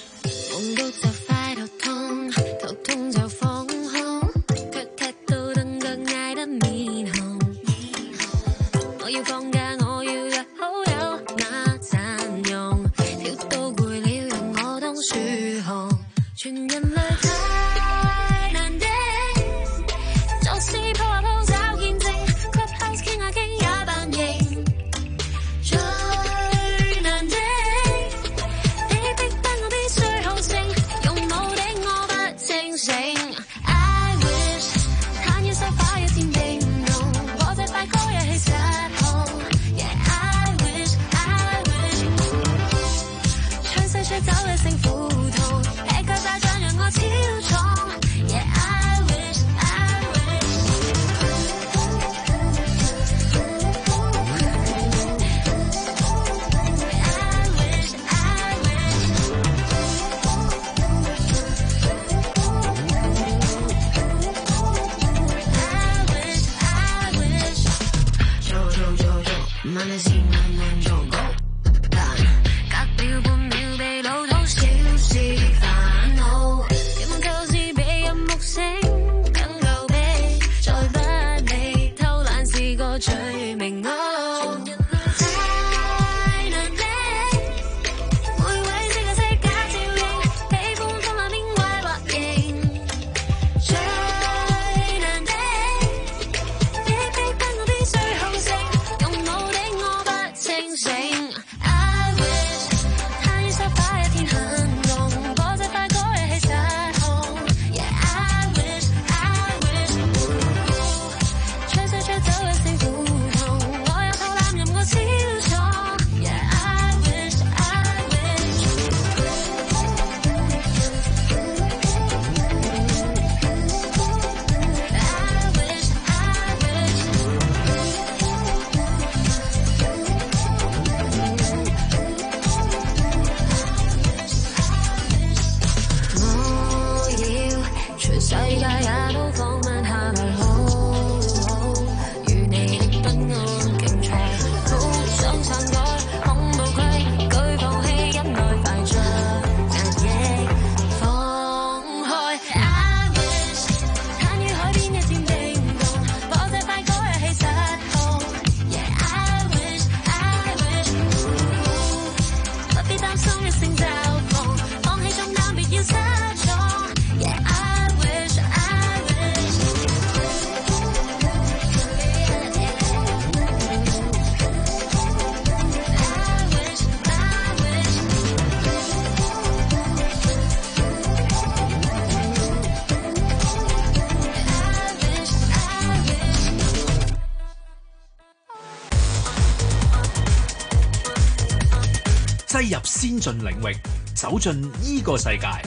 西入先進領域，走進呢個世界。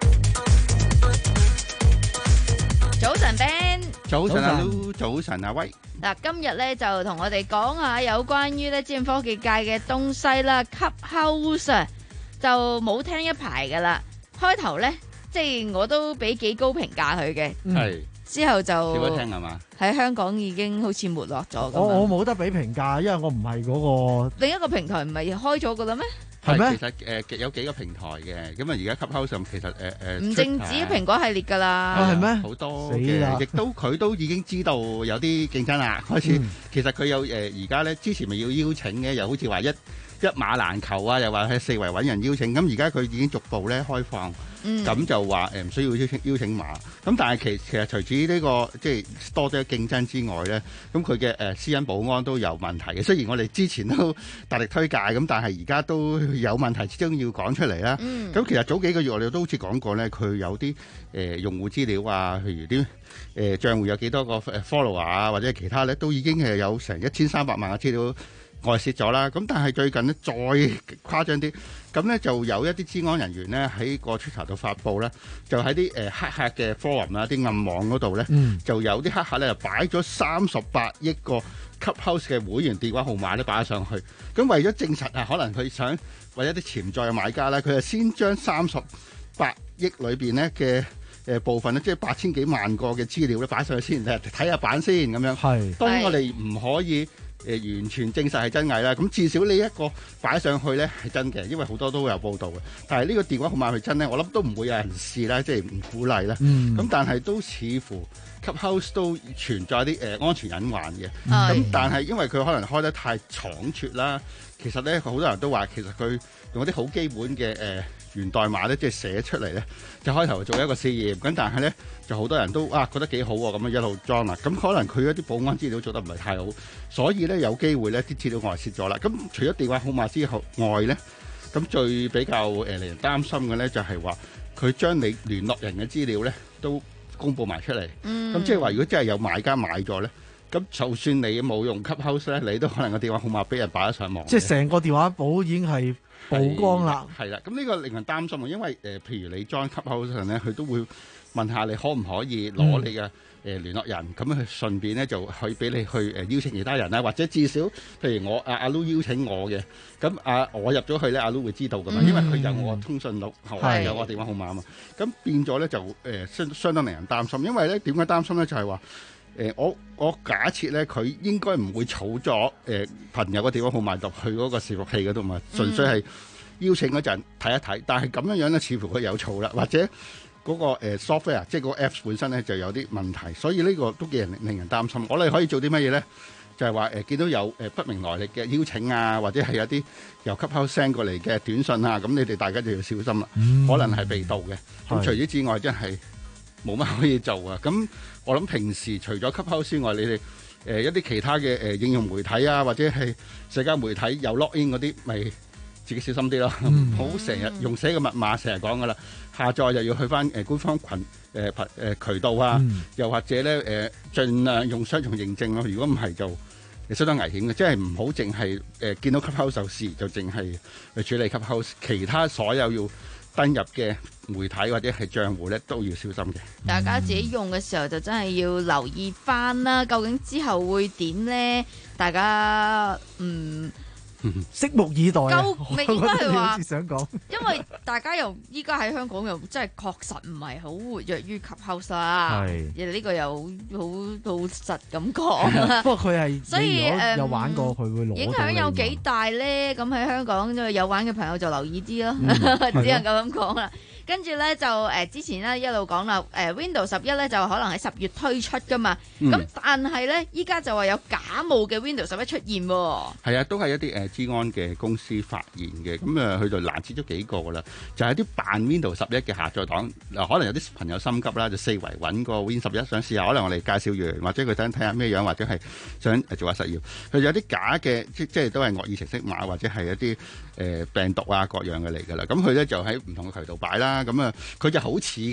早晨 Ben， 早晨啊 Lu，早晨啊威。 嗱，今日咧就同我哋講下有關於咧資訊科技界嘅東西啦。Clubhouse 就冇聽一排噶啦，開頭咧即係我都俾幾高評價佢嘅， 係之後就少咗聽係嘛？ 喺香港已經好似沒落咗咁。 我我冇得俾評價，因為我唔係嗰個另一個平台唔係開咗噶啦咩？ 係咩？其實誒、呃、有幾個平台嘅，咁啊而家 Clubhouse 上其實誒誒唔淨止蘋果系列㗎啦， 係咩？ 好多嘅，亦都佢都已經知道有啲競爭啦，開始。嗯、其實佢有誒而家咧，之前咪要邀請嘅，又好似話一一馬難求啊，又話喺四圍揾人邀請。咁而家佢已經逐步咧開放，咁、嗯、就話誒唔需要邀請邀請碼。咁但係其其實除此呢、這個即係多咗競爭之外咧，咁佢嘅誒私隱保安都有問題嘅。雖然我哋之前都大力推介，咁但係而家都有問題，始終要講出嚟啦。咁、嗯、其實早幾個月我哋都好似講過咧，佢有啲誒、呃、用戶資料啊，譬如啲誒賬戶有幾多個 follower 啊，或者其他咧，都已經係有成一千三百萬嘅資料外泄咗啦，咁但係最近呢，再誇張啲，咁呢就有一啲資安人員呢喺個 Twitter 度發布呢，就喺啲誒黑客嘅 forum 啦、啲暗網嗰度呢，嗯、就有啲黑客呢就擺咗三十八億個 Clubhouse 嘅會員電話號碼都擺咗上去，咁為咗證實啊，可能佢想為一啲潛在嘅買家呢，佢就先將三十八億裏邊呢嘅誒部分呢，即係八千幾萬個嘅資料咧擺上去先，睇下版先咁樣。係，當然我哋唔可以。誒、呃、完全證實係真偽啦，咁至少呢一個擺上去咧係真嘅，因為好多都有報道嘅。但係呢個電話號碼係真咧，我諗都唔會有人試啦，即係唔鼓勵啦。咁、嗯、但係都似乎 Clubhouse 都存在啲誒、呃、安全隱患嘅。咁、嗯、但係因為佢可能開得太倉促啦，其實咧好多人都話其實佢用啲好基本嘅誒、呃、源代碼咧，即係寫出嚟咧，就開頭做一個試驗。咁但係咧就好多人都啊覺得幾好喎，咁樣一路裝啦。咁可能佢一啲保安資料做得唔係太好，所以咧有機會咧啲資料外泄咗啦。咁除咗電話號碼之後外咧，咁最比較誒令人擔心嘅咧就係話佢將你聯絡人嘅資料咧都公佈埋出嚟。咁、嗯、即係話如果真係有買家買咗咧，咁就算你冇用 Clubhouse 咧，你都可能個電話號碼俾人擺咗上網。即係成個電話簿已經係曝光啦。係啦，咁呢個令人擔心啊，因為誒、呃，譬如你 join Clubhouse 上咧，佢都會問下你可唔可以攞你嘅誒、呃、聯絡人，咁樣去順便咧就可以俾你去誒、呃、邀請其他人啦，或者至少譬如我阿阿 Lu 邀請我嘅，咁啊我入咗去咧，阿 Lu 會知道噶嘛，因為佢有我通訊錄，係有我電話號碼啊嘛，咁變咗咧就誒、呃、相相當令人擔心，因為咧點解擔心咧就係、是、話。誒、呃、我我假設咧，佢應該唔會儲咗誒朋友個電話號碼入去嗰個伺服器嗰度嘛，純粹係邀請嗰陣睇一睇。但係咁樣樣咧，似乎佢有儲啦，或者嗰、那個、呃、software 即係嗰個 apps 本身咧就有啲問題，所以呢個都幾人令人擔心。我哋可以做啲乜嘢咧？就係話誒見到有誒不明來歷嘅邀請啊，或者係有啲由 Clubhouse send 過嚟嘅短信啊，咁你哋大家就要小心啦，嗯、可能係被盜嘅。咁除此之外，真係冇乜可以做啊！咁我諗平時除咗 Clubhouse之外，你哋誒、呃、一啲其他嘅誒、呃、應用媒體啊，或者係社交媒體有 login 嗰啲，咪自己小心啲咯。唔好成日用寫個密碼，成日講噶啦。下載又要去翻誒、呃、官方群誒誒、呃、渠道啊，嗯、又或者咧誒盡量用雙重認證咯。如果唔係就相當危險嘅，即係唔好淨係誒見到 Clubhouse 就試，就淨係去處理 Clubhouse，其他所有要登入嘅媒體或者係賬戶咧都要小心嘅。大家自己用嘅時候就真係要留意翻啦，究竟之後會點咧？大家嗯拭目以待啊！咪應該係話，想講，因為大家又依家喺香港又真係確實唔係好活躍於 Clubhouse 啦。係，呢個又好老實咁講。不過佢係，所以誒有玩過，佢會攞影響有幾大咧？咁喺香港因為有玩嘅朋友就留意啲咯，只能夠咁講啦。跟住咧就誒、呃、之前咧一路講啦，誒、呃、Windows 十一咧就可能喺十月推出噶嘛，咁、嗯、但係咧依家就話有假冒嘅 Windows 十一出現喎、哦。係啊，都係一啲誒資安嘅公司發現嘅，咁誒佢就攔截咗幾個噶啦，就係、是、啲扮 Windows 十一嘅下載檔，嗱可能有啲朋友心急啦，就四圍揾個 Win 十一想試下，可能我哋介紹完或者佢想睇下咩樣，或者係想做下實驗，佢有啲假嘅即即係都係惡意程式碼或者係一啲誒、呃、病毒啊各樣嘅嚟噶啦，咁佢咧就喺唔同嘅渠道擺啦。咁啊，佢就好似嘅，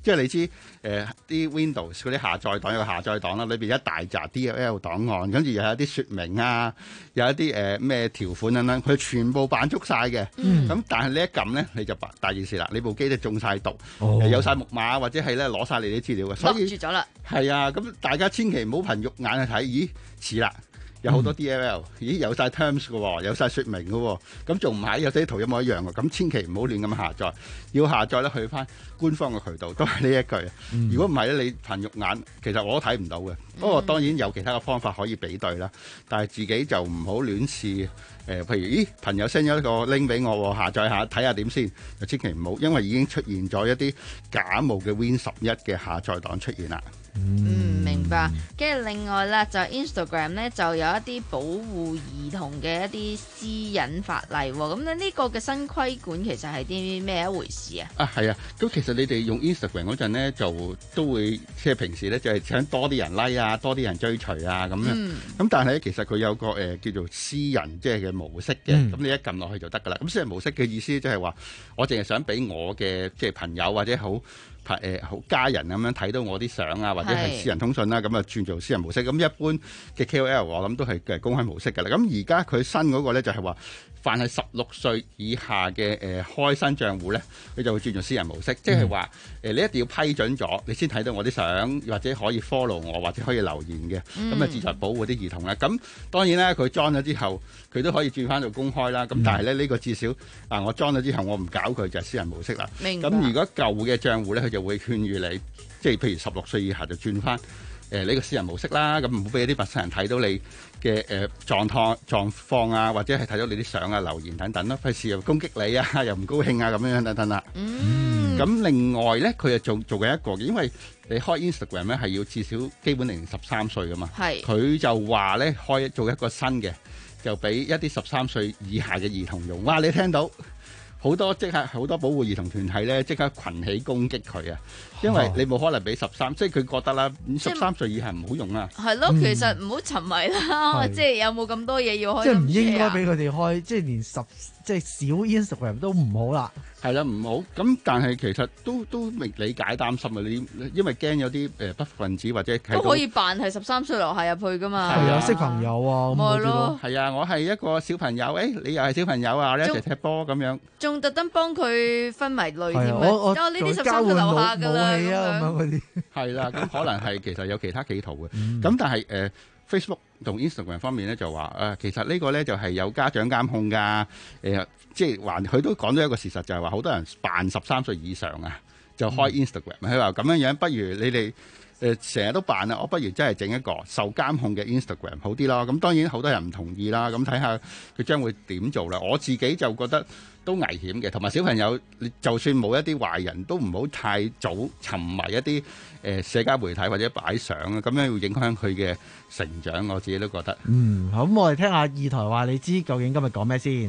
即係你知誒啲、呃、Windows 嗰啲下載檔有個下載檔啦，裏邊一大紮 D L L 檔案，跟住又有一啲説明啊，有一啲誒咩條款等等，佢全部扮足晒嘅。咁、嗯、但係你一撳咧，你就大件事啦，你部機都中晒毒，哦、有晒木馬或者係咧攞晒你啲資料嘅，所以住咗啦。 係啊，咁大家千祈唔好憑肉眼去睇，咦似啦。有好多 D L L，咦有晒 terms 嘅喎，有晒説明嘅喎，咁仲唔係有啲圖一模一樣嘅？咁千祈唔好亂咁下載，要下載咧去翻官方嘅渠道，都係呢一句。嗯、如果唔係咧，你憑肉眼其實我都睇唔到嘅。不過、嗯、當然有其他嘅方法可以比對啦，但係自己就唔好亂試。誒、呃，譬如咦朋友 send 咗一個 link 俾我，下載下睇下點先，就千祈唔好，因為已經出現咗一啲假冒嘅 Win 十一嘅下載檔出現啦。 嗯，明白。跟住另外咧，就 Instagram 咧就有一啲保護兒童嘅一啲私隱法例喎。咁咧呢個嘅新規管其實係啲咩一回事啊？ 啊，係啊。咁其實你哋用 Instagram 嗰陣咧，就都會即係平時咧就係想多啲人 like 啊，多啲人追隨啊咁樣。咁、嗯、但係咧，其實佢有個誒、呃、叫做私人即係嘅模式嘅。咁、嗯、你一撳落去就得㗎啦。咁私人模式嘅意思即係話，我淨係想俾我嘅即係朋友或者好。誒好家人咁樣睇到我啲相啊，或者係私人通訊啦，咁啊轉做私人模式。咁一般嘅 K O L 我諗都係嘅公開模式㗎啦。咁而家佢新嗰個咧就係話，凡係十六歲以下嘅誒、呃、開新賬戶咧，佢就會轉做私人模式，即係話誒你一定要批准咗，你先睇到我啲相，或者可以 follow 我，或者可以留言嘅。咁啊，志在保護啲兒童啦。咁當然啦，佢裝咗之後，佢都可以轉翻做公開啦。咁但係咧呢、呢個至少啊，我裝咗之後我唔搞佢就係私人模式啦。咁如果舊嘅賬戶咧，佢就會勸喻你，即係譬如十六歲以下就轉翻誒呢個私人模式啦，咁唔好俾啲陌生人睇到你嘅誒、呃、狀態狀況啊，或者係睇到你啲相啊、留言等等咯，費事又攻擊你啊，又唔高興啊咁樣等等啦。嗯，咁另外咧，佢又做做緊一個嘅，因為你開 Instagram 咧係要至少基本年齡十三歲噶嘛，係佢就話咧開做一個新嘅，就俾一啲十三歲以下嘅兒童用。哇！你聽到？好多即係好多保護兒童團體咧，即刻群起攻擊佢啊！因為你冇可能俾十三，即係佢覺得啦，十三歲以下唔好用啦。 係咯，其實唔好沉迷啦，即係有冇咁多嘢要開？ 即係唔應該俾佢哋開，即係連十即係小 Instagram 都唔好啦。 係啦，唔好咁，但係其實都都明理解擔心啊！你因為驚有啲誒不法分子或者都可以扮係十三歲樓下入去噶嘛？ 係啊，識朋友啊， 咪咯。 係啊，我係一個小朋友，誒，你又係小朋友啊，我哋一齊踢波咁樣。 仲特登幫佢分埋類添啊！我我呢啲十三歲樓下㗎啦，咁樣。 係啦，咁可能係其實有其他企圖嘅。咁但係誒 Facebook 同 Instagram 方面咧就話誒，其實呢個咧就係有家長監控㗎。誒，即係還佢都講咗一個事實，就係話好多人扮十三歲以上啊，就開 Instagram。佢話咁樣樣，不如你哋誒成日都扮啊，我不如真係整一個受監控嘅 Instagram 好啲咯。咁當然好多人唔同意啦。咁睇下佢將會點做啦。我自己就覺得都危險嘅，同埋小朋友，你就算冇一啲壞人都唔好太早沉迷一啲誒、呃、社交媒體或者擺相啊，咁樣會影響佢嘅成長。我自己都覺得。 嗯，好，咁我哋聽下二台話你知，究竟今日講咩先？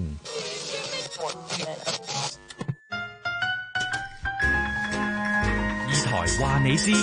二台話你知。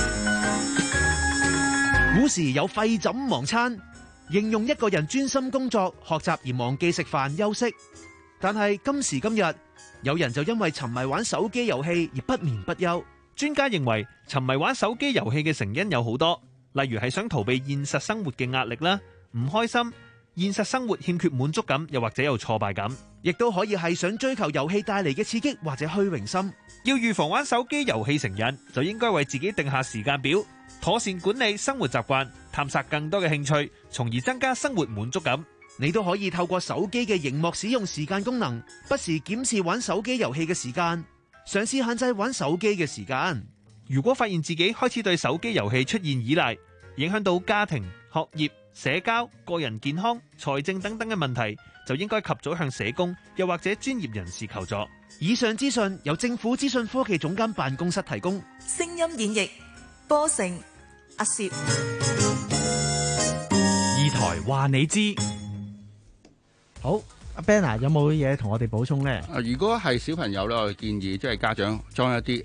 古時有廢枕忘餐，形容一個人專心工作、學習而忘記食飯休息。但係今時今日，有人就因為沉迷玩手機遊戲而不眠不休。 專家認為，沉迷玩手機遊戲嘅成因有好多，例如係想逃避現實生活嘅壓力啦，唔開心，現實生活欠缺滿足感，又或者有挫敗感， 亦都可以係想追求遊戲帶嚟嘅刺激或者虛榮心。 要預防玩手機遊戲成癮，就應該為自己定下時間表，妥善管理生活習慣，探索更多嘅興趣，從而增加生活滿足感。 你都可以透過手機嘅熒幕使用時間功能，不時檢視玩手機遊戲嘅時間，嘗試限制玩手機嘅時間。 如果發現自己開始對手機遊戲出現依賴，影響到家庭、學業、社交、個人健康、財政等等嘅問題，就應該及早向社工又或者專業人士求助。 以上資訊由政府資訊科技總監辦公室提供。 聲音演繹波成阿攝。 二台話你知。 好，阿 Ben 啊，有冇嘢同我哋補充咧？ 啊，如果係小朋友咧，我建議即係家長裝一啲誒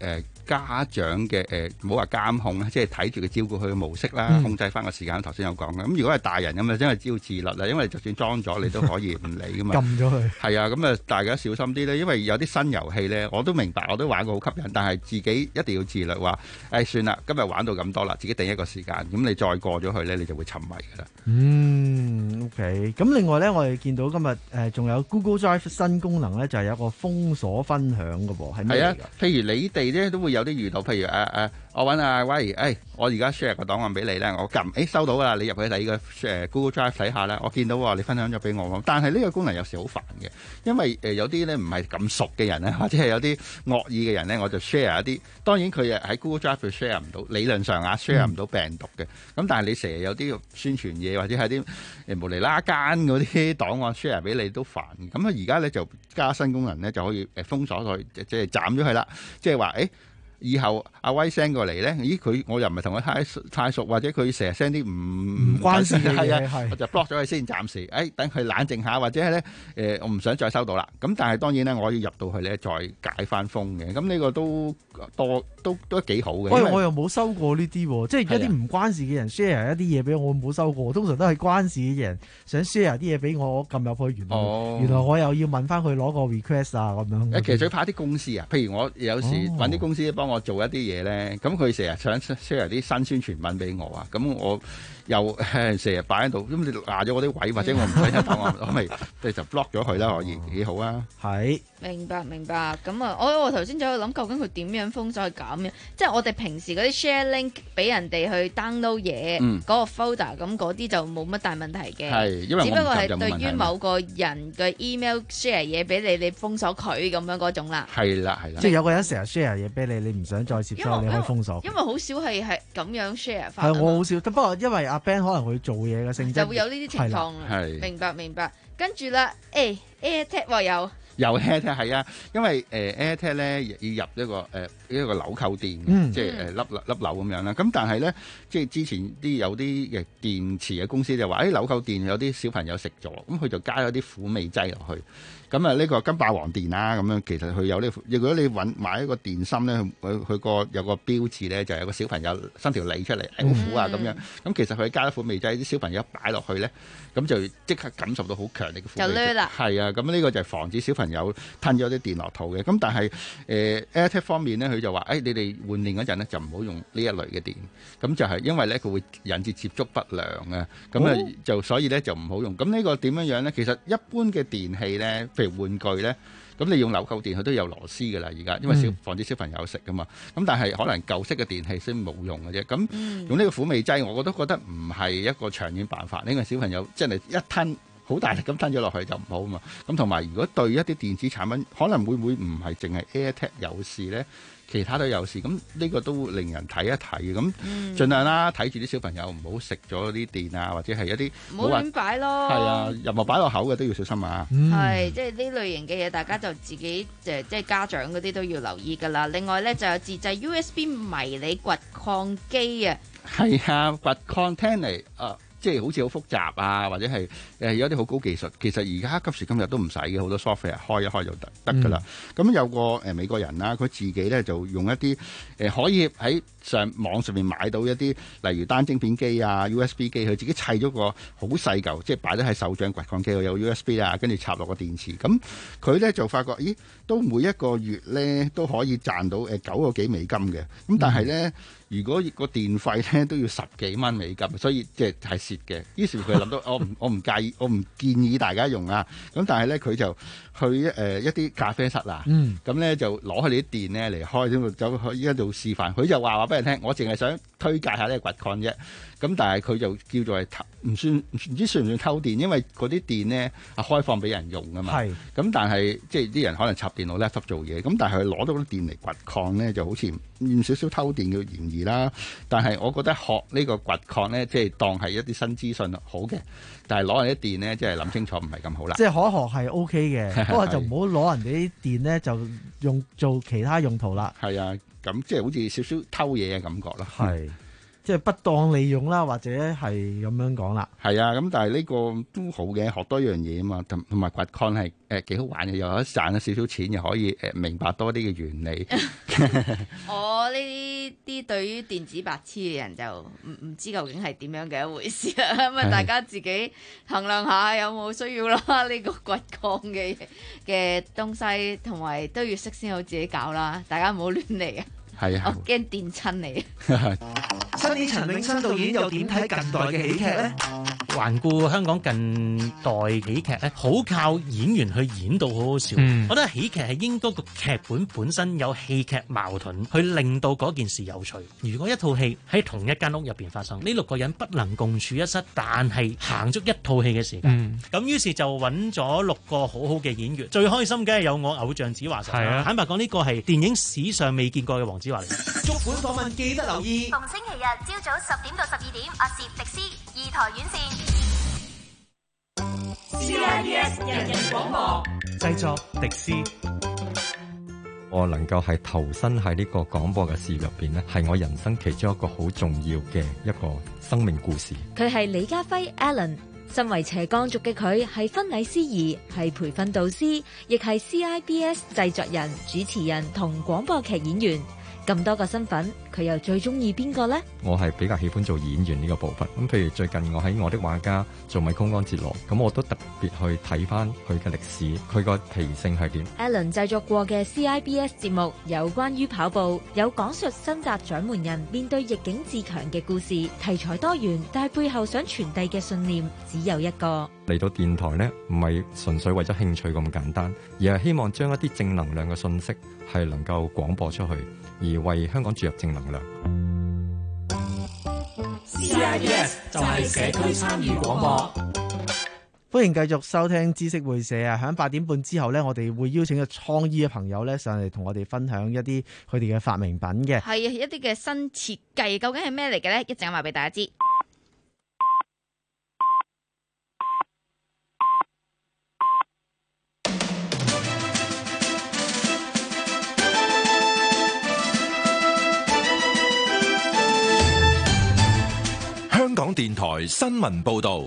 家長嘅誒，唔好話監控啦，即係睇住佢照顧佢嘅模式啦， 嗯控制翻個時間。頭先有講嘅，咁如果係大人咁啊，真係只要自律啦，因為就算裝咗你都可以唔理噶嘛。 撳咗佢。 係啊，咁啊，大家小心啲咧，因為有啲新遊戲咧，我都明白，我都玩過好吸引，但係自己一定要自律，話誒、哎、算啦，今日玩到咁多啦，自己定一個時間，咁你再過咗去咧，你就會沉迷噶啦。 嗯，OK。咁另外咧，我哋見到今日誒仲有 Google Drive 新功能咧，就係有一個封鎖分享嘅噃，係咩係啊嚟㗎？， 譬如你哋咧都會有啲遇到，譬如誒誒、啊，我揾阿威，誒、哎，我而家 share 個檔案俾你咧，我撳，誒、哎、收到啦，你入去睇個誒 Google Drive 睇下啦，我見到喎，你分享咗俾我喎，但係呢個功能有時好煩嘅，因為誒、呃、有啲咧唔係咁熟嘅人咧，或者係有啲惡意嘅人咧，我就 share 一啲，當然佢誒喺 Google Drive share 唔到，理論上啊 share 唔到病毒嘅，咁、嗯、但係你成日有啲宣傳嘢或者係啲誒無厘啦間嗰啲檔案 share 俾你都煩，咁啊而家咧就加新功能咧就可以誒封鎖佢，即係斬咗佢啦，即係話誒。以後阿威 send 過嚟咧，咦佢我又唔係同佢太太熟，或者佢成日 send 啲唔唔關事嘅嘢， 係啊，我就 block 咗佢先，暫時，誒、哎、等佢冷靜下，或者係咧誒我唔想再收到啦。咁但係當然咧，我要入到去咧再解翻封嘅。咁呢個都多都都幾好嘅。 喂，我又冇收過呢啲喎，即係一啲唔關事嘅人 share 一啲嘢俾我，我冇收過。通常都係關事嘅人想 share 啲嘢俾我，我撳入去，原來、哦、原來我又要問翻佢攞個 request 啊咁樣。 誒，其實最怕啲公司啊，譬如我有時揾啲公司幫我做一啲嘢咧，咁佢成日想 share 啲新宣傳文俾我啊，咁我又成日擺喺度，咁你壓咗我啲位，或者我唔想一檔案，咁咪即係就 block 咗佢啦，可以幾好啊。 係。 明白明白，咁啊，我我頭先就喺度諗，究竟佢點樣封鎖係咁嘅？即係我哋平時嗰啲 share link 俾人哋去 download 嘢，嗰、嗯、個 folder 咁嗰啲就冇乜大問題嘅。 係，因為只不過係對於某個人嘅 email share 嘢俾你，你封鎖佢咁樣嗰種啦。 係啦係啦， 即係有個人成日 share 嘢俾你，你唔想再接收，你可以封鎖。 因為好少係係咁樣 share 法。 係我好少，不過因為阿 Ben 可能佢做嘢嘅性質， 就會有呢啲情況。係，明白明白。跟住啦，誒 AirTag 話有。 有 AirTag 係啊，因為誒、呃、AirTag 咧要入一個誒、呃、一個紐扣電， 嗯、 即係誒粒粒粒紐咁樣啦。咁但係咧，即係之前啲有啲嘅電池嘅公司就話，誒、哎、紐扣電有啲小朋友食咗，咁佢就加咗啲苦味劑落去。咁啊呢個金霸王電啦，咁樣其實佢有呢。如果你揾買一個電芯咧，佢佢個有個標誌咧，就有個小朋友伸條脷出嚟，好苦啊咁樣。咁其實佢加咗苦味劑，啲小朋友一擺落去咧，咁就即刻感受到好強烈嘅苦味。就攣啦。係啊，咁呢個就係防止小朋友吞咗啲電落肚嘅。咁但係誒 AirTag 方面咧，佢就話：誒、哎、你哋換電嗰陣咧，就唔好用呢一類嘅電。咁就係因為咧，佢會引致接觸不良啊。咁啊、哦、就所以咧就唔好用。咁呢個點樣樣咧？其實一般嘅電器咧，譬如玩具咧，咁你用紐扣電佢都有螺絲㗎啦，而家因為小防止小朋友食㗎嘛。咁但係可能舊式嘅電器先冇用嘅啫。咁用呢個苦味劑，我都覺得唔係一個長遠辦法。呢個小朋友真係一吞好大力咁吞咗落去就唔好嘛。咁同埋如果對一啲電子產品，可能會唔會唔係淨係 AirTag 有事咧？其他都有事，咁呢個都令人睇一睇，咁盡量啦，睇住啲小朋友唔好食咗啲電啊，或者係一啲唔好亂擺咯。 係啊，任何擺落口嘅都要小心啊。 係、嗯，即係呢類型嘅嘢，大家就自己誒，即係家長嗰啲都要留意㗎啦。另外咧，就有自製 U S B 迷你掘礦機啊。係啊，掘礦聽嚟啊。即係好似好複雜啊，或者係誒有啲好高技術，其實而家今時今日都唔使嘅，好多 software 開一開就得得㗎啦。咁、嗯、有個誒美國人啦，佢自己咧就用一啲誒、呃、可以喺上網上面買到一啲，例如單晶片機啊、U S B 機，佢自己砌咗個好細嚿，即係擺咗喺手掌掘礦機度有 U S B 啊，跟住插落個電池。咁佢咧就發覺，咦，都每一個月咧都可以賺到誒九個幾美金嘅。咁但係咧，嗯、如果個電費咧都要十幾蚊美金，所以即係係蝕嘅。於是佢諗到，我唔我唔介意，我唔建議大家用啊。咁但係咧，佢就去誒、呃、一啲咖啡室啊，咁、嗯、咧就攞佢哋啲電咧嚟開，咁走去依家做示範。佢就話話俾人聽，我淨係想推介下呢個掘礦啫。咁但係佢就叫做係唔算唔知算唔算偷電，因為嗰啲電咧係開放俾人用㗎嘛。係。咁但係即係啲人可能插電腦 laptop 做嘢，咁但係佢攞到啲電嚟掘礦咧，就好似唔少少偷電嘅嫌疑啦。但係我覺得學呢個掘礦咧，即係當係一啲新資訊好嘅。但係攞人啲電咧，即係諗清楚唔係咁好啦。即係可學係 O K 嘅，不過就唔好攞人哋啲電咧，就用做其他用途啦。 係啊，咁即係好似少少偷嘢嘅感覺咯。係。 即係不當利用啦，或者係咁樣講啦。 係啊，咁但係呢個都好嘅，學多樣嘢啊嘛，同同埋掘礦係誒幾好玩嘅，又可以賺咗少少錢，又可以誒明白多啲嘅原理。 我呢啲啲對於電子白痴嘅人就唔唔知究竟係點樣嘅一回事啦，咁啊大家自己衡量下有冇需要啦。呢個掘礦嘅嘅東西，同埋都要識先好自己搞啦，大家唔好亂嚟啊！ 係啊， 我驚電親你。 新年陳永新導演又點睇近代嘅喜劇呢？ 環顧香港近代喜劇咧，好靠演員去演到好好笑。 嗯、 我覺得喜劇係應該個劇本本身有戲劇矛盾，去令到嗰件事有趣。如果一套戲喺同一間屋入邊發生，呢六個人不能共處一室，但係行足一套戲嘅時間，咁、嗯、於是就揾咗六個好好嘅演員。最開心梗係有我偶像子華神啦。坦白講，呢個係電影史上未見過嘅黃子華嚟。 足本訪問記得留意， 逢星期日朝早十點到十二點，阿攝迪斯二台院線。C I B S 人人廣播製作迪斯，我能夠係投身喺呢個廣播嘅事入邊呢，係我人生其中一個好重要嘅一個生命故事。 佢係李家輝 Alan， 身為斜槓族嘅佢係婚禮司儀，係培訓導師，亦係 C I B S 製作人、主持人同廣播劇演員。咁多個身份，佢又最中意邊個呢？ 我係比較喜歡做演員呢個部分。咁譬如最近我喺我的畫家做米高安哲羅，咁我都特別去睇翻佢嘅歷史，佢個脾性係點。 Alan 製作過嘅 C I B S 節目有關於跑步，有講述新紮掌門人面對逆境自強嘅故事，題材多元，但係背後想傳遞嘅信念只有一個。 嚟到電台呢，唔係純粹為咗興趣咁簡單，而係希望將一啲正能量嘅信息係能夠廣播出去，而為香港注入正能量。 C I B S 就係社區參與廣播。 歡迎繼續收聽知識會社啊！喺八點半之後呢，我哋會邀請個創意嘅朋友呢上嚟同我哋分享一啲佢哋嘅發明品嘅。 係啊，一啲嘅新設計，究竟係咩嚟嘅呢？一陣話俾大家知。 香港電台新聞報道。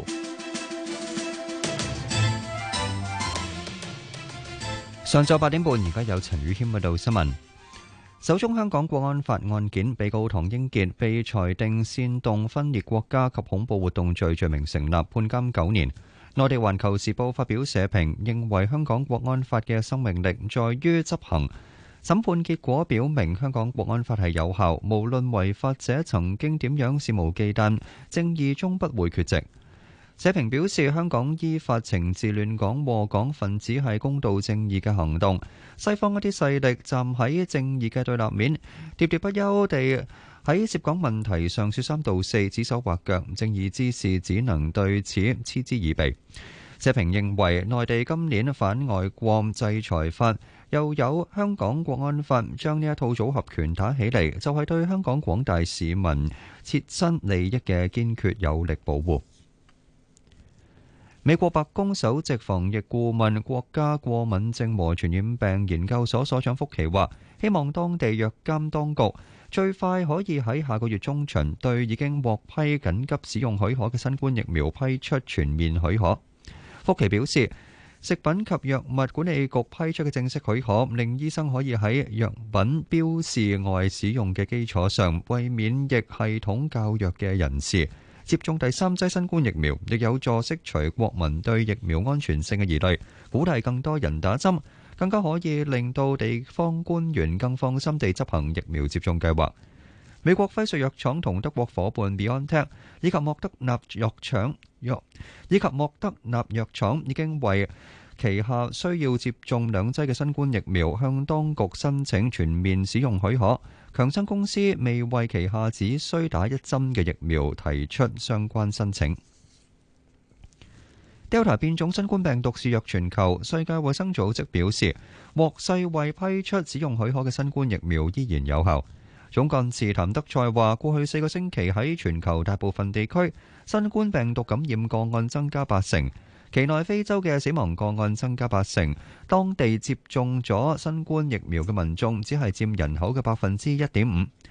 上晝八點半，而家有陳宇謙報道新聞。首宗香港國安法案件，被告唐英傑被裁定煽動分裂國家及恐怖活動罪罪名成立，判監九年。內地環球時報發表社評，認為香港國安法嘅生命力在於執行。審判結果表明，香港國安法係有效，無論違法者曾經點樣肆無忌憚，正義終不會缺席。社評表示，香港依法懲治亂港禍港分子係公道正義嘅行動，西方一啲勢力站喺正義嘅對立面，喋喋不休地喺涉港問題上說三道四，指手畫腳，正義之士只能對此嗤之以鼻。社評認為，內地今年反外國制裁法又有香港國安法，將呢一套組合拳打起嚟，就係對香港廣大市民切身利益嘅堅決有力保護。美國白宮首席防疫顧問、國家過敏症和傳染病研究所所長福奇話，希望當地藥監當局最快可以喺下個月中旬對已經獲批緊急使用許可嘅新冠疫苗批出全面許可。福奇表示，食品及藥物管理局批出嘅正式許可，令醫生可以喺藥品標示外使用嘅基礎上，為免疫系統較弱嘅人士接種第三劑新冠疫苗，亦有助釋除國民對疫苗安全性嘅疑慮，鼓勵更多人打針，更加可以令到地方官員更放心地執行疫苗接種計劃。美國輝瑞藥廠同德國夥伴 BioNTech 以及莫德納藥廠藥以及莫德納藥廠已經為旗下需要接種兩劑嘅新冠疫苗向當局申請全面使用許可。強生公司未為旗下只需打一針嘅疫苗提出相關申請。Delta 變種新冠病毒肆虐全球，世界衛生組織表示，獲世衛批出使用許可嘅新冠疫苗依然有效。總幹事譚德塞話，過去四個星期喺全球大部分地區，新冠病毒感染個案增加八成，期內非洲嘅死亡個案增加八成，當地接種咗新冠疫苗嘅民眾只係佔人口嘅百分之一點五。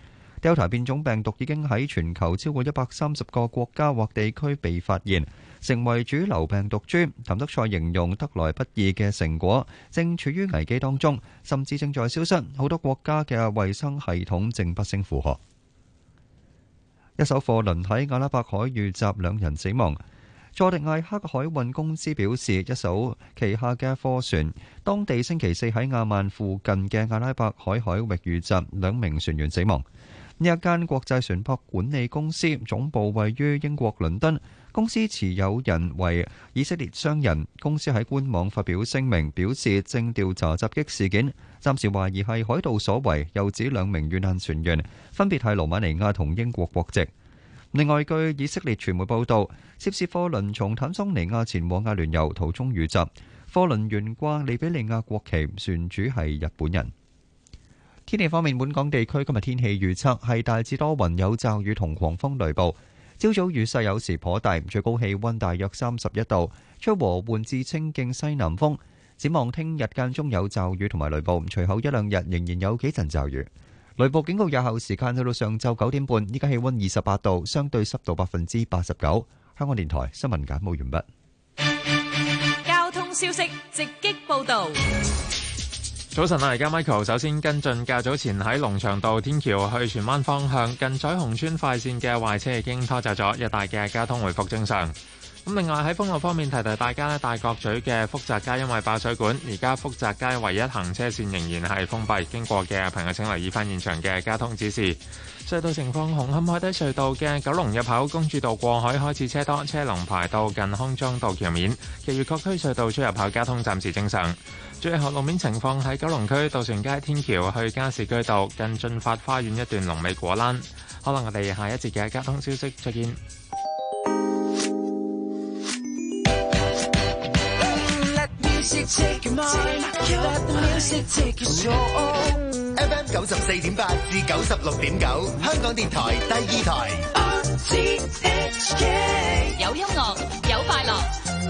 Delta 變種病毒已經喺全球超過一百三十個國家或地區被發現，成為主流病毒株。譚德塞形容得來不易嘅成果正處於危機當中，甚至正在消失。好多國家嘅衛生系統正不勝負荷。一艘貨輪喺阿拉伯海遇襲，兩人死亡。佐迪艾克海運公司表示，一艘旗下嘅貨船當地星期四喺亞曼附近嘅阿拉伯海海域遇襲，兩名船員死亡。呢一間國際船舶管理公司總部位於英國倫敦，公司持有人為以色列商人。公司喺官網發表聲明，表示正調查襲擊事件，暫時懷疑係海盜所為，又指兩名遇難船員分別係羅馬尼亞同英國國籍。另外，據以色列傳媒報道，涉事貨輪從坦桑尼亞前往阿聯酋途中遇襲，貨輪懸掛利比里亞國旗，船主係日本人。天氣方面，本港地區今日天氣預測係大致多雲，有驟雨同狂風雷暴，朝早雨勢有時頗大，最高氣溫大約三十一度，吹和緩至清勁西南風。展望聽日間中有驟雨同埋雷暴，隨後一兩日仍然有幾陣驟雨。雷暴警告有效時間去到上晝九點半，依家氣溫二十八度，相對濕度百分之八十九。香港電台新聞簡報完畢。 交通消息直擊報道。 早晨啊，而家 Michael 首先跟進較早前喺龍翔道天橋去荃灣方向近彩虹村快線嘅壞車已經拖走咗，一帶嘅交通回復正常。咁另外喺封路方面，提提大家咧，大角咀嘅福澤街因為爆水管，而家福澤街唯一行車線仍然係封閉，經過嘅朋友請留意翻現場嘅交通指示。隧道情況，紅磡海底隧道嘅九龍入口公主道過海開始車多，車龍排到近康莊道橋面，其餘各區隧道出入口交通暫時正常。最後路面情況喺九龍區渡船街天橋去加士居道近駿發花園一段龍尾果欄。可能我哋下一節嘅交通消息再見。 F M 九十四點八至九十六點九，香港電台第二台。 有音樂，有快樂。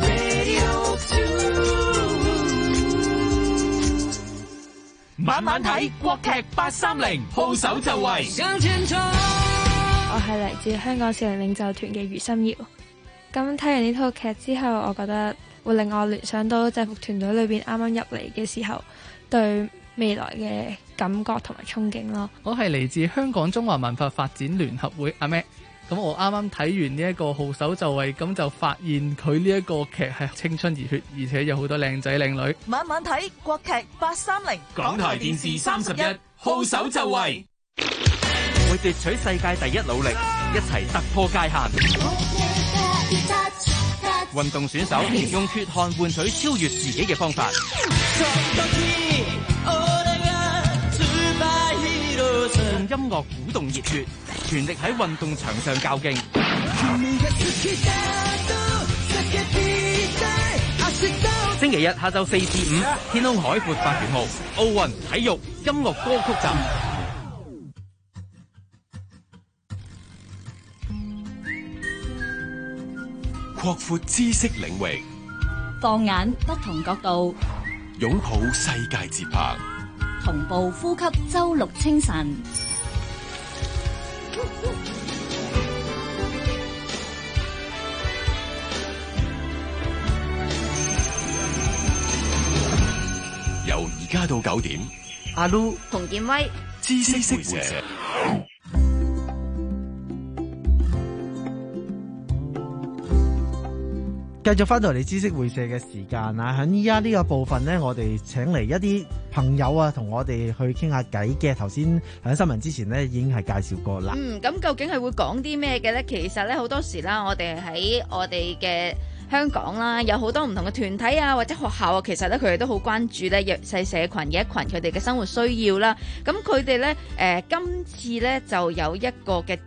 晚晚睇國劇八三零，號手就位。 我係嚟自香港少年領袖團嘅余心瑤。咁睇完呢套劇之後，我覺得會令我聯想到制服團隊裏邊啱啱入嚟嘅時候對未來嘅感覺同埋憧憬咯。 我係嚟自香港中華文化發展聯合會阿 Mac。咁我啱啱睇完呢一個號手就位，咁就發現佢呢一個劇係青春熱血，而且有好多靚仔靚女。 晚晚睇國劇八三零， 港台電視三十一，號手就位， 為奪取世界第一努力，一齊突破界限。運動選手用血汗換取超越自己嘅方法。用音樂鼓動熱血，全力喺運動場上較勁。星期日下晝四至五，天空海闊八團號奧運體育音樂歌曲站。 擴闊知識領域， 放眼不同角度， 擁抱世界節拍， 同步呼吸周六清晨。 由而家到九點， 阿 Lu 洪建威， 知識識者。 繼續翻到嚟知識會社嘅時間啊！喺依家呢個部分呢，我哋請嚟一啲朋友啊，同我哋去傾下偈嘅。頭先喺新聞之前呢，已經係介紹過啦。 嗯，咁究竟係會講啲咩嘅呢？其實呢，好多時啦，我哋喺我哋嘅香港啦，有好多唔同嘅團體啊，或者學校啊，其實咧佢哋都好關注咧弱勢社群嘅一群佢哋嘅生活需要啦。咁佢哋咧誒今次咧就有一個嘅設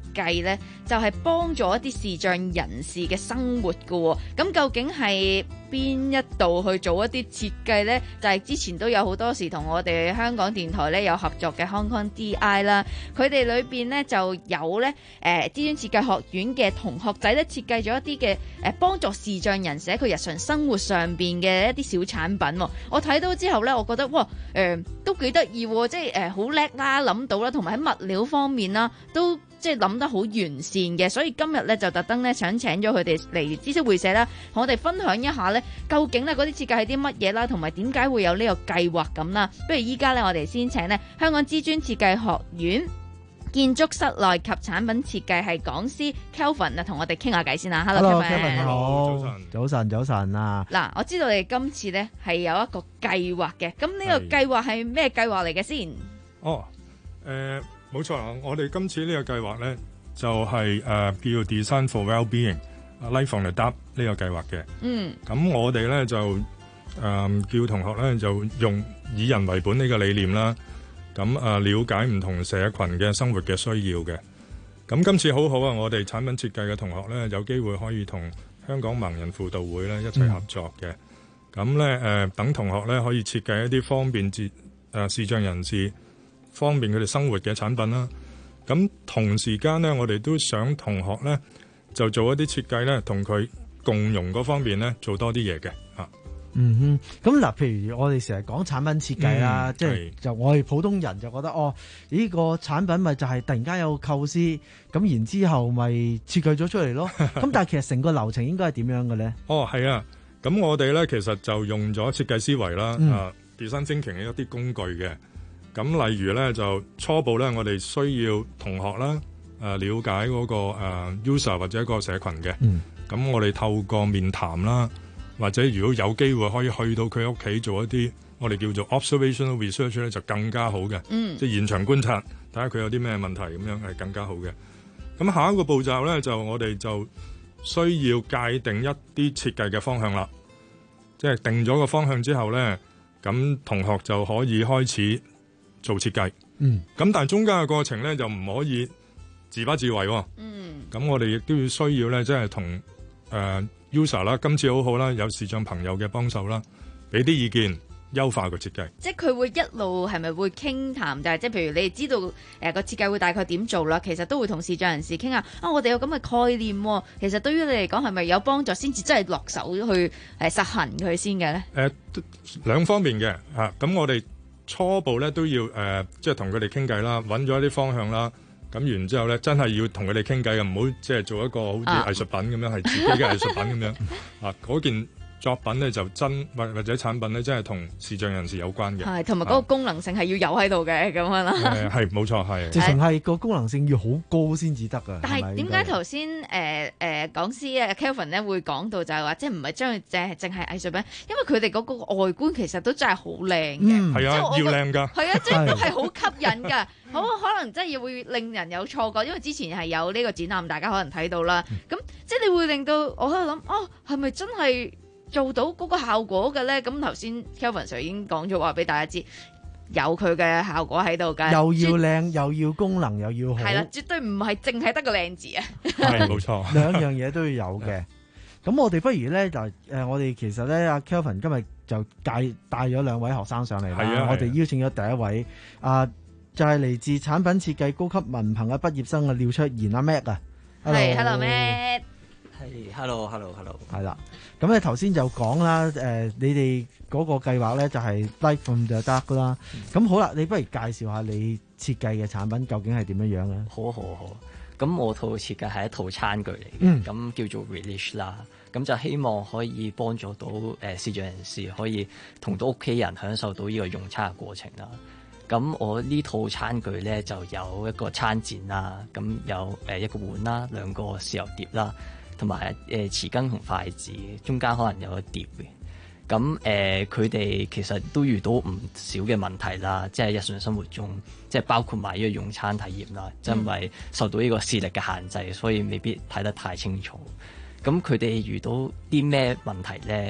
計呢，就係幫助一啲視障人士嘅生活㗎喎。咁究竟係邊一度去做一啲設計呢？就係、是、之前都有好多時同我哋香港電台呢有合作嘅 Hong Kong D I 啦，佢哋裏邊呢就有呢誒知專設計學院嘅同學仔呢設計咗一啲嘅誒幫助視障人士喺佢日常生活上邊嘅一啲小產品喎。我睇到之後呢，我覺得哇誒、呃、都幾得意喎，即係誒好叻啦，諗到啦，同埋喺物料方面啦都即係諗得好完善嘅，所以今日咧就特登咧想請咗佢哋嚟知識會社啦，同我哋分享一下咧，究竟咧嗰啲設計係啲乜嘢啦，同埋點解會有呢個計劃咁啦。不如依家咧，我哋先請咧香港知專設計學院建築室內及產品設計系講師 Kelvin 啊，同我哋傾下偈先啦。Hello，Kelvin， 你好，早晨，早晨啊！ 嗱，我知道你今次咧係有一個計劃嘅，咁呢個計劃係咩計劃嚟嘅先？ 哦，誒、呃。冇錯啦，我哋今次呢個計劃呢，就係、是、誒、呃、叫 Design for Wellbeing，Life on the Dab 呢個計劃嘅。嗯。咁我哋呢，就誒、呃、叫同學呢，就用以人為本呢個理念啦。咁誒、呃、了解唔同社群嘅生活嘅需要嘅。咁今次好好啊！我哋產品設計嘅同學呢，有機會可以同香港盲人輔導會呢一齊合作嘅。咁、嗯、呢，誒、呃、等同學呢，可以設計一啲方便智誒視障人士。方便佢哋生活嘅產品啦，咁同時間呢，我哋都想同學呢就做一啲設計呢，同佢共融嗰方面呢做多啲嘢嘅嚇。 嗯哼，咁嗱，譬如我哋成日講產品設計啦，嗯、即係就我哋普通人就覺得哦，呢、呢個產品咪就係突然間有構思，咁然之後咪設計咗出嚟咯。咁但係其實成個流程應該係點樣嘅呢？哦，係啊，咁我哋呢其實就用咗設計思維啦，嗯、啊 design thinking 嘅一啲工具嘅。咁例如咧就初步咧，我哋需要同學啦，誒、呃、了解嗰、那個、呃、user 或者一個社群嘅。咁、嗯、我哋透過面談啦，或者如果有機會可以去到佢屋企做一啲我哋叫做 observational research 咧，就更加好嘅。嗯、即係現場觀察，睇下佢有啲咩問題，咁樣係更加好嘅。咁下一個步驟咧，就我哋就需要界定一啲設計嘅方向啦。即係定咗個方向之後咧，咁同學就可以開始做設計，嗯，咁但係中間嘅過程咧就唔可以自把自為喎，嗯，咁我哋亦都要需要咧，即係同誒 user 啦，今次好好啦，有視障朋友嘅幫手啦，俾啲意見，優化個設計。即係佢會一路係咪會傾談？就係即係譬如你哋知道誒個設計會大概點做啦，其實都會同視障人士傾下啊，我哋有咁嘅概念喎，其實對於你嚟講係咪有幫助先至真係落手去誒實行佢先嘅咧？誒、呃、兩方面嘅嚇，咁、啊、我哋。初步咧都要誒、呃，即係同佢哋傾偈啦，揾咗一啲方向啦。咁然之後咧，真係要同佢哋傾偈嘅，唔好即係做一個好似藝術品咁樣，係、啊、自己嘅藝術品咁樣啊。嗰件作品咧就真或或者產品咧，真係同視障人士有關嘅。係，同埋嗰個功能性係要有喺度嘅咁樣啦。誒係冇錯係。直情係個功能性要好高先至得㗎。但係點解頭先誒誒講師啊 Kelvin 咧會講到就係話，即係唔係將佢淨係淨係藝術品，因為佢哋嗰個外觀其實都真係好靚嘅。嗯，係啊，要靚㗎。係啊，即係都係好吸引㗎。好可能真係會令人有錯覺，因為之前係有呢個展覽，大家可能睇到啦。咁、嗯、即係你會令到我喺度諗，哦，係咪真係做到嗰個效果嘅咧？咁頭先 Kelvin Sir 已經講咗話俾大家知，有佢嘅效果喺度㗎。又要靚，又要功能，又要好。係啦，絕對唔係淨係得個靚字啊。係冇錯，兩樣嘢都要有嘅。咁我哋不如咧就誒、呃，我哋其實咧阿 Kelvin 今日就帶帶咗兩位學生上嚟啦。係啊，我哋邀請咗第一位啊。就係、是、嚟自產品設計高級文憑嘅畢業生啊，廖卓賢阿 Mac 啊，係 Hello Mac，係 Hello Hello Hello， 係啦。咁你頭先就講啦，誒、呃，你哋嗰個計劃咧就係 Life from the Dark 啦。咁、嗯、好啦，你不如介紹下你設計嘅產品究竟係點樣樣咧？好好好。咁我套設計係一套餐具嚟嘅，咁、嗯、叫做 Relish 啦。咁就希望可以幫助到誒視障人士可以同到屋企人享受到呢個用餐嘅過程啦。咁我呢套餐具咧就有一個餐墊啦，咁有誒一個碗啦，兩個豉油碟啦，同埋誒匙羹同筷子，中間可能有一碟嘅。咁誒佢哋其實都遇到唔少嘅問題啦，即係日常生活中，即係包括埋呢個用餐體驗啦，就因為受到呢個視力嘅限制，所以未必睇得太清楚。咁佢哋遇到啲咩問題咧？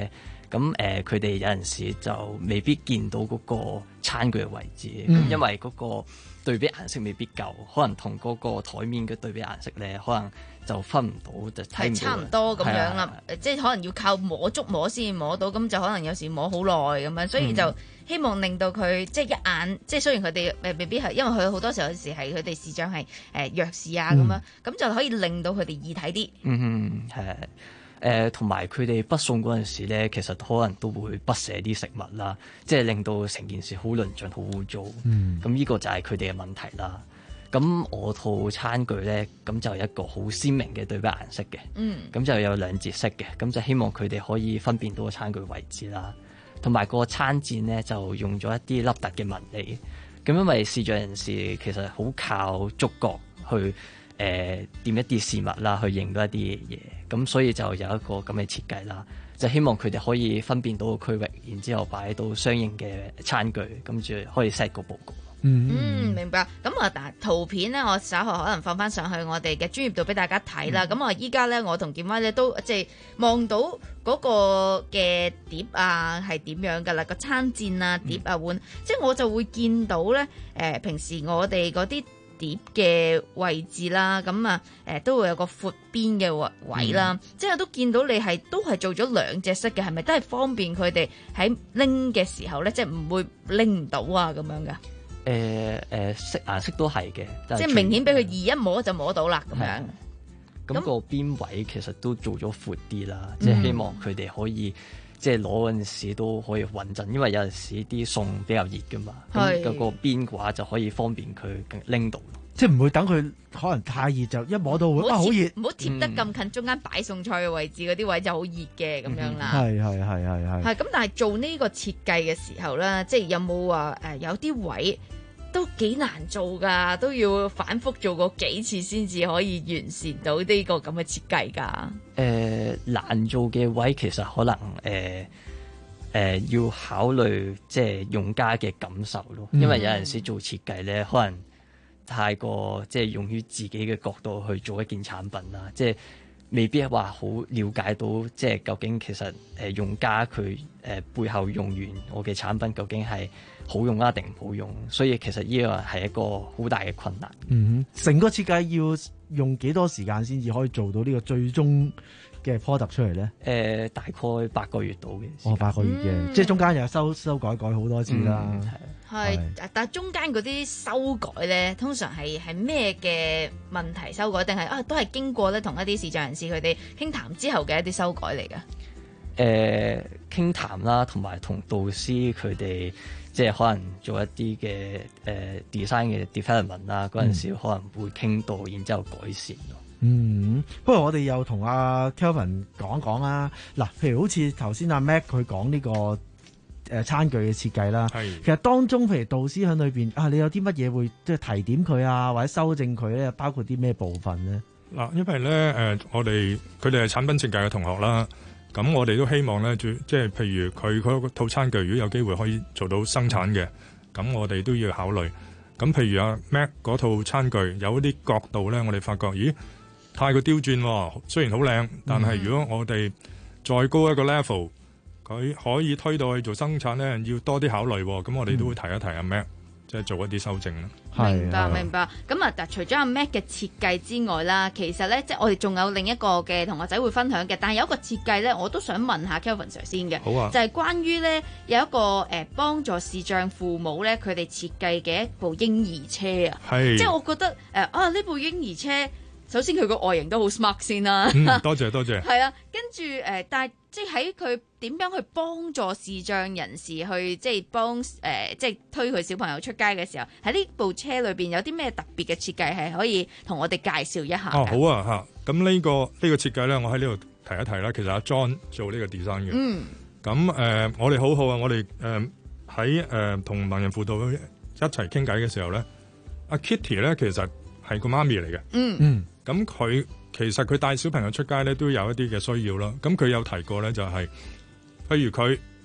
咁誒佢哋有陣時就未必見到嗰個餐具嘅位置，咁、嗯、因為嗰個對比顏色未必夠，可能同嗰個台面嘅對比顏色咧，可能就分唔到，就睇唔到。 係差唔多咁樣啦，即係可能要靠摸觸摸先摸到，咁就可能有時摸好耐咁樣，所以就希望令到佢即係一眼，即係雖然佢哋誒未必係，因為佢好多時候有時係佢哋視障係誒弱視啊咁、嗯、樣，咁就可以令到佢哋易睇啲。 嗯哼，係。誒同埋佢哋不送嗰陣時咧，其實可能都會不捨啲食物啦，即係令到成件事好論盡、好污糟。嗯，咁呢個就係佢哋嘅問題啦。咁我套餐具咧，咁就有一個好鮮明嘅對比顏色嘅。嗯，咁就有兩節色嘅，咁就希望佢哋可以分辨到個餐具位置啦。同埋個餐墊咧，就用咗一啲凹凸嘅紋理。咁因為視障人士其實好靠觸覺去。誒、呃、掂一啲事物啦，去認到一啲嘢，咁所以就有一個咁嘅設計啦，就希望佢哋可以分辨到個區域，然之後擺到相應嘅餐具，跟住可以 set 個報告。 嗯，嗯，明白。咁啊，嗱，圖片咧，我稍後可能放翻上去我哋嘅專頁度俾大家睇啦。咁、嗯、我依家咧，我同建威咧都即係望到嗰個嘅碟啊係點樣㗎啦，個餐墊啊、碟啊碗，嗯、即係我就會見到咧，誒、呃、平時我哋嗰啲碟嘅位置啦，咁啊誒都會有個闊邊嘅位啦，嗯、即係都見到你係都係做咗兩隻色嘅，係咪都係方便佢哋喺拎嘅時候咧，即係唔會拎唔到啊咁樣噶？誒誒色顏色都係嘅， 即係明顯俾佢易一摸就摸到啦咁樣。 咁、個邊位其實都做咗闊啲啦，即係希望佢哋可以。即係攞嗰陣時都可以穩陣，因為有陣時啲餸比較熱㗎嘛，咁嗰個邊嘅話就可以方便佢拎到。 即係唔會等佢可能太熱就一摸到會啊好熱， 唔好貼得咁近中間擺餸菜嘅位置嗰啲位就好熱嘅咁樣啦。 係係係係係。 係咁，但係做呢個設計嘅時候咧，即係有冇話誒有啲位都幾難做㗎，都要反覆做過幾次先至可以完善到呢個咁嘅設計㗎。誒、 呃、難做嘅位其實可能誒誒、呃呃、要考慮即係用家嘅感受咯，因為有陣時做設計咧，可能太過即係用於自己嘅角度去做一件產品啦，即係未必話好了解到即係究竟其實誒用家佢誒、呃、背後用完我嘅產品究竟係好用啊定唔好用，所以其實呢個係一個好大嘅困難。 嗯哼，成個設計要用幾多時間先至可以做到呢個最終嘅 product 出嚟咧？誒、 呃，大概八個月到嘅。 哦，八個月嘅、嗯，即係中間又修修改改好多次啦。 係、嗯，但係中間嗰啲修改咧，通常係係咩嘅問題修改，定係啊都係經過咧同一啲視障人士佢哋傾談之後嘅一啲修改嚟㗎？誒、 呃，傾談啦，同埋同導師佢哋。即係可能做一啲嘅誒 design 嘅 development 啦，嗰陣時可能會傾到，然之後改善咯。 嗯，不過我哋又同阿 Kelvin 講講啦。嗱，譬如好似頭先阿 Mac 佢講呢個誒餐具嘅設計啦，其實當中譬如導師喺裏邊啊，你有啲乜嘢會即係提點佢啊，或者修正佢咧？包括啲咩部分咧？ 嗱，因為咧誒、呃，我哋佢哋係產品設計嘅同學啦。咁我哋都希望咧，即係譬如佢嗰套餐具，如果有機會可以做到生產嘅，咁我哋都要考慮。咁譬如阿 Mac 嗰套餐具有一啲角度咧，我哋發覺，咦，太過刁鑽喎。雖然好靚，但係如果我哋再高一個 level，佢可以推到去做生產咧，要多啲考慮。咁我哋都會提一提阿 Mac，即係做一啲修正啦。 明白明白，咁啊，除咗阿 Mac 嘅設計之外啦，其實咧，即係我哋仲有另一個嘅同學仔會分享嘅，但係有一個設計咧，我都想問下 Kelvin Sir 先嘅，好啊，就係、是、關於咧有一個誒幫、呃、助視障父母咧，佢哋設計嘅一部嬰兒車啊，係，即係我覺得誒、呃、啊呢部嬰兒車，首先佢個外形都好 smart 先啦， 嗯，多謝多謝， 係啊，跟住誒、呃，但係即係喺佢點樣去幫助視障人士去即係幫誒、呃、即係推佢小朋友出街嘅時候，喺呢部車裏邊有啲咩特別嘅設計係可以同我哋介紹一下？ 哦，好啊嚇，咁呢、呢個呢、呢個設計咧，我喺呢度提一提啦。其實阿 John 做呢個 design 嘅，嗯，咁誒、呃、我哋好好啊，我哋誒喺誒同盲人輔導一齊傾偈嘅時候咧，阿 Kitty 咧其實係個媽咪嚟嘅，嗯嗯，咁佢其實佢帶小朋友出街咧都有一啲嘅需要啦。咁佢有提過咧就係、是。譬如佢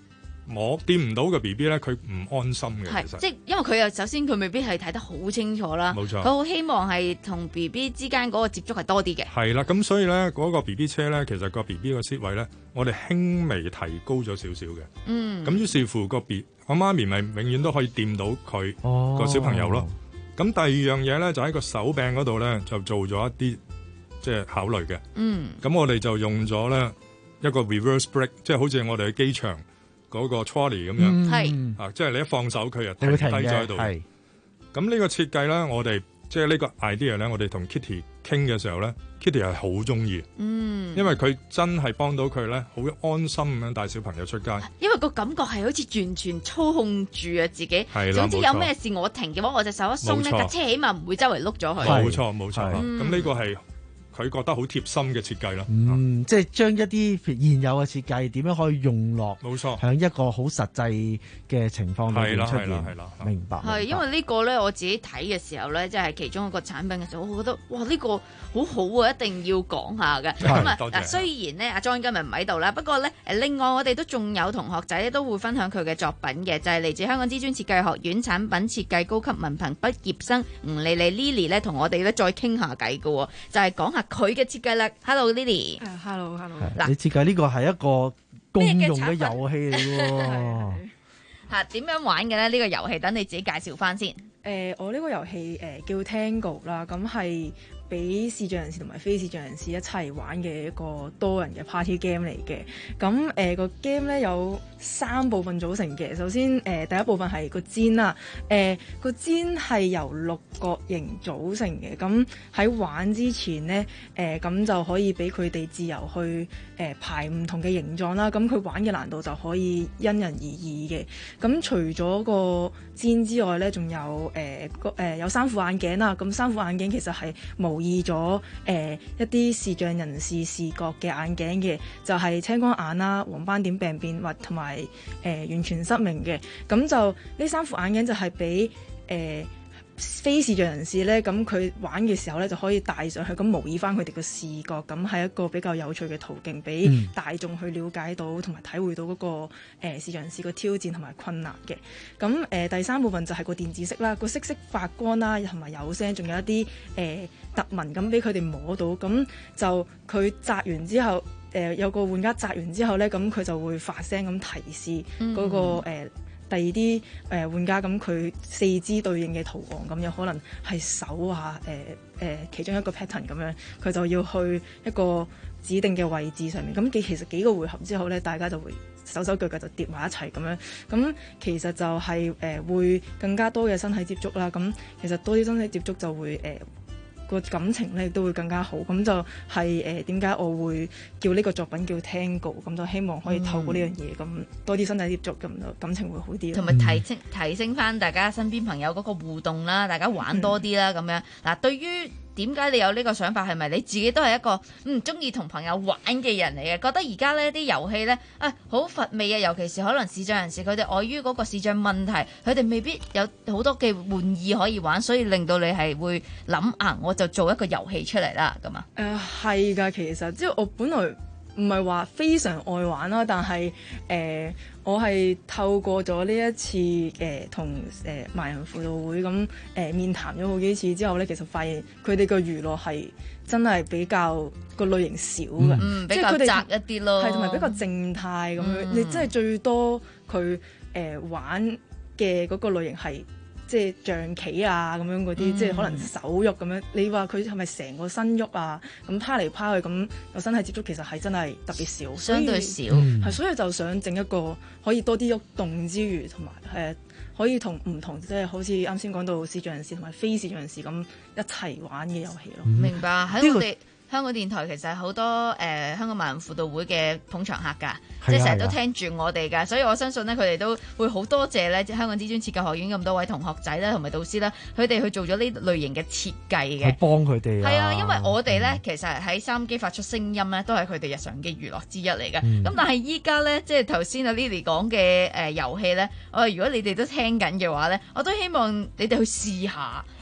摸掂唔到個 B B 咧，佢唔安心嘅。 係其實即係因為佢又首先佢未必係睇得好清楚啦， 冇錯， 佢好希望係同 B B 之間嗰個接觸係多啲嘅。 係啦，咁所以咧嗰、嗰個 B B 車咧，其實個 B B 個 seat 位咧，我哋輕微提高咗少少嘅。 嗯， 咁於是乎個 B 我媽咪咪永遠都可以掂到佢哦個小朋友咯。咁第二樣嘢咧就喺個手柄嗰度咧就做咗一啲即係考慮嘅。 嗯， 咁我哋就用咗咧一個 reverse brake，即係好似我哋喺機場嗰個 trolley 咁樣。 係、 嗯、啊，即係你一放手佢就停低你會停嘅咗喺度。 係。 咁呢個設計咧，我哋即係呢個 idea 咧，我哋同 Kitty 傾嘅時候咧 ，Kitty 係好中意。 嗯， 因為佢真係幫到佢咧，好安心咁樣帶小朋友出街。 因為個感覺係好似完全操控住啊自己。 係啦， 總之有咩事我停嘅話，我隻手一鬆咧，架車起碼唔會周圍碌咗佢。 冇錯冇錯，咁呢、 嗯、 個係佢覺得好貼心嘅設計啦。 嗯，即係將一啲現有嘅設計點樣可以用落， 冇錯， 喺一個好實際嘅情況裏面出現。 係啦係啦， 明白。 係因為呢個咧，我自己睇嘅時候咧，即係其中一個產品嘅時候，我覺得哇呢、呢個好好啊，一定要講下嘅。咁啊嗱，雖然呢，阿 John 今日唔喺度啦，不過咧誒，另外我哋都仲有同學仔咧都會分享佢嘅作品嘅，就係、是、嚟自香港知專設計學院產品設計高級文憑畢業生吳莉莉 Lily 咧，同我哋咧再傾下偈嘅，就係、是、講下佢嘅設計啦。Hello，Lily。 誒，Hello，Hello。 嗱，你設計呢個係一個共用嘅遊戲嚟喎。 嚇點樣玩嘅咧？呢、呢個遊戲等你自己介紹翻先。 誒、呃，我呢個遊戲誒、呃、叫 Tango 啦，咁係俾視障人士同埋非視障人士一齊玩嘅一個多人嘅 party game 嚟嘅。咁誒、呃、個 game 咧有三部分組成嘅。首先誒、呃、第一部分係個氈啦，誒、呃、個氈係由六角形組成嘅。咁喺玩之前咧，誒、呃、咁就可以俾佢哋自由去誒、呃、排唔同嘅形狀啦。咁佢玩嘅難度就可以因人而異嘅。咁除咗個氈之外咧，仲有誒個誒有三副眼鏡啦。咁三副眼鏡其實係模擬咗誒、呃、一啲視障人士視覺嘅眼鏡嘅，就係、是、青光眼啦、黃斑點病變或同埋誒完全失明嘅。咁就呢三副眼鏡就係俾誒非視障人士咧，咁佢玩嘅時候咧就可以戴上去，咁模擬翻佢哋嘅視覺，咁係一個比較有趣嘅途徑，俾大眾去了解到同埋體會到嗰、那個誒、呃、視障人士嘅挑戰同埋困難嘅。咁誒、呃、第三部分就係個電子色啦，個色色發光啦，同埋有聲，仲有一啲誒、呃、特紋咁俾佢哋摸到。咁就佢擲完之後，誒、呃、有個玩家擲完之後咧，咁佢就會發聲咁提示嗰、那個、嗯呃第二啲誒、呃、玩家咁佢四肢對應嘅圖案，咁有可能係手啊誒誒、呃、其中一個 pattern 咁樣，佢就要去一個指定嘅位置上面。咁其實幾個回合之後咧，大家就會手手腳腳就疊埋一齊咁樣。咁其實就係、是、誒、呃、會更加多嘅身體接觸啦。咁其實多啲身體接觸就會誒。呃個感情咧都會更加好，咁就係誒點解我會叫呢個作品叫 Tango， 咁就希望可以透過呢樣嘢咁多啲身體接觸，咁就感情會好啲， 同埋提升提升翻大家身邊朋友嗰個互動啦，大家玩多啲啦咁樣。嗱，對於點解你有呢個想法？係咪你自己都係一個唔中意同朋友玩嘅人嚟嘅？覺得而家呢啲遊戲呢，啊好乏味啊！尤其是可能視障人士，佢哋礙於嗰個視障問題，佢哋未必有好多嘅玩意可以玩，所以令到你係會諗啊，我就做一個遊戲出嚟啦咁啊。 誒係㗎，其實即係我本來唔係話非常愛玩啦，但係誒、呃、我係透過咗呢一次誒同誒盲人輔導會咁誒、呃、面談咗好幾次之後咧，其實發現佢哋個娛樂係真係比較個類型少嘅、 嗯， 即係佢哋窄一啲咯， 係同埋比較靜態咁樣。 嗯、 你真係最多佢誒、呃、玩嘅嗰個類型係。即係象棋啊咁樣嗰啲，嗯、即係可能手喐咁樣。你話佢係咪成個身喐啊？咁趴嚟趴去咁，個身體接觸其實係真係特別少， 相對少。 係所以就想整一個可以多啲喐動之餘，同埋誒可以同唔同，即係好似啱先講到視障人士同埋非視障人士咁一齊玩嘅遊戲咯。 明白喺我哋。香港電台其實好多誒、呃、香港盲人輔導會嘅捧場客㗎，即係成日都聽住我哋㗎，所以我相信咧佢哋都會好多謝咧香港知專設計學院咁多位同學仔啦同埋導師啦，佢哋去做咗呢類型嘅設計嘅， 去幫佢哋啊。 係啊，因為我哋咧其實喺收音機發出聲音咧，都係佢哋日常嘅娛樂之一嚟嘅。咁、嗯、但係依家咧，即係頭先阿 Lily 講嘅誒遊戲咧，我如果你哋都聽緊嘅話咧，我都希望你哋去試下，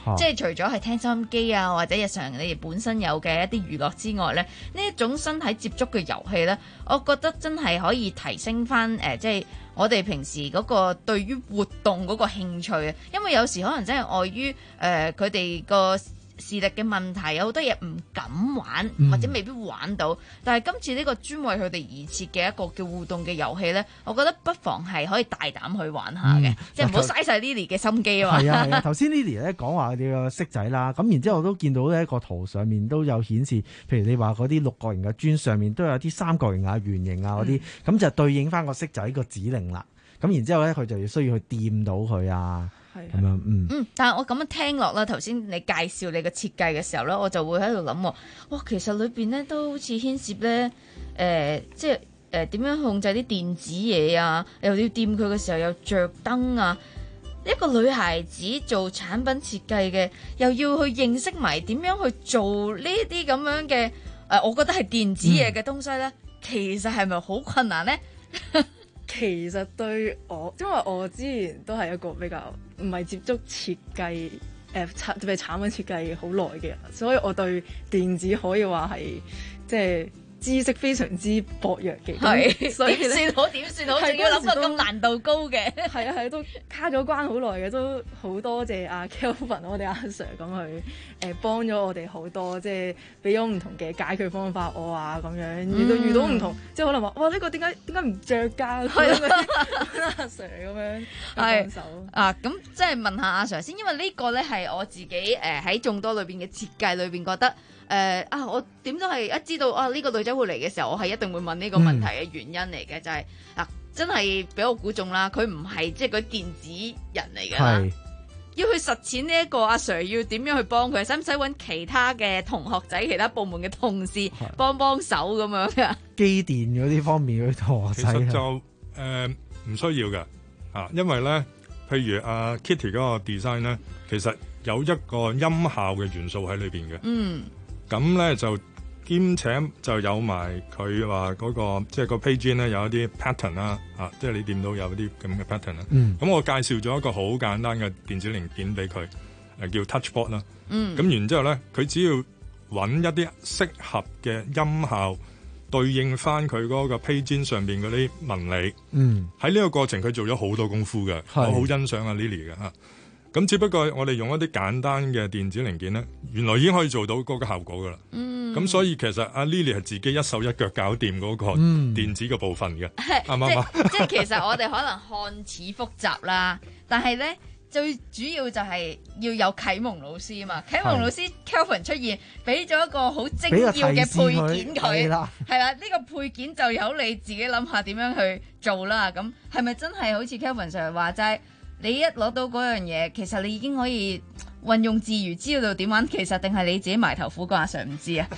即係除咗係聽收音機啊，或者日常你哋本身有嘅一啲娛樂之外咧，呢一種身體接觸嘅遊戲咧，我覺得真係可以提升翻誒、呃，即係我哋平時嗰個對於活動嗰個興趣啊。因為有時可能真係礙於誒佢哋個視力嘅問題，有好多嘢唔敢玩，或者未必玩到。嗯、但係今次呢個專為佢哋而設嘅一個叫互動嘅遊戲呢，我覺得不妨係可以大膽去玩下嘅，嗯、即係唔好嘥晒 Lily 嘅心機啊嘛。 係啊係啊，頭先 Lily 咧講話你個骰仔啦，咁然之後我都見到呢個圖上面都有顯示，譬如你話嗰啲六角形嘅磚上面都有啲三角形啊、圓形啊嗰啲，咁、嗯、就對應翻個骰仔個指令啦。咁然之後咧，佢就要需要去掂到佢啊。咁樣嗯嗯，但係我咁樣聽落啦，頭先你介紹你嘅設計嘅時候咧，我就會喺度諗喎，哇，其實裏邊咧都好似牽涉咧，誒、呃，即係誒點樣控制啲電子嘢啊，又要掂佢嘅時候又着燈啊，一個女孩子做產品設計嘅，又要去認識埋點樣去做呢啲咁樣嘅誒、呃，我覺得係電子嘢嘅東西咧，嗯、其實係咪好困難咧？ 其實對我，因為我之前都係一個比較唔係接觸設計誒產特別產品設計好耐嘅人，所以我對電子可以話係即係知識非常之薄弱嘅。 係， 所以點算好？點算好？仲要諗到咁難度高嘅。 係啊係啊，都卡咗關好耐嘅，都好多謝阿 Kelvin 我哋阿 Sir 咁去誒幫咗我哋好多，即係俾咗唔同嘅解決方法我啊咁樣，遇到遇到唔同，即係可能話哇呢個點解點解唔着㗎？係阿 Sir 咁樣幫手啊！咁即係問下阿 Sir 先，因為呢個咧係我自己誒喺眾多裏邊嘅設計裏邊覺得。誒、呃、啊！我點都係一知道啊呢、這個女仔會嚟嘅時候，我係一定會問呢個問題嘅原因嚟嘅，嗯、就係、是、嗱、啊，真係俾我估中啦！佢唔係即係嗰啲電子人嚟嘅啦，是要去實踐呢一個阿 Sir 要點樣去幫佢？使唔使揾其他嘅同學仔、其他部門嘅同事幫幫手咁樣嘅？ 機電嗰啲方面嗰啲同學仔其實就誒唔、呃、需要嘅啊，因為咧，譬如阿、啊、Kitty 嗰個 design 咧，其實有一個音效嘅元素喺裏邊嘅。嗯。咁咧就兼且就有埋佢話嗰個即係個 page 咧有一啲 pattern 啦，啊，即係你掂到有啲咁嘅 pattern 啦。咁、嗯、我介紹咗一個好簡單嘅電子零件俾佢，誒叫 touchboard 啦。咁、嗯、然之後咧，佢只要揾一啲適合嘅音效對應翻佢嗰個 page 上邊嗰啲紋理。嗯，喺呢個過程佢做咗好多功夫嘅，我好欣賞阿 Lily 嘅嚇。咁只不過我哋用一啲簡單嘅電子零件咧，原來已經可以做到嗰個效果噶啦。嗯，咁所以其實阿 Lily 係自己一手一腳搞掂嗰個電子嘅部分嘅，啱唔啱啊？ 即係其實我哋可能看似複雜啦，但係咧最主要就係要有啟蒙老師啊嘛。啟蒙老師 Kelvin 出現，俾咗一個好精要嘅配件佢，係啦，呢、呢個配件就由你自己諗下點樣去做啦。咁係咪真係好似 Kelvin Sir 話齋？你一攞到嗰樣嘢，其實你已經可以運用自如，知道點玩。其實定係你自己埋頭苦幹，阿 Sir 唔知啊？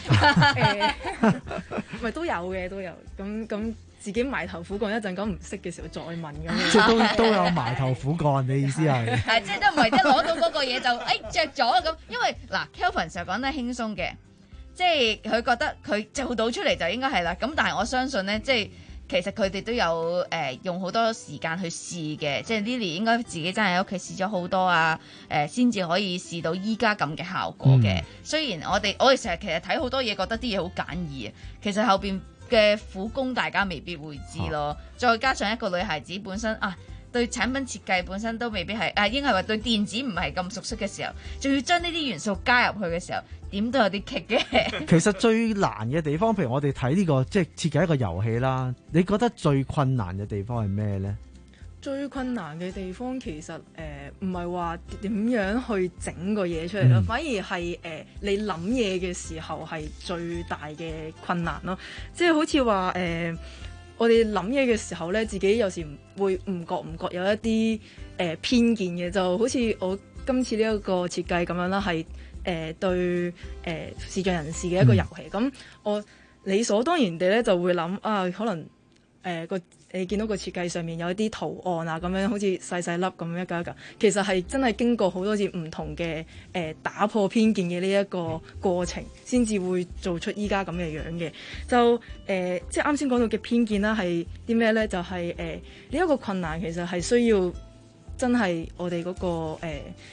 咪都有嘅，都有。咁咁自己埋頭苦幹一陣，咁唔識嘅時候再問咁。 即係都都有埋頭苦幹，你意思係？ 係即係都唔係一攞到嗰個嘢就誒著咗咁。因為嗱 Kelvin Sir 講得輕鬆嘅，即係佢覺得佢做到出嚟就應該係啦。咁但係我相信咧，即係。其實佢哋都有誒、呃、用好多時間去試嘅，即係 Lily 應該自己真係喺屋企試咗好多啊，誒先至可以試到依家咁嘅效果嘅。嗯、雖然我哋我哋成日其實睇好多嘢，覺得啲嘢好簡易啊，其實後邊嘅苦功大家未必會知咯。啊、再加上一個女孩子本身啊，對產品設計本身都未必係啊，應該係話對電子唔係咁熟悉嘅時候，仲要將呢啲元素加入去嘅時候，點都有啲棘嘅。 其實最難嘅地方，譬如我哋睇呢個即係設計一個遊戲啦，你覺得最困難嘅地方係咩咧？ 最困難嘅地方其實誒唔係話點樣去整個嘢出嚟咯，嗯、反而係誒、呃、你諗嘢嘅時候係最大嘅困難咯。即係好似話誒，我哋諗嘢嘅時候咧，自己有時會唔覺唔覺有一啲誒、呃、偏見嘅，就好似我今次呢一個設計咁樣啦，係。誒、呃、對誒、呃、視障人士嘅一個遊戲，咁、嗯、我理所當然地咧就會諗啊，可能誒個、呃、你見到個設計上面有一啲圖案啊，咁樣好似細細粒咁一格一格，其實係真係經過好多次唔同嘅誒、呃、打破偏見嘅呢一個過程，先至會做出依家咁嘅樣嘅。就誒、呃、即係啱先講到嘅偏見啦，係啲咩咧？就係誒呢一個困難其實係需要真係我哋嗰、那個、呃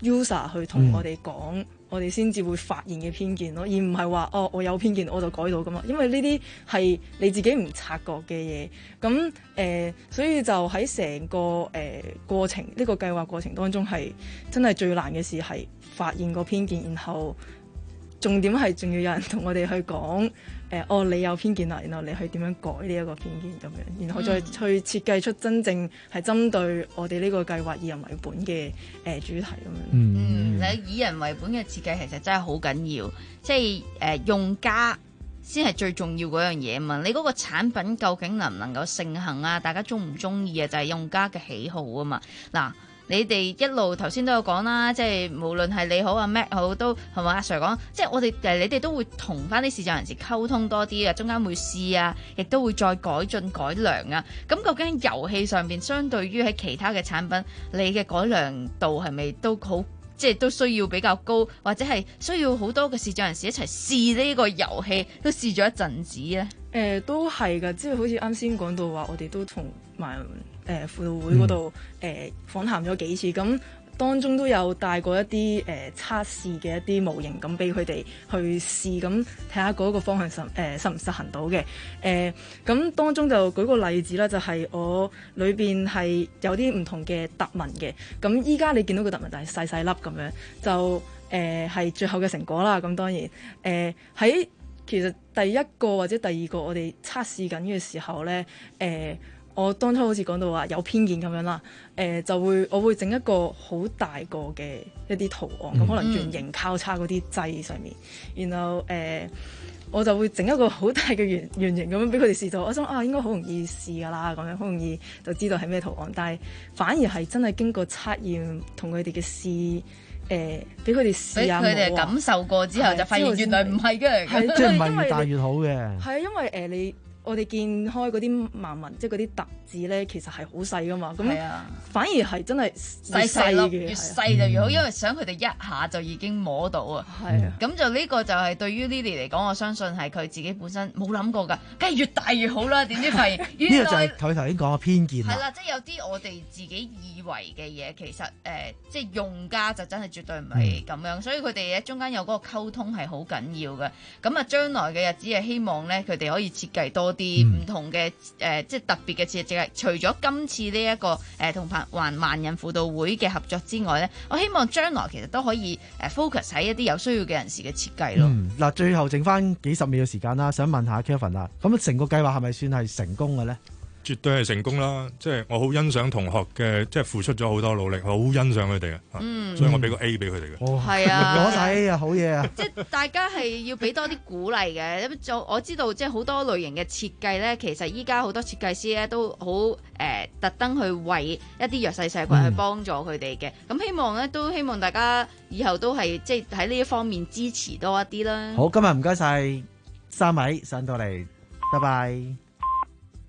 user 去同我哋講。嗯我哋先至會發現嘅偏見咯，而唔係話哦，我有偏見我就改到噶嘛。因為呢啲係你自己唔察覺嘅嘢，咁誒、呃，所以就喺成個誒、呃、過程呢、呢個計劃過程當中係真係最難嘅事係發現個偏見，然後重點係仲要有人同我哋去講。誒、呃，哦，你有偏見啦，然後你去點樣改呢一個偏見咁樣，然後再去設計出真正係針對我哋呢個計劃以人為本嘅誒、呃、主題咁樣。 嗯，你以人為本嘅設計其實真係好緊要，即係誒、呃、用家先係最重要嗰樣嘢嘛。你嗰個產品究竟能唔能夠盛行啊？大家中唔中意啊？就係、是、用家嘅喜好啊嘛。嗱。你哋一路頭先都有講啦，即係無論係你好啊 Mac 好都係咪阿 Sir 講，即係我哋誒你哋都會同翻啲視障人士溝通多啲啊，中間會試啊，亦都會再改進改良啊。咁究竟遊戲上邊相對於喺其他嘅產品，你嘅改良度係咪都好，即係都需要比較高，或者係需要好多嘅視障人士一齊試呢個遊戲，都試咗一陣子咧？ 誒、呃、都係㗎，即係好似啱先講到話，我哋都同埋誒輔導會嗰度誒訪談咗幾次，咁當中都有帶過一啲誒、呃、測試嘅一啲模型，咁俾佢哋去試，咁睇下嗰個方向實誒、呃、實唔實行到嘅。誒、呃、咁當中就舉個例子啦，就係、是、我裏邊係有啲唔同嘅特文嘅，咁依家你見到個特文但係細細粒咁樣，就誒係、呃、最後嘅成果啦。咁當然誒喺、呃、其實第一個或者第二個我哋測試緊嘅時候咧，誒、呃。我當初好似講到話有偏見咁樣啦，誒、呃、就會我會整一個好大個嘅一啲圖案，咁、嗯、可能圓形交叉嗰啲掣上面，然後誒、呃、我就會整一個好大嘅圓圓形咁樣俾佢哋試到，我想啊應該好容易試噶啦，咁樣好容易就知道係咩圖案，但係反而係真係經過測驗同佢哋嘅試，誒俾佢哋試下， 佢哋感受過之後就發現原來唔係嘅， 即係唔係越大越好嘅。 係啊，因為誒、呃、你。我哋見開嗰啲盲文，即係嗰啲特字咧，其實係好細噶嘛。咁反而係真係細細粒，越細就越好，因為想佢哋一下就已經摸到啊。係啊，咁就呢個就係對於 Lily 嚟講，我相信係佢自己本身冇諗過㗎，梗係越大越好啦。點知係呢個就係佢頭先講嘅偏見啦。 係啦，即係有啲我哋自己以為嘅嘢，其實誒、呃，即係用家就真係絕對唔係咁樣，嗯、所以佢哋喺中間有嗰個溝通係好緊要嘅。咁啊，將來嘅日子係希望咧，佢哋可以設計多啲唔同嘅誒、呃，即係特別嘅設計。除咗今次呢、這、一個誒同環盲人輔導會嘅合作之外咧，我希望將來其實都可以誒 focus 喺一啲有需要嘅人士嘅設計咯。 嗱、嗯，最後剩翻幾十秒嘅時間啦，想問下 Kevin 啊，咁成個計劃係咪算係成功嘅咧？ 絕對係成功啦！即係我好欣賞同學嘅，即係付出咗好多努力，我好欣賞佢哋嘅，嗯、所以我俾個 A 俾佢哋嘅。 係、哦、啊， 攞晒 A 啊，好嘢啊！ 即係大家係要俾多啲鼓勵嘅。咁我知道即係好多類型嘅設計咧，其實依家好多設計師咧都好誒特登去為一啲弱勢社群去幫助佢哋嘅。咁、嗯、希望咧都希望大家以後都係即係喺呢一方面支持多一啲啦。 好，今日唔該晒三位上到嚟，拜拜。